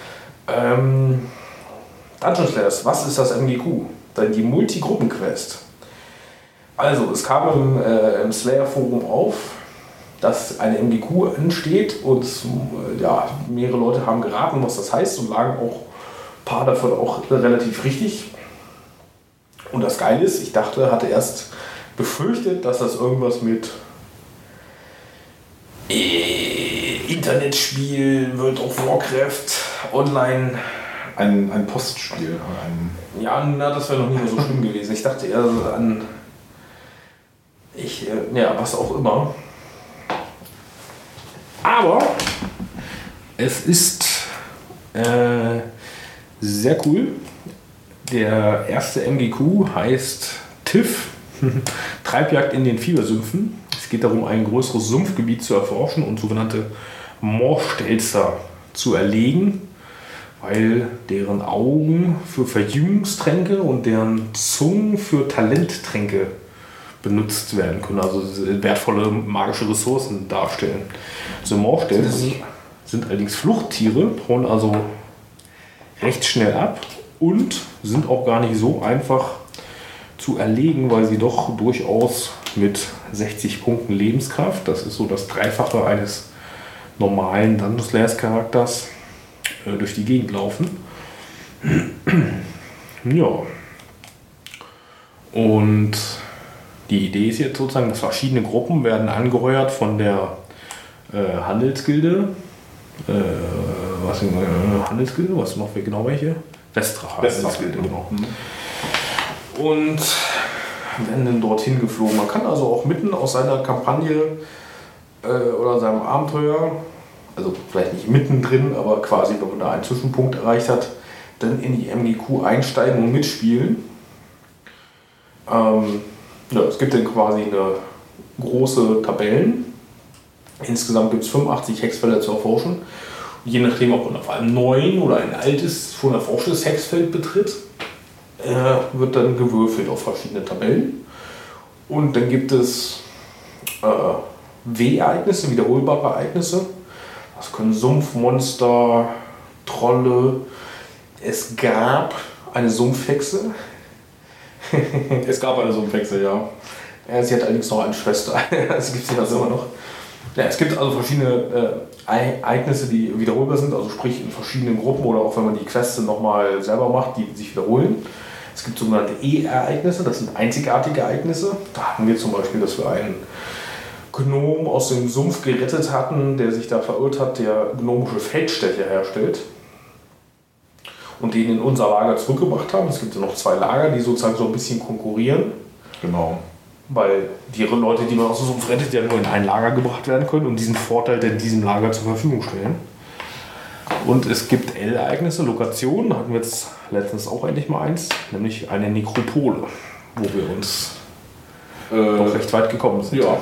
Ähm, Dungeon Slayers, was ist das M G Q? Dann die Multigruppen-Quest. Also, es kam im, äh, im Slayer-Forum auf, dass eine M G Q entsteht und äh, ja, mehrere Leute haben geraten, was das heißt und lagen auch ein paar davon auch relativ richtig. Und das Geile ist, ich dachte, hatte erst befürchtet, dass das irgendwas mit äh, Internetspiel, World of Warcraft, online. Ein, ein Postspiel. Ein Ja, na, das wäre noch nicht mehr so schlimm gewesen. Ich dachte eher so an. Ich, äh, ja, was auch immer. Aber es ist äh, sehr cool. Der erste M G Q heißt T I F, Treibjagd in den Fiebersümpfen. Es geht darum, ein größeres Sumpfgebiet zu erforschen und sogenannte Moorstelzer zu erlegen, weil deren Augen für Verjüngungstränke und deren Zungen für Talenttränke benutzt werden können, also wertvolle magische Ressourcen darstellen. So Moorstelzer sind allerdings Fluchttiere, hauen also recht schnell ab und sind auch gar nicht so einfach zu erlegen, weil sie doch durchaus mit sechzig Punkten Lebenskraft, das ist so das Dreifache eines normalen Dungeon Slayers Charakters, äh, durch die Gegend laufen. Ja. Und die Idee ist jetzt sozusagen, dass verschiedene Gruppen werden angeheuert von der äh, Handelsgilde. Äh, was äh, Handelsgilde? Was noch genau welche? Westracher. Handelsgilde, genau. Und werden dann dorthin geflogen. Man kann also auch mitten aus seiner Kampagne äh, oder seinem Abenteuer, also vielleicht nicht mittendrin, aber quasi, wenn man da einen Zwischenpunkt erreicht hat, dann in die M G Q einsteigen und mitspielen. Ähm, ja, es gibt dann quasi eine große Tabellen. Insgesamt gibt es fünfundachtzig Hexfelder zu erforschen. Und je nachdem, ob man auf einem neuen oder ein altes, schon erforschtes Hexfeld betritt, äh, wird dann gewürfelt auf verschiedene Tabellen. Und dann gibt es äh, W-Ereignisse, wiederholbare Ereignisse. Das können Sumpfmonster, Trolle. Es gab eine Sumpfhexe. Es gab eine Sumpfhexe, ja. Ja, sie hat allerdings noch eine Schwester. Das gibt es ja immer noch. Ja, es gibt also verschiedene äh, Ereignisse, die wiederholbar sind, also sprich in verschiedenen Gruppen oder auch wenn man die Quests nochmal selber macht, die sich wiederholen. Es gibt sogenannte E-Ereignisse, das sind einzigartige Ereignisse. Da hatten wir zum Beispiel, dass wir einen Gnom aus dem Sumpf gerettet hatten, der sich da verirrt hat, der gnomische Feldstecher herstellt. Und den in unser Lager zurückgebracht haben. Es gibt ja noch zwei Lager, die sozusagen so ein bisschen konkurrieren. Genau. Weil die Leute, die man aus dem Sumpf rettet, ja nur in ein Lager gebracht werden können und diesen Vorteil in diesem Lager zur Verfügung stellen. Und es gibt L-Ereignisse, Lokationen, da hatten wir jetzt letztens auch endlich mal eins, nämlich eine Nekropole, wo wir uns äh, doch recht weit gekommen sind. Ja.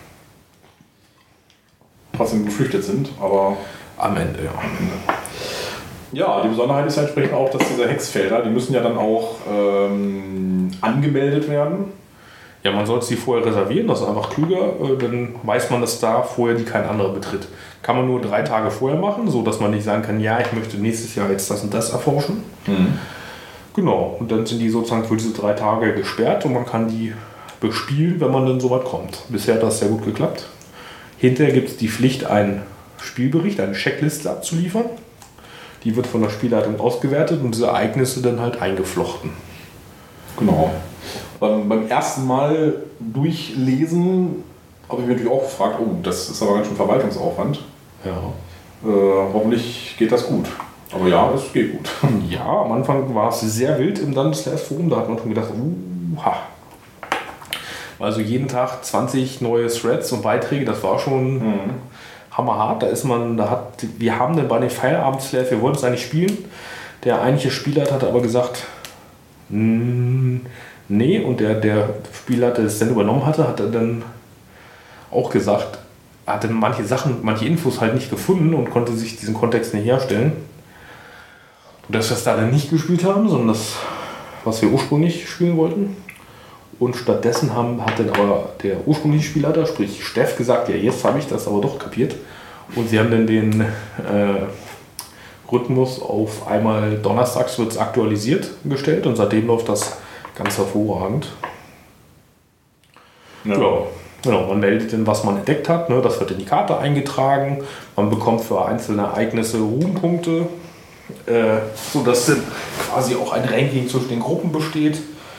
Trotzdem geflüchtet sind, aber am Ende, ja. Am Ende. Ja, die Besonderheit ist ja entsprechend auch, dass diese Hexfelder, die müssen ja dann auch ähm, angemeldet werden. Ja, man sollte sie vorher reservieren, das ist einfach klüger, dann weiß man, dass da vorher die kein anderer betritt. Kann man nur drei Tage vorher machen, sodass man nicht sagen kann, ja, ich möchte nächstes Jahr jetzt das und das erforschen. Mhm. Genau, und dann sind die sozusagen für diese drei Tage gesperrt und man kann die bespielen, wenn man dann so weit kommt. Bisher hat das sehr gut geklappt. Hinterher gibt es die Pflicht, einen Spielbericht, eine Checkliste abzuliefern. Die wird von der Spielleitung ausgewertet und diese Ereignisse dann halt eingeflochten. Genau. Beim, beim ersten Mal durchlesen habe ich mich natürlich auch gefragt, oh, das ist aber ganz schön Verwaltungsaufwand. Ja. Äh, hoffentlich geht das gut. Aber ja, es geht gut. Ja, am Anfang war es sehr wild im Dungeons Forum, da hat man schon gedacht, uh, ha. Also jeden Tag zwanzig neue Threads und Beiträge, das war schon mhm. hammerhart. Da ist man, da hat, wir haben dann bei den Feierabend-Slash, wir wollten es eigentlich spielen. Der eigentliche Spieler hat aber gesagt, nee, und der, der Spieler, der es dann übernommen hatte, hat er dann auch gesagt, er hat dann manche Sachen, manche Infos halt nicht gefunden und konnte sich diesen Kontext nicht herstellen. Und dass wir es da dann nicht gespielt haben, sondern das, was wir ursprünglich spielen wollten. Und stattdessen haben, hat dann aber der ursprüngliche Spielleiter, sprich Steff, gesagt, ja, jetzt habe ich das aber doch kapiert. Und sie haben dann den äh, Rhythmus auf einmal donnerstags wird es aktualisiert gestellt und seitdem läuft das ganz hervorragend. Ja. Ja, genau, man meldet dann, was man entdeckt hat, ne, das wird in die Karte eingetragen, man bekommt für einzelne Ereignisse Ruhmpunkte, äh, sodass dann quasi auch ein Ranking zwischen den Gruppen besteht.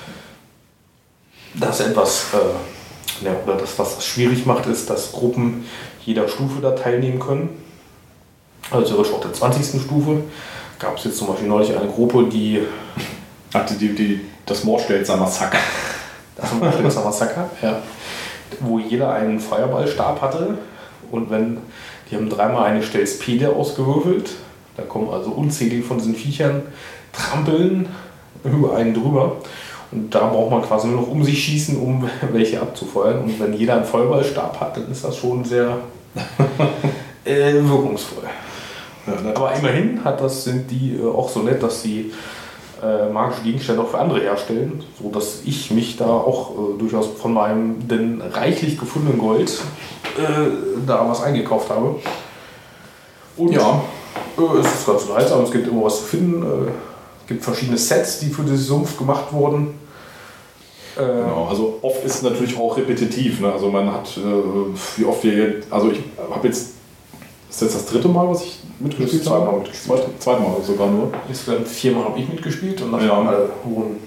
Das etwas, äh, ja, oder das, was das schwierig macht, ist, dass Gruppen jeder Stufe da teilnehmen können. Also theoretisch auch der zwanzigsten Stufe. Gab es jetzt zum Beispiel neulich eine Gruppe, die hatte die, die, das Moorstelzer Massaker. Das Moorstelzer Massaker, ja. Wo jeder einen Feuerballstab hatte. Und wenn, die haben dreimal eine Stelspede ausgewürfelt. Da kommen also unzählige von diesen Viechern, trampeln über einen drüber. Und da braucht man quasi nur noch um sich schießen, um welche abzufeuern. Und wenn jeder einen Feuerballstab hat, dann ist das schon sehr äh, wirkungsvoll. Ja, aber immerhin hat das, sind die äh, auch so nett, dass sie äh, magische Gegenstände auch für andere herstellen, sodass ich mich da auch äh, durchaus von meinem denn reichlich gefundenen Gold äh, da was eingekauft habe. Und ja, äh, es ist ganz unterhaltsam, es gibt immer was zu finden. Äh, es gibt verschiedene Sets, die für den Sumpf gemacht wurden. Äh, genau, also oft ist es natürlich auch repetitiv. Ne? Also man hat, äh, wie oft wir, also ich habe jetzt, ist jetzt das dritte Mal, was ich mitgespielt habe? Zweimal mitgespielt. Zweimal sogar nur. Insgesamt viermal habe ich mitgespielt und dann ja. alle wurden.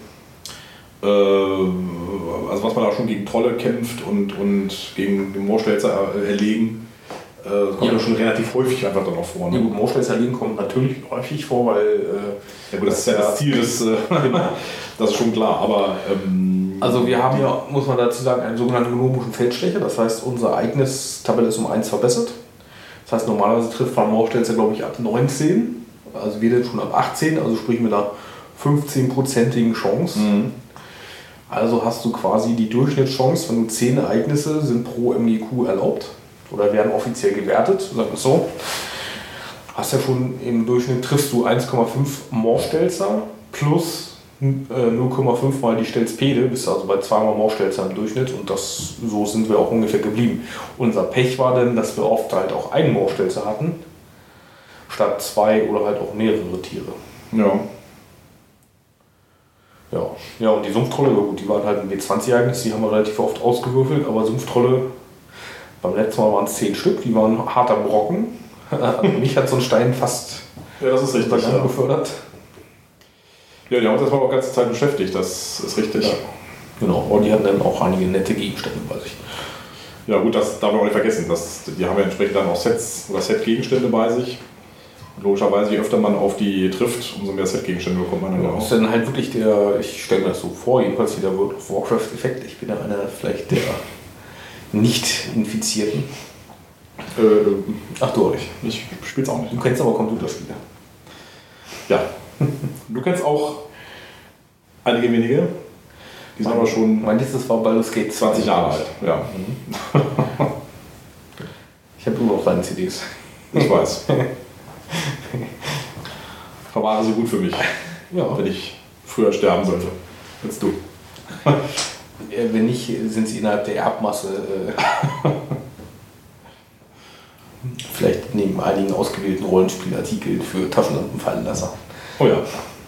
Äh, also was man da schon gegen Trolle kämpft und, und gegen den Moorstelzer erlegen, äh, das kommt ja. ja schon relativ häufig einfach dann auch vor. Ne? Ja gut, Moorstelzer erlegen kommt natürlich häufig vor, weil... Äh, ja gut, das ist ja das Ziel, des, äh, das ist schon klar, aber... Ähm, also wir haben ja, muss man dazu sagen, einen sogenannten gnomischen Feldstecher, das heißt unsere Ereignistabelle ist um eins verbessert. Das heißt, normalerweise trifft man Moorstelzer, glaube ich, ab neunzehn, also wir dann schon ab achtzehn, also sprich mit einer fünfzehnprozentigen Chance. Mhm. Also hast du quasi die Durchschnittschance, wenn du zehn Ereignisse sind pro M G Q erlaubt oder werden offiziell gewertet, sagen wir es so. Hast ja schon im Durchschnitt triffst du eins Komma fünf Moorstelzer plus null Komma fünf mal die Stelspede, bist also bei zweimal Moorstelzer im Durchschnitt und das, so sind wir auch ungefähr geblieben. Unser Pech war dann, dass wir oft halt auch einen Moorstelzer hatten, statt zwei oder halt auch mehrere Tiere. Ja. Ja, ja und die Sumpftrolle, gut, die waren halt ein W zwanzig-Ereignis, die haben wir relativ oft ausgewürfelt, aber Sumpftrolle Beim letzten Mal waren es zehn Stück, die waren harter Brocken. Also mich hat so ein Stein fast ja, das ist richtig, ja. gefördert. Ja, die haben uns erstmal auch ganze Zeit beschäftigt, das ist richtig. Ja. Genau, und die hatten dann auch einige nette Gegenstände bei sich. Ja gut, das darf man auch nicht vergessen. Das, die haben ja entsprechend dann auch Sets oder Set-Gegenstände bei sich. Und logischerweise, je öfter man auf die trifft, umso mehr Set-Gegenstände bekommt man dann ja, auch. Das ist dann halt wirklich der, ich stelle mir das so vor, jedenfalls wie der World of Warcraft-Effekt. Ich bin ja einer vielleicht der Nicht-Infizierten. Äh, Ach du, ich. Ich spiel's auch nicht. Du kennst aber Computerspiele. Ja. Du kennst auch einige wenige. Die sind aber schon. Mein letztes war Baldur's Gate zwanzig Jahre alt. Ja. Mhm. Ich habe immer noch deine C Ds. Ich weiß. Verwahre sie gut für mich. Ja. Wenn ich früher sterben sollte. Als du. Wenn nicht, sind sie innerhalb der Erbmasse. Äh, vielleicht neben einigen ausgewählten Rollenspielartikeln für Taschenlampenfallenlasser. Oh ja.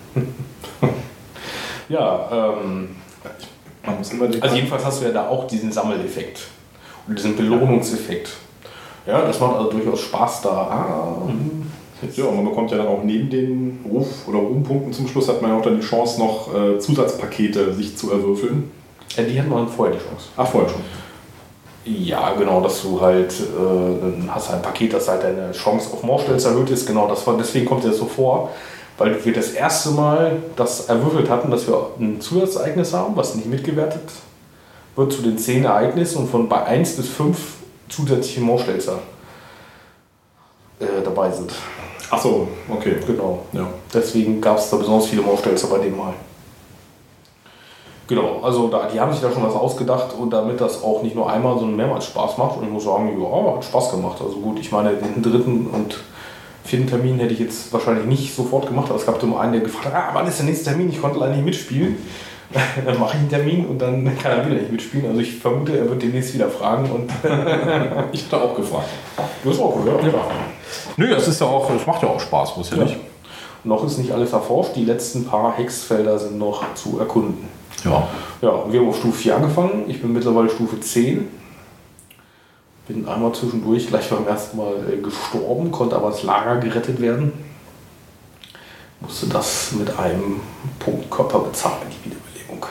Ja, ähm. Man muss immer also jedenfalls hast du ja da auch diesen Sammeleffekt und diesen Belohnungseffekt. Ja, das macht also durchaus Spaß da. Ah, ja, und man bekommt ja dann auch neben den Ruf- oder Ruhmpunkten zum Schluss hat man ja auch dann die Chance, noch äh, Zusatzpakete sich zu erwürfeln. Ja, die hatten wir vorher die Chance. Ach, vorher schon. Ja, genau, dass du halt, äh, dann hast du ein Paket, das halt deine Chance auf Mordstelz erhöht ist. Genau, das war, deswegen kommt dir das so vor. Weil wir das erste Mal das erwürfelt hatten, dass wir ein Zusatzereignis haben, was nicht mitgewertet wird zu den zehn Ereignissen und von bei eins bis fünf zusätzliche Mordstelzer äh, dabei sind. Ach so, okay. Genau. Ja. Deswegen gab es da besonders viele Mordstelzer bei dem Mal. Genau, also da, die haben sich da schon was ausgedacht und damit das auch nicht nur einmal, sondern mehrmals Spaß macht. Und ich muss sagen, ja, hat Spaß gemacht. Also gut, ich meine, den dritten und vierten Termin hätte ich jetzt wahrscheinlich nicht sofort gemacht, aber es gab immer einen, der gefragt hat, ah, wann ist der nächste Termin? Ich konnte leider nicht mitspielen. Dann mache ich einen Termin und dann kann er wieder nicht mitspielen. Also ich vermute, er wird demnächst wieder fragen. Und ich hatte auch gefragt. Du hast auch gehört? Ja. Nö, das ist ja auch, das macht ja auch Spaß, muss ja, ja nicht. Noch ist nicht alles erforscht, die letzten paar Hexfelder sind noch zu erkunden. Ja. Ja, wir haben auf Stufe vier angefangen, ich bin mittlerweile Stufe zehn. Bin einmal zwischendurch gleich beim ersten Mal gestorben, konnte aber das Lager gerettet werden. Musste das mit einem Punkt Körper bezahlen, die Wiederbelebung.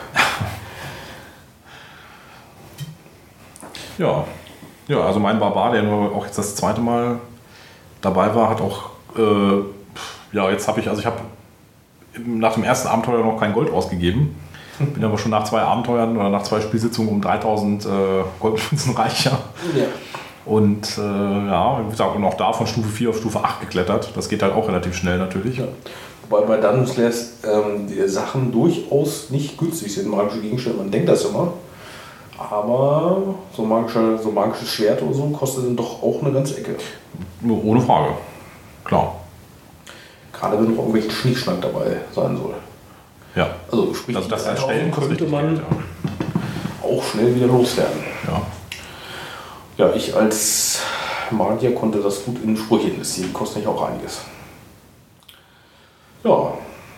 Ja. Ja, also mein Barbar, der nur auch jetzt das zweite Mal dabei war, hat auch, äh, ja, jetzt habe ich, also ich habe nach dem ersten Abenteuer noch kein Gold ausgegeben. Bin aber schon nach zwei Abenteuern oder nach zwei Spielsitzungen um dreitausend äh, Goldmünzen reicher. Ja. Und äh, ja, wie gesagt, und auch da von Stufe vier auf Stufe acht geklettert. Das geht halt auch relativ schnell natürlich. Ja. Wobei bei Dungeon Slash ähm, die Sachen durchaus nicht günstig sind, magische Gegenstände. Man denkt das immer. Aber so magische, so magisches Schwert oder so kostet dann doch auch eine ganze Ecke. Ohne Frage. Klar. Gerade wenn noch irgendwelchen Schnickschnack dabei sein soll. Ja. Also sprich, also das erstellen könnte man Geld, ja. auch schnell wieder loswerden. Ja. Ja, ich als Magier konnte das gut in Sprüche investieren, kostet nicht auch einiges. Ja.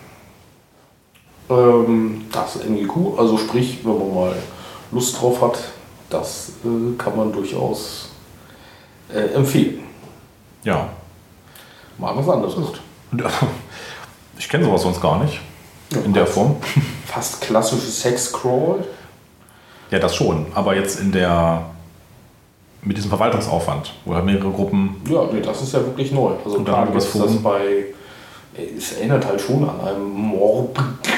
Ähm, das ist N G Q, also sprich, wenn man mal Lust drauf hat, das äh, kann man durchaus äh, empfehlen. Ja. Mal was anderes. Ich kenne sowas sonst gar nicht. In der Form. Fast klassisches Hex-Crawl. Ja, das schon. Aber jetzt in der mit diesem Verwaltungsaufwand, wo halt mehrere Gruppen. Ja, nee, das ist ja wirklich neu. Also und dann ist das bei. Es erinnert halt schon an einem Morb.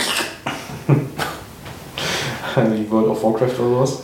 Wie World of Warcraft oder sowas.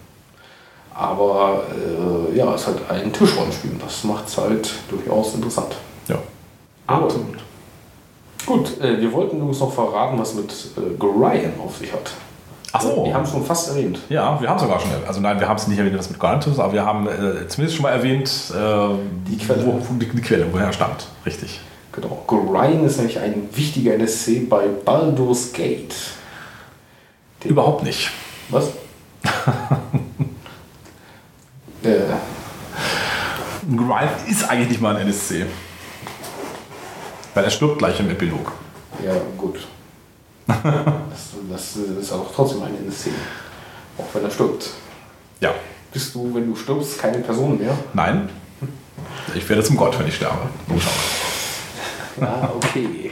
Aber äh, ja, es ist halt ein Tischrollenspiel. Das macht es halt durchaus interessant. Ja. Absolut. Gut, äh, wir wollten übrigens noch verraten, was mit äh, Gorion auf sich hat. Ach so. Wir haben es schon fast erwähnt. Ja, wir haben es sogar schon erwähnt. Also nein, wir haben es nicht erwähnt, was mit Gorion ist, aber wir haben äh, zumindest schon mal erwähnt, äh, die, Quelle. Wo, die, die Quelle, woher er stammt. Richtig. Genau. Gorion ist nämlich ein wichtiger N S C bei Baldur's Gate. Den Überhaupt nicht. Was? äh. Gorion ist eigentlich nicht mal ein N S C. Weil er stirbt gleich im Epilog. Ja, gut. das, das ist auch trotzdem ein N S C. Auch wenn er stirbt. Ja. bist du, wenn du stirbst, keine Person mehr. Nein. Ich werde zum Gott, wenn ich sterbe. Ah, okay.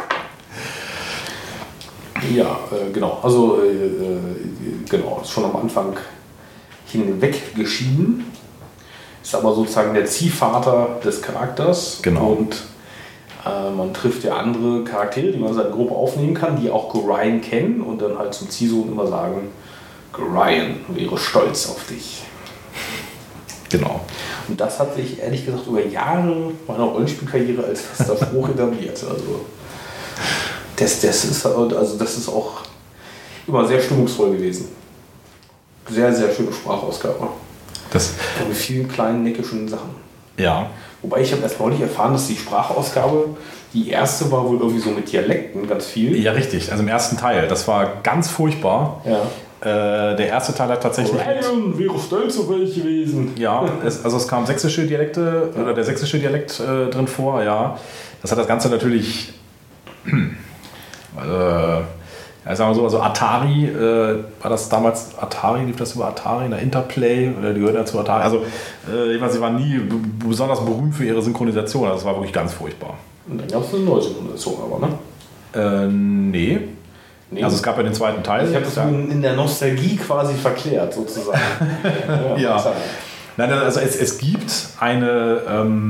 Ja, äh, genau. Also, äh, äh, genau, ist schon am Anfang hinweg geschieden. Ist aber sozusagen der Ziehvater des Charakters. Genau. Und äh, man trifft ja andere Charaktere, die man in seine Gruppe aufnehmen kann, die auch Gorion kennen und dann halt zum Ziehsohn immer sagen, Gorion wäre stolz auf dich. Genau. Und das hat sich ehrlich gesagt über Jahre meiner Rollenspielkarriere als fester Spruch etabliert. Also das, das, ist, also das ist auch immer sehr stimmungsvoll gewesen. Sehr, sehr schöne Sprachausgabe. Das, mit vielen kleinen neckischen Sachen. ja. Wobei ich habe erst neulich erfahren, dass die Sprachausgabe, die erste war wohl irgendwie so mit Dialekten ganz viel. Ja, richtig. Also im ersten Teil. Das war ganz furchtbar. Ja. Äh, der erste Teil hat tatsächlich... Gorion wäre stolz auf euch gewesen. Ja, es, also es kam sächsische Dialekte, oder der sächsische Dialekt äh, drin vor, ja. Das hat das Ganze natürlich... äh, ja, sagen wir so, also Atari, äh, war das damals Atari, lief das über Atari, in der Interplay, oder die gehört ja zu Atari. Also, äh, ich weiß, sie waren nie b- besonders berühmt für ihre Synchronisation, also das war wirklich ganz furchtbar. Und dann gab es eine neue Synchronisation aber, ne? Äh, nee. Nee. Also es gab ja den zweiten Teil. Also ich habe das ja. in der Nostalgie quasi verklärt, sozusagen. ja. Ja. Nein, also es, es gibt eine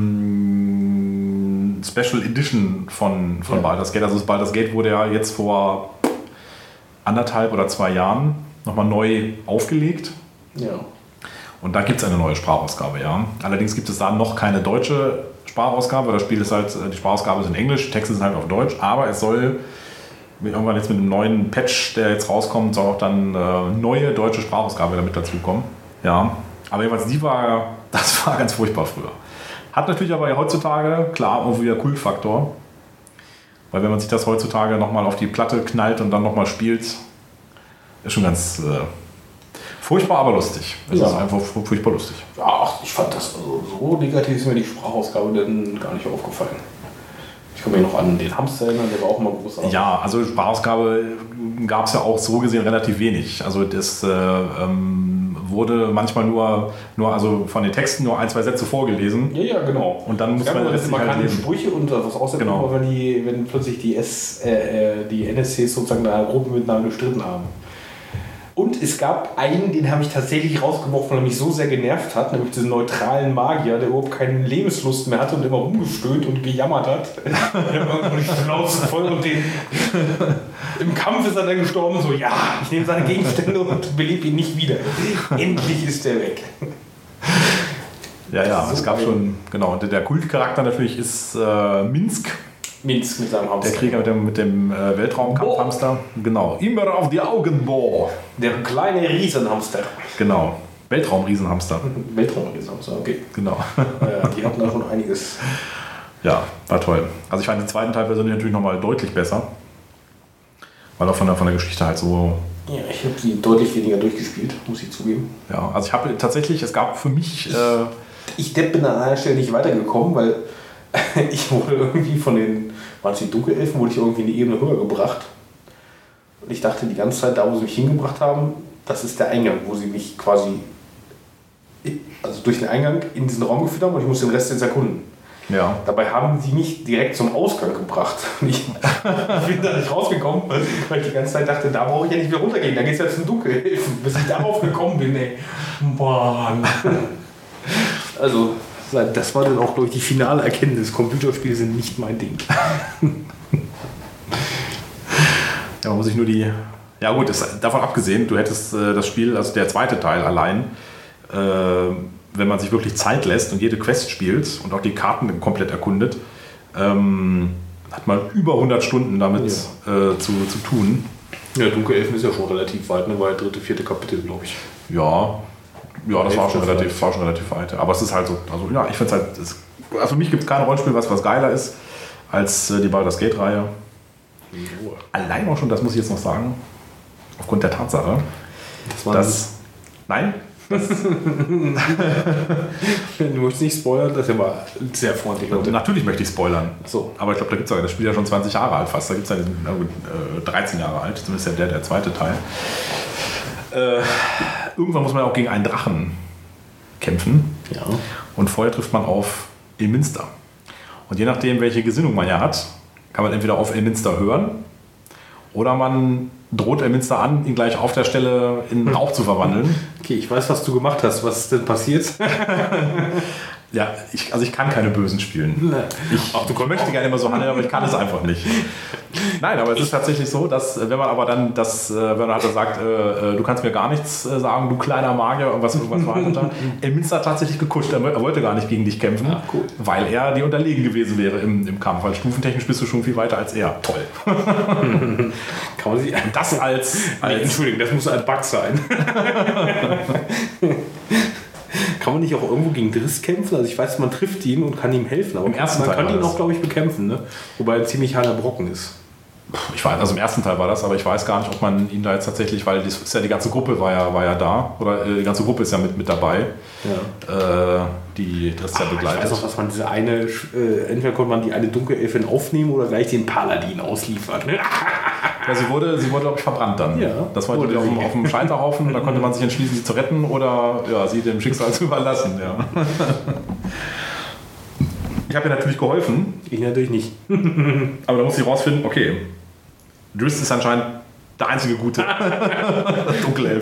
ähm, Special Edition von, von Ja. Baldur's Gate. Also das Baldur's Gate wurde ja jetzt vor anderthalb oder zwei Jahren nochmal neu aufgelegt. Ja. Und da gibt es eine neue Sprachausgabe, ja. Allerdings gibt es da noch keine deutsche Sprachausgabe. Das Spiel ist halt, die Sprachausgabe ist in Englisch, Texte sind halt auf Deutsch, aber es soll irgendwann jetzt mit einem neuen Patch, der jetzt rauskommt, soll auch dann äh, neue deutsche Sprachausgabe damit dazukommen. Ja. Aber jedenfalls, die war, das war ganz furchtbar früher. Hat natürlich aber heutzutage, klar, irgendwie wieder Kultfaktor. Weil wenn man sich das heutzutage nochmal auf die Platte knallt und dann nochmal spielt, ist schon ganz äh, furchtbar, aber lustig. Es Ja. ist einfach furchtbar lustig. Ja, ach, ich fand das, also so negativ ist mir die Sprachausgabe dann gar nicht aufgefallen. Ich kann mich noch an den Hamster erinnern, der war auch mal großartig. Ja, also Sprachausgabe gab es ja auch so gesehen relativ wenig. Also das äh, ähm, wurde manchmal nur, nur also von den Texten nur ein, zwei Sätze vorgelesen. Ja, ja, genau. Und dann muss es gab man immer das halt keine lesen. Sprüche und was außerdem Genau. immer, wenn, die, wenn plötzlich die, S, äh, die N S Cs sozusagen in einer Gruppe miteinander gestritten haben. Und es gab einen, den habe ich tatsächlich rausgeworfen, weil er mich so sehr genervt hat, nämlich diesen neutralen Magier, der überhaupt keine Lebenslust mehr hatte und immer rumgestöhnt und gejammert hat. Der war irgendwie die Schnauze voll und den im Kampf ist er dann gestorben, so ja, ich nehme seine Gegenstände und belebe ihn nicht wieder. Endlich ist der weg. Ja, ja, So es gab ein- schon, genau. Und der Kultcharakter natürlich ist äh, Minsk, Minsk mit seinem Hamster. der Krieger mit dem, mit dem äh, Weltraumkampfhamster. Genau. Immer auf die Augen, boah. Der kleine Riesenhamster. Genau. Weltraumriesenhamster. Weltraumriesenhamster, okay. Genau. Ja, die hatten da schon einiges. Ja, war toll. Also ich fand den zweiten Teil persönlich natürlich nochmal deutlich besser. Weil auch von der, von der Geschichte halt so. Ja, ich habe sie deutlich weniger durchgespielt, muss ich zugeben. Ja, also ich habe tatsächlich, es gab für mich. Äh, Ich Depp bin an einer Stelle nicht weitergekommen, weil ich wurde irgendwie von den, waren es die Dunkelelfen, wurde ich irgendwie in die Ebene höher gebracht. Und ich dachte die ganze Zeit, da wo sie mich hingebracht haben, das ist der Eingang, wo sie mich quasi, also durch den Eingang in diesen Raum geführt haben und ich muss den Rest jetzt erkunden. ja. Dabei haben sie mich direkt zum Ausgang gebracht. Und ich bin da nicht rausgekommen, weil ich die ganze Zeit dachte, da brauche ich ja nicht mehr runtergehen, da geht es ja zum Dunkelelfen. Bis ich darauf gekommen bin, ey. Mann. Also, das war dann auch, glaube ich, die finale Erkenntnis. Computerspiele sind nicht mein Ding. Ja, man muss sich nur die. Ja, gut, ist, davon abgesehen, du hättest äh, das Spiel, also der zweite Teil allein, äh, wenn man sich wirklich Zeit lässt und jede Quest spielt und auch die Karten komplett erkundet, ähm, hat man über hundert Stunden damit Ja. äh, zu, zu tun. Ja, Dunkelelfen ist ja schon relativ weit, ne? War ja dritte, vierte Kapitel, glaube ich. Ja, ja, das war schon, Elf relativ, war schon relativ weit. Aber es ist halt so, also ja, ich finde es halt, es, also für mich gibt es kein Rollenspiel, was, was geiler ist als äh, die Baldur's Gate-Reihe. Allein auch schon, das muss ich jetzt noch sagen, aufgrund der Tatsache, Das war dass. Nein? Du möchtest nicht spoilern, das ist ja mal sehr freundlich. Leute. Natürlich möchte ich spoilern. So. Aber ich glaube, da gibt es ja, das Spiel ja schon zwanzig Jahre alt fast. Da gibt es ja diesen, na gut, äh, dreizehn Jahre alt, zumindest ja der, der zweite Teil. Äh, irgendwann muss man auch gegen einen Drachen kämpfen. Ja. Und vorher trifft man auf Ilminster. Und je nachdem, welche Gesinnung man ja hat, kann man entweder auf Ilminster hören oder man droht Ilminster an, ihn gleich auf der Stelle in Rauch zu verwandeln. Okay, ich weiß, was du gemacht hast. Was ist denn passiert? Ja, ich, also ich kann keine Bösen spielen. Ich, Ach, du möchte gerne immer so handeln, aber ich kann es einfach nicht. Nein, aber es ist tatsächlich so, dass wenn man aber dann das, wenn man halt dann sagt, äh, du kannst mir gar nichts sagen, du kleiner Magier, irgendwas, irgendwas verhandelt hat, Ilminster hat tatsächlich gekuscht, er wollte gar nicht gegen dich kämpfen, Ach, cool. weil er dir unterlegen gewesen wäre im, im Kampf, weil stufentechnisch bist du schon viel weiter als er. Toll. Kann man sich das als, als nee, Entschuldigung, das muss ein Bug sein. Kann man nicht auch irgendwo gegen Driss kämpfen? Also ich weiß, man trifft ihn und kann ihm helfen, aber im ersten man Teil kann ihn auch, glaube ich, bekämpfen, ne? Wobei er ein ziemlich harter Brocken ist. Ich weiß, also im ersten Teil war das, aber ich weiß gar nicht, ob man ihn da jetzt tatsächlich, weil das ist ja die ganze Gruppe war ja, war ja da, oder äh, die ganze Gruppe ist ja mit, mit dabei, ja. äh, die Driss ja begleitet. Ich weiß auch, dass man diese eine, äh, entweder konnte man die eine Dunkelelfin aufnehmen oder gleich den Paladin ausliefern. Ne? Ja, sie wurde, sie wurde, glaube ich, verbrannt dann. Ja, das war die auf, dem, auf dem Scheiterhaufen, da konnte man sich entschließen, sie zu retten oder ja, sie dem Schicksal zu überlassen. Ja. Ich habe ihr natürlich geholfen. Ich natürlich nicht. Aber da muss ich rausfinden, okay, Driss ist anscheinend der einzige Gute. Dunkelelf.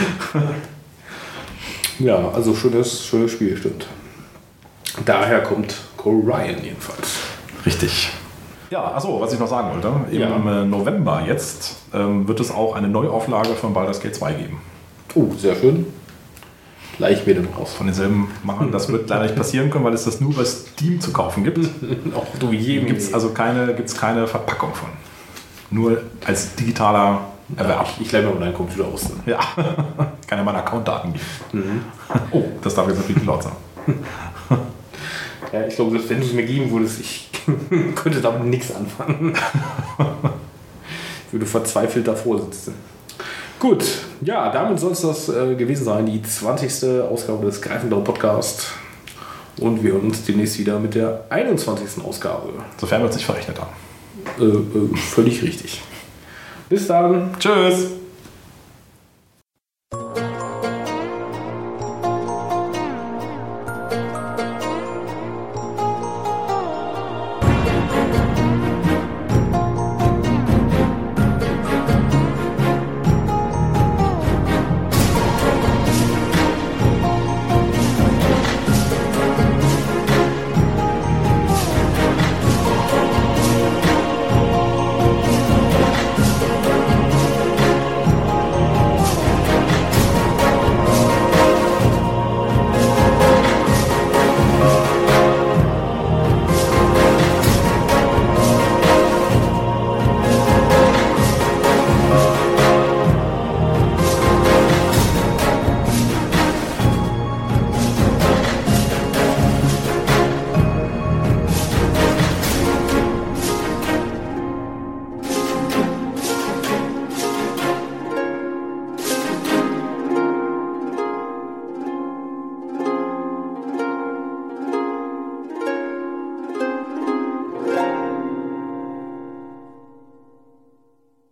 Ja, also schönes, schönes Spiel, stimmt. Daher kommt Cole Ryan jedenfalls. Richtig. Ja, achso, was ich noch sagen wollte. Im ja. November jetzt ähm, wird es auch eine Neuauflage von Baldur's Gate zwei geben. Oh, sehr schön. Gleich mir dann raus. Von denselben Machern. Das wird leider nicht passieren können, weil es das nur bei Steam zu kaufen gibt. Auch du jedem. Gibt es also keine, gibt's keine Verpackung von. Nur als digitaler Erwerb. Ja, ich, ich leih mir meinen Computer aus. Dann. Ja, kann ja meine Accountdaten geben. Mhm. Oh, das darf jetzt natürlich laut sein. Ja, ich glaube, selbst wenn du es mir geben würdest, ich könnte damit nichts anfangen. Ich würde verzweifelt davor sitzen. Gut, ja, damit soll es das äh, gewesen sein, die zwanzigste Ausgabe des Greifendau Podcast. Und wir hören uns demnächst wieder mit der einundzwanzigsten Ausgabe. Sofern wir uns nicht verrechnet haben. Äh, äh, völlig richtig. Bis dann. Tschüss.